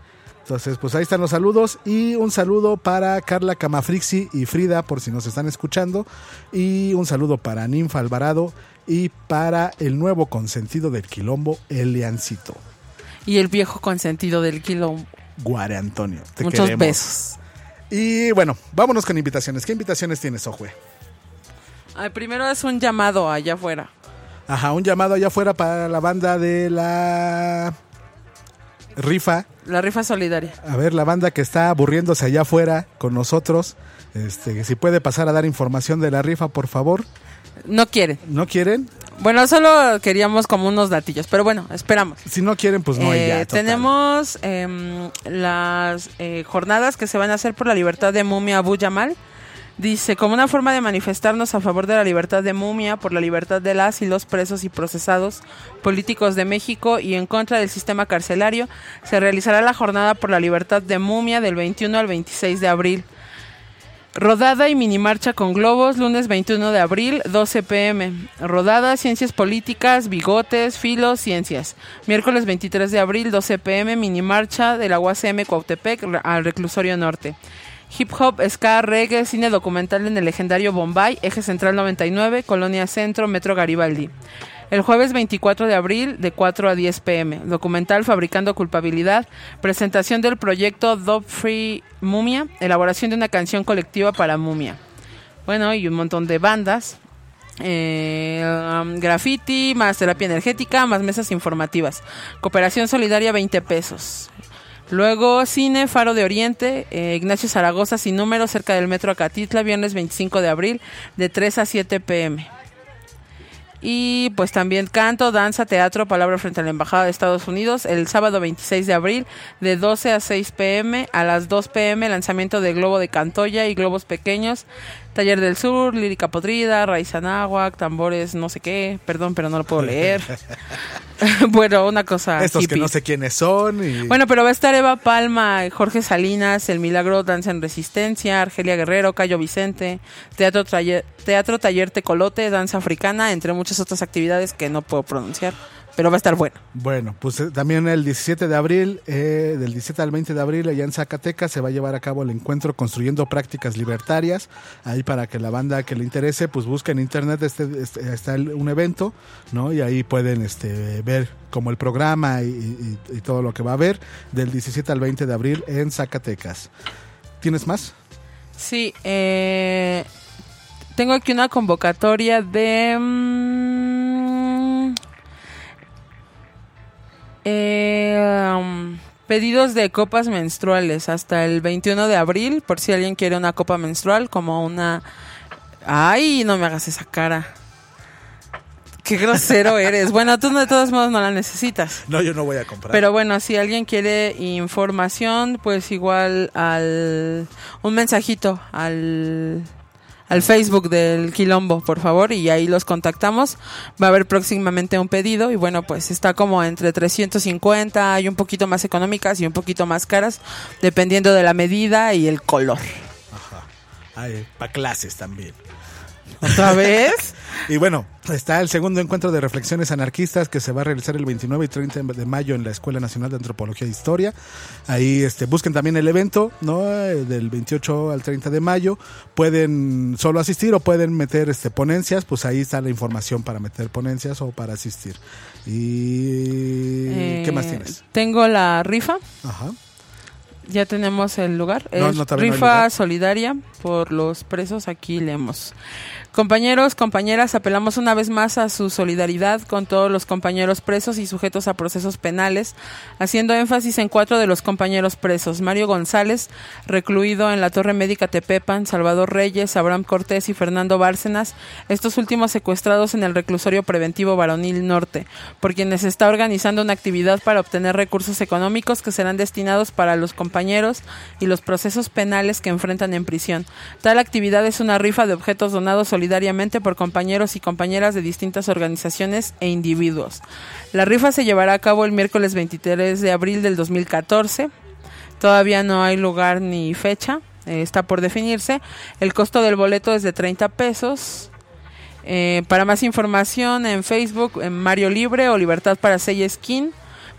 Speaker 1: Entonces, pues ahí están los saludos. Y un saludo para Carla Camafrixi y Frida, por si nos están escuchando. Y un saludo para Ninfa Alvarado y para el nuevo consentido del Quilombo, Eliancito.
Speaker 2: Y el viejo consentido del Quilombo,
Speaker 1: Guare Antonio. Te
Speaker 2: muchos
Speaker 1: queremos.
Speaker 2: besos.
Speaker 1: Y bueno, vámonos con invitaciones. ¿Qué invitaciones tienes, Ojue?
Speaker 2: Primero es un llamado allá afuera.
Speaker 1: Ajá, un llamado allá afuera para la banda de la rifa.
Speaker 2: La rifa solidaria.
Speaker 1: A ver, la banda que está aburriéndose allá afuera con nosotros, si puede pasar a dar información de la rifa, por favor.
Speaker 2: No quieren.
Speaker 1: ¿No quieren?
Speaker 2: Bueno, solo queríamos como unos datillos, pero bueno, esperamos.
Speaker 1: Si no quieren, pues no hay ya.
Speaker 2: Tenemos las jornadas que se van a hacer por la libertad de Mumia Abu Jamal. Dice, como una forma de manifestarnos a favor de la libertad de Mumia, por la libertad de las y los presos y procesados políticos de México y en contra del sistema carcelario, se realizará la jornada por la libertad de Mumia del 21 al 26 de abril. Rodada y mini marcha con globos, lunes 21 de abril, 12 p.m. Rodada, ciencias políticas, bigotes, filos, ciencias. Miércoles 23 de abril, 12 p.m. Mini marcha de la UACM Cuautepec al Reclusorio Norte. Hip hop, ska, reggae, cine documental en el legendario Bombay, Eje Central 99, Colonia Centro, Metro Garibaldi. El jueves 24 de abril, de 4 a 10 p.m. Documental Fabricando Culpabilidad, presentación del proyecto Dub Free Mumia, elaboración de una canción colectiva para Mumia. Bueno, y un montón de bandas. Graffiti, más terapia energética, más mesas informativas. Cooperación solidaria, 20 pesos. Luego cine Faro de Oriente, Ignacio Zaragoza sin número, cerca del Metro Acatitla, viernes 25 de abril, de 3 a 7 p.m. Y pues también canto, danza, teatro, palabra frente a la Embajada de Estados Unidos, el sábado 26 de abril, de 12 a 6 p.m. A las 2 p.m. lanzamiento de Globo de Cantoya y globos pequeños, Taller del Sur, Lírica Podrida, Raíz Anáhuac, tambores no sé qué, perdón, pero no lo puedo leer. Bueno, una cosa
Speaker 1: estos
Speaker 2: hippie.
Speaker 1: Que no sé quiénes son.
Speaker 2: Bueno, pero va a estar Eva Palma, Jorge Salinas, El Milagro, Danza en Resistencia, Argelia Guerrero, Cayo Vicente, Teatro Taller Tecolote, Danza Africana, entre muchas otras actividades que no puedo pronunciar, pero va a estar bueno.
Speaker 1: Bueno, pues también el 17 de abril, del 17 al 20 de abril, allá en Zacatecas, se va a llevar a cabo el encuentro Construyendo Prácticas Libertarias. Ahí para que la banda que le interese, pues busque en internet, está un evento, ¿no? Y ahí pueden ver como el programa y todo lo que va a haber del 17 al 20 de abril en Zacatecas. ¿Tienes más?
Speaker 2: Sí, tengo aquí una convocatoria de... pedidos de copas menstruales hasta el 21 de abril, por si alguien quiere una copa menstrual, como una... ¡Ay, no me hagas esa cara! ¡Qué grosero eres! Bueno, tú de todos modos no la necesitas.
Speaker 1: No, yo no voy a comprar.
Speaker 2: Pero bueno, si alguien quiere información, pues igual un mensajito al Facebook del Quilombo, por favor, y ahí los contactamos. Va a haber próximamente un pedido y bueno, pues está como entre 350, hay un poquito más económicas y un poquito más caras, dependiendo de la medida y el color.
Speaker 1: Ajá. Hay para clases también.
Speaker 2: ¿Otra vez?
Speaker 1: Y bueno, está el segundo encuentro de reflexiones anarquistas que se va a realizar el 29 y 30 de mayo en la Escuela Nacional de Antropología e Historia. Ahí busquen también el evento, ¿no? Del 28 al 30 de mayo. Pueden solo asistir o pueden meter ponencias, pues ahí está la información para meter ponencias o para asistir. Y ¿qué más tienes?
Speaker 2: Tengo la rifa.
Speaker 1: Ajá.
Speaker 2: Ya tenemos el lugar.
Speaker 1: No,
Speaker 2: es
Speaker 1: rifa
Speaker 2: lugar. Solidaria por los presos. Aquí leemos. Compañeros, compañeras, apelamos una vez más a su solidaridad con todos los compañeros presos y sujetos a procesos penales, haciendo énfasis en 4 de los compañeros presos: Mario González, recluido en la Torre Médica Tepepan; Salvador Reyes, Abraham Cortés y Fernando Bárcenas, estos últimos secuestrados en el Reclusorio Preventivo Varonil Norte, por quienes se está organizando una actividad para obtener recursos económicos que serán destinados para los compañeros y los procesos penales que enfrentan en prisión. Tal actividad es una rifa de objetos donados solidariamente por compañeros y compañeras de distintas organizaciones e individuos. La rifa se llevará a cabo el miércoles 23 de abril del 2014. Todavía no hay lugar ni fecha, está por definirse. El costo del boleto es de 30 pesos. Para más información en Facebook, en Mario Libre o Libertad para Sey Skin.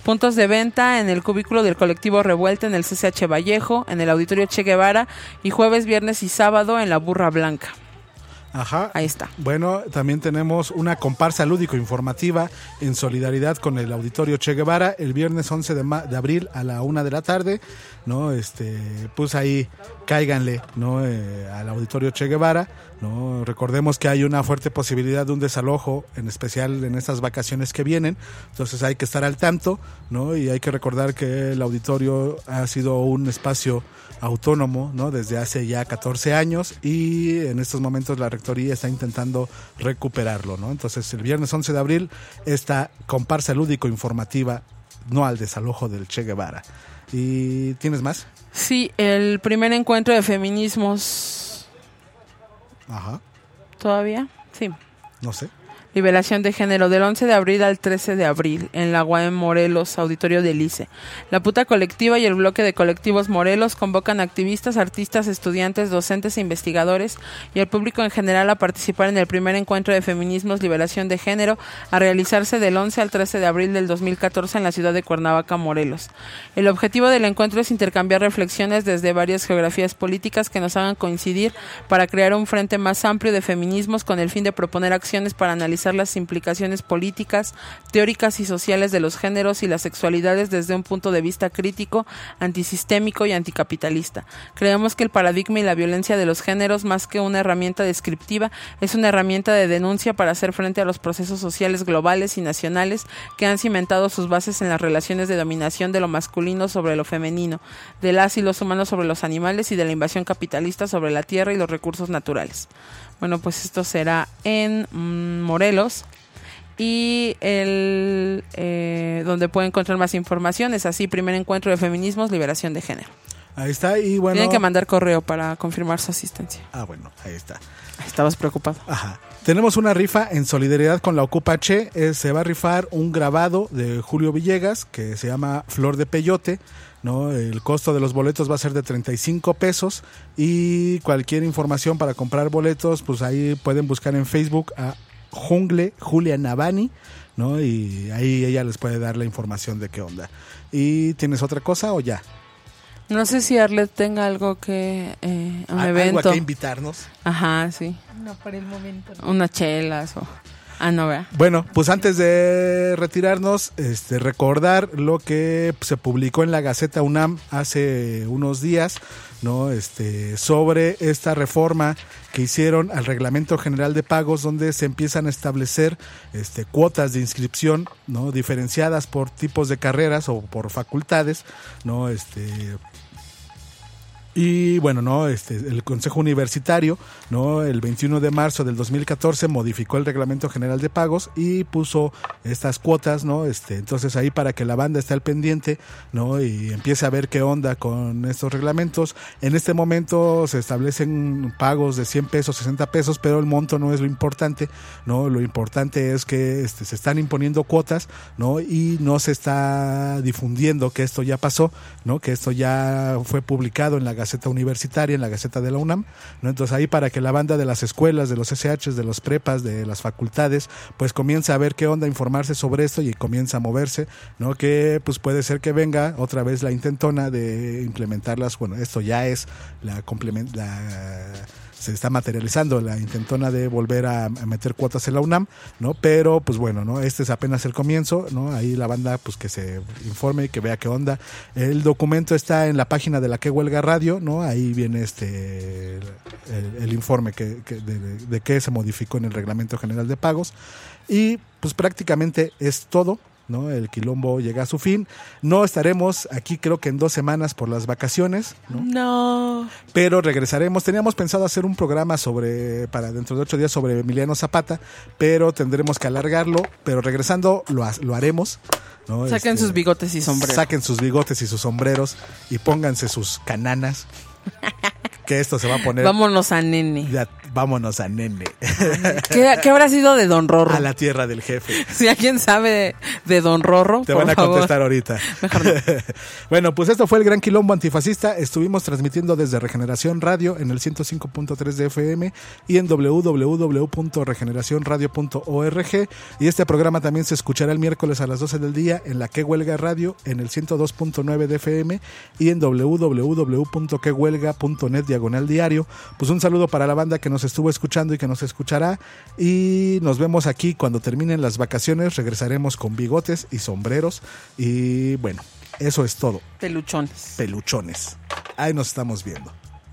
Speaker 2: Puntos de venta en el cubículo del colectivo Revuelta, en el CCH Vallejo, en el Auditorio Che Guevara y jueves, viernes y sábado en la Burra Blanca.
Speaker 1: Ajá.
Speaker 2: Ahí está.
Speaker 1: Bueno, también tenemos una comparsa lúdico-informativa en solidaridad con el Auditorio Che Guevara el viernes 11 de abril a la 1 de la tarde, ¿no? Pues ahí cáiganle, ¿no? Al Auditorio Che Guevara, ¿no? Recordemos que hay una fuerte posibilidad de un desalojo, en especial en estas vacaciones que vienen, entonces hay que estar al tanto, ¿no? Y hay que recordar que el auditorio ha sido un espacio autónomo, ¿no? Desde hace ya 14 años y en estos momentos la rectoría está intentando recuperarlo, ¿no? Entonces el viernes 11 de abril esta comparsa lúdico informativa, no al desalojo del Che Guevara. ¿Y tienes más?
Speaker 2: Sí, el primer encuentro de feminismos.
Speaker 1: Ajá.
Speaker 2: ¿Todavía? Sí.
Speaker 1: No sé.
Speaker 2: Liberación de género, del 11 de abril al 13 de abril, en la UAM Morelos, Auditorio del ICE. La Puta Colectiva y el bloque de colectivos Morelos convocan activistas, artistas, estudiantes, docentes e investigadores y al público en general a participar en el primer encuentro de feminismos, liberación de género, a realizarse del 11 al 13 de abril del 2014 en la ciudad de Cuernavaca, Morelos. El objetivo del encuentro es intercambiar reflexiones desde varias geografías políticas que nos hagan coincidir para crear un frente más amplio de feminismos con el fin de proponer acciones para analizar las implicaciones políticas, teóricas y sociales de los géneros y las sexualidades desde un punto de vista crítico, antisistémico y anticapitalista. Creemos que el paradigma y la violencia de los géneros, más que una herramienta descriptiva, es una herramienta de denuncia para hacer frente a los procesos sociales globales y nacionales que han cimentado sus bases en las relaciones de dominación de lo masculino sobre lo femenino, de las y los humanos sobre los animales y de la invasión capitalista sobre la tierra y los recursos naturales. Bueno, pues esto será en Morelos y donde pueden encontrar más información es así, primer encuentro de feminismos, liberación de género.
Speaker 1: Ahí está y bueno...
Speaker 2: Tienen que mandar correo para confirmar su asistencia.
Speaker 1: Ah, bueno, ahí está.
Speaker 2: Estabas preocupado.
Speaker 1: Ajá. Tenemos una rifa en solidaridad con la Ocupa Che. Se va a rifar un grabado de Julio Villegas que se llama Flor de Peyote, ¿no? El costo de los boletos va a ser de 35 pesos y cualquier información para comprar boletos, pues ahí pueden buscar en Facebook a Jungle Julia Navani, ¿no? Y ahí ella les puede dar la información de qué onda. ¿Y tienes otra cosa o ya?
Speaker 2: No sé si Arlet tenga algo que... un evento.
Speaker 1: ¿Algo a que invitarnos?
Speaker 2: Ajá, sí.
Speaker 10: No, por el momento no.
Speaker 2: Unas chelas o... Ah, no, vea.
Speaker 1: Bueno, pues antes de retirarnos, recordar lo que se publicó en la Gaceta UNAM hace unos días, ¿no? Sobre esta reforma que hicieron al Reglamento General de Pagos, donde se empiezan a establecer cuotas de inscripción, ¿no? Diferenciadas por tipos de carreras o por facultades, ¿no? Y bueno, no, el Consejo Universitario, ¿no? El 21 de marzo del 2014 modificó el Reglamento General de Pagos y puso estas cuotas, ¿no? Entonces ahí para que la banda esté al pendiente, ¿no? Y empiece a ver qué onda con estos reglamentos. En este momento se establecen pagos de 100 pesos, 60 pesos, pero el monto no es lo importante, ¿no? Lo importante es que se están imponiendo cuotas, ¿no? Y no se está difundiendo que esto ya pasó, ¿no? Que esto ya fue publicado en la Gaceta Universitaria, en la Gaceta de la UNAM, ¿no? Entonces ahí para que la banda de las escuelas, de los SHs, de los prepas, de las facultades, pues comience a ver qué onda, informarse sobre esto y comienza a moverse, ¿no? Que pues puede ser que venga otra vez la intentona de implementarlas. Bueno, esto ya es se está materializando la intentona de volver a meter cuotas en la UNAM, ¿no? Pero pues bueno, ¿no? Este es apenas el comienzo, ¿no? Ahí la banda pues que se informe y que vea qué onda. El documento está en la página de la Que Huelga Radio, ¿no? Ahí viene el informe de qué se modificó en el Reglamento General de Pagos y pues prácticamente es todo, ¿no? El quilombo llega a su fin. No estaremos aquí creo que en 2 semanas por las vacaciones, ¿no?
Speaker 2: No.
Speaker 1: Pero regresaremos. Teníamos pensado hacer un programa para dentro de 8 días sobre Emiliano Zapata, pero tendremos que alargarlo. Pero regresando lo haremos, ¿no?
Speaker 2: Saquen sus bigotes y sombreros.
Speaker 1: Saquen sus bigotes y sus sombreros y pónganse sus cananas. que esto se va a poner...
Speaker 2: Vámonos a nene.
Speaker 1: Vámonos a nene.
Speaker 2: ¿Qué habrá sido de Don Rorro?
Speaker 1: A la tierra del jefe.
Speaker 2: Si alguien sabe de Don Rorro,
Speaker 1: te van a contestar ahorita.
Speaker 2: Mejor no.
Speaker 1: Bueno, pues esto fue el Gran Quilombo Antifascista. Estuvimos transmitiendo desde Regeneración Radio en el 105.3 de FM y en www.regeneracionradio.org. Y este programa también se escuchará el miércoles a las 12 del día en la Que Huelga Radio en el 102.9 de FM y en www.quehuelga.net/diario. Pues un saludo para la banda que nos estuvo escuchando y que nos escuchará, y nos vemos aquí cuando terminen las vacaciones. Regresaremos con bigotes y sombreros y bueno, eso es todo. Peluchones. Ahí nos estamos viendo.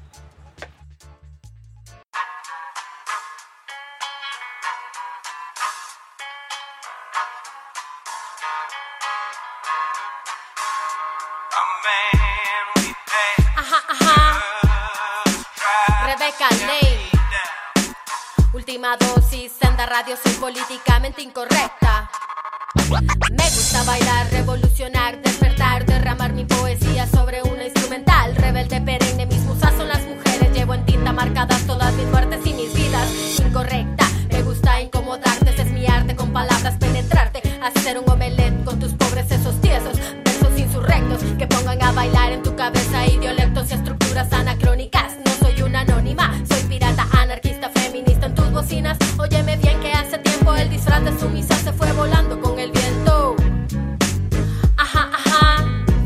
Speaker 8: Última dosis, Senda Radio, soy políticamente incorrecta. Me gusta bailar, revolucionar, despertar, derramar mi poesía sobre una instrumental. Rebelde perenne, mis musas son las mujeres. Llevo en tinta marcadas todas mis muertes y mis vidas. Incorrecta, me gusta incomodarte, ese es mi arte, con palabras penetrarte. Hacer un omelette con tus pobres sesos tiesos. Versos insurrectos que pongan a bailar en tu cabeza idiolectos y estructuras anacrónicas. No soy una anónima, soy pirata, anarquista, feminista en tus bocinas. Óyeme bien que hace tiempo el disfraz de sumisa se fue volando con el viento. Ajá, ajá.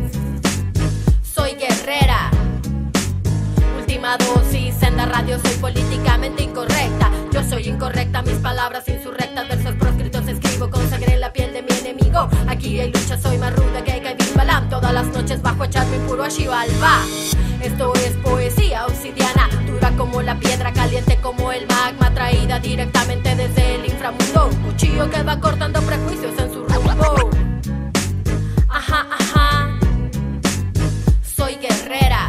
Speaker 8: Soy guerrera. Última dosis, Senda Radio, soy políticamente incorrecta. Yo soy incorrecta, mis palabras insurrectas, versos proscritos escribo con sangre en la piel de mi enemigo. Aquí hay lucha, soy más ruda que Kevin Balam. Todas las noches bajo echarme puro a Xibalba. Esto es poesía obsidiana, dura como la piedra, caliente como el magma, traída directamente desde el inframundo. Cuchillo que va cortando prejuicios en su rumbo. Ajá, ajá. Soy guerrera.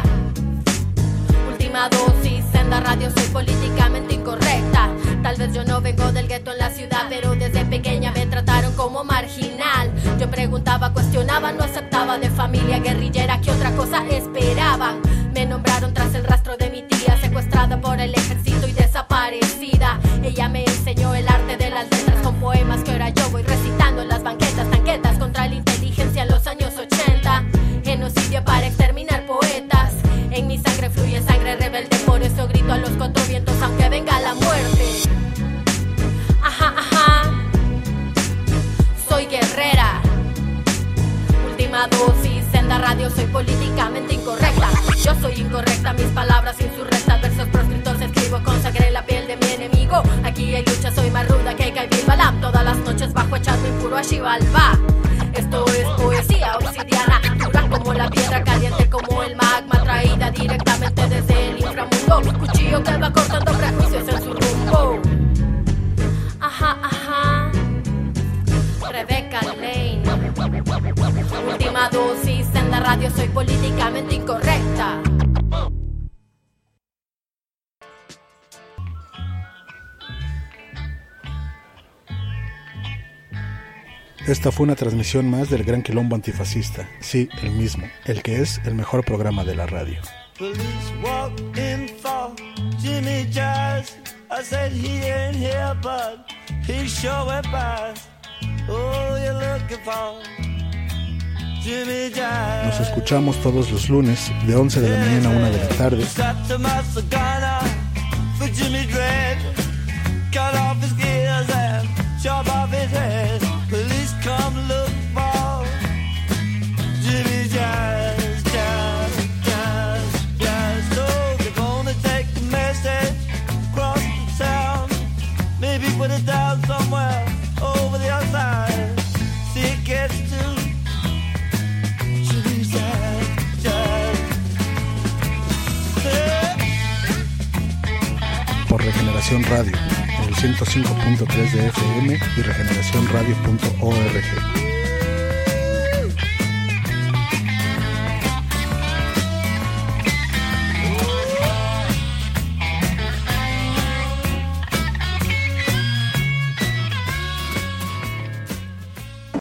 Speaker 8: Última dosis, Senda Radio, soy políticamente incorrecta. Tal vez yo no vengo del gueto en la ciudad, pero desde pequeña me trataron como marginal. Yo preguntaba, cuestionaba, no aceptaba, de familia guerrillera, ¿qué otra cosa esperaban? Me nombraron tras el rastro de mi tía, secuestrada por el ejército y desaparecida. Ella me enseñó el arte de las letras con poemas que ahora yo voy recitando en las banquetas, tanquetas contra la inteligencia en los años 80. Genocidio para exterminar poetas. En mi sangre fluye sangre rebelde, por eso grito a los cuatro vientos aunque venga la muerte. Ajá, ajá. Soy guerrera. Última dosis, Senda Radio, soy políticamente incorrecta. Yo soy incorrecta, mis palabras insurrectas, versos proscritos escribo con sangre en la piel de mi enemigo. Aquí hay lucha, soy más ruda que Kevin Balam. Todas las noches bajo echarme impuro a Xibalba. Esto es poesía obsidiana, dura como la piedra, caliente como el magma, traída directamente desde el inframundo. Cuchillo que va cortando prejuicios en su rumbo. Ajá, ajá. Rebecca Lane. Última dosis, Senda Radio, soy políticamente incorrecta.
Speaker 1: Esta fue una transmisión más del Gran Quilombo Antifascista. Sí, el mismo, el que es el mejor programa de la radio.
Speaker 11: Police walked in for Jimmy Jazz. I said he ain't here, but he sure went past. Oh, you're looking for Jimmy Jazz.
Speaker 1: Nos escuchamos todos los lunes de 11 de la mañana a 1 de la tarde.
Speaker 11: For Jimmy Dread, cut off his gears and chop off his head. Police come look for Jimmy Jazz, Jazz, Jazz, Jazz. So they're gonna take the message across the town, maybe put it down somewhere over the other side. See it gets to Jimmy Jazz, Jazz.
Speaker 1: Por Regeneración Radio, en el 105.3 de FM y regeneracionradio.org.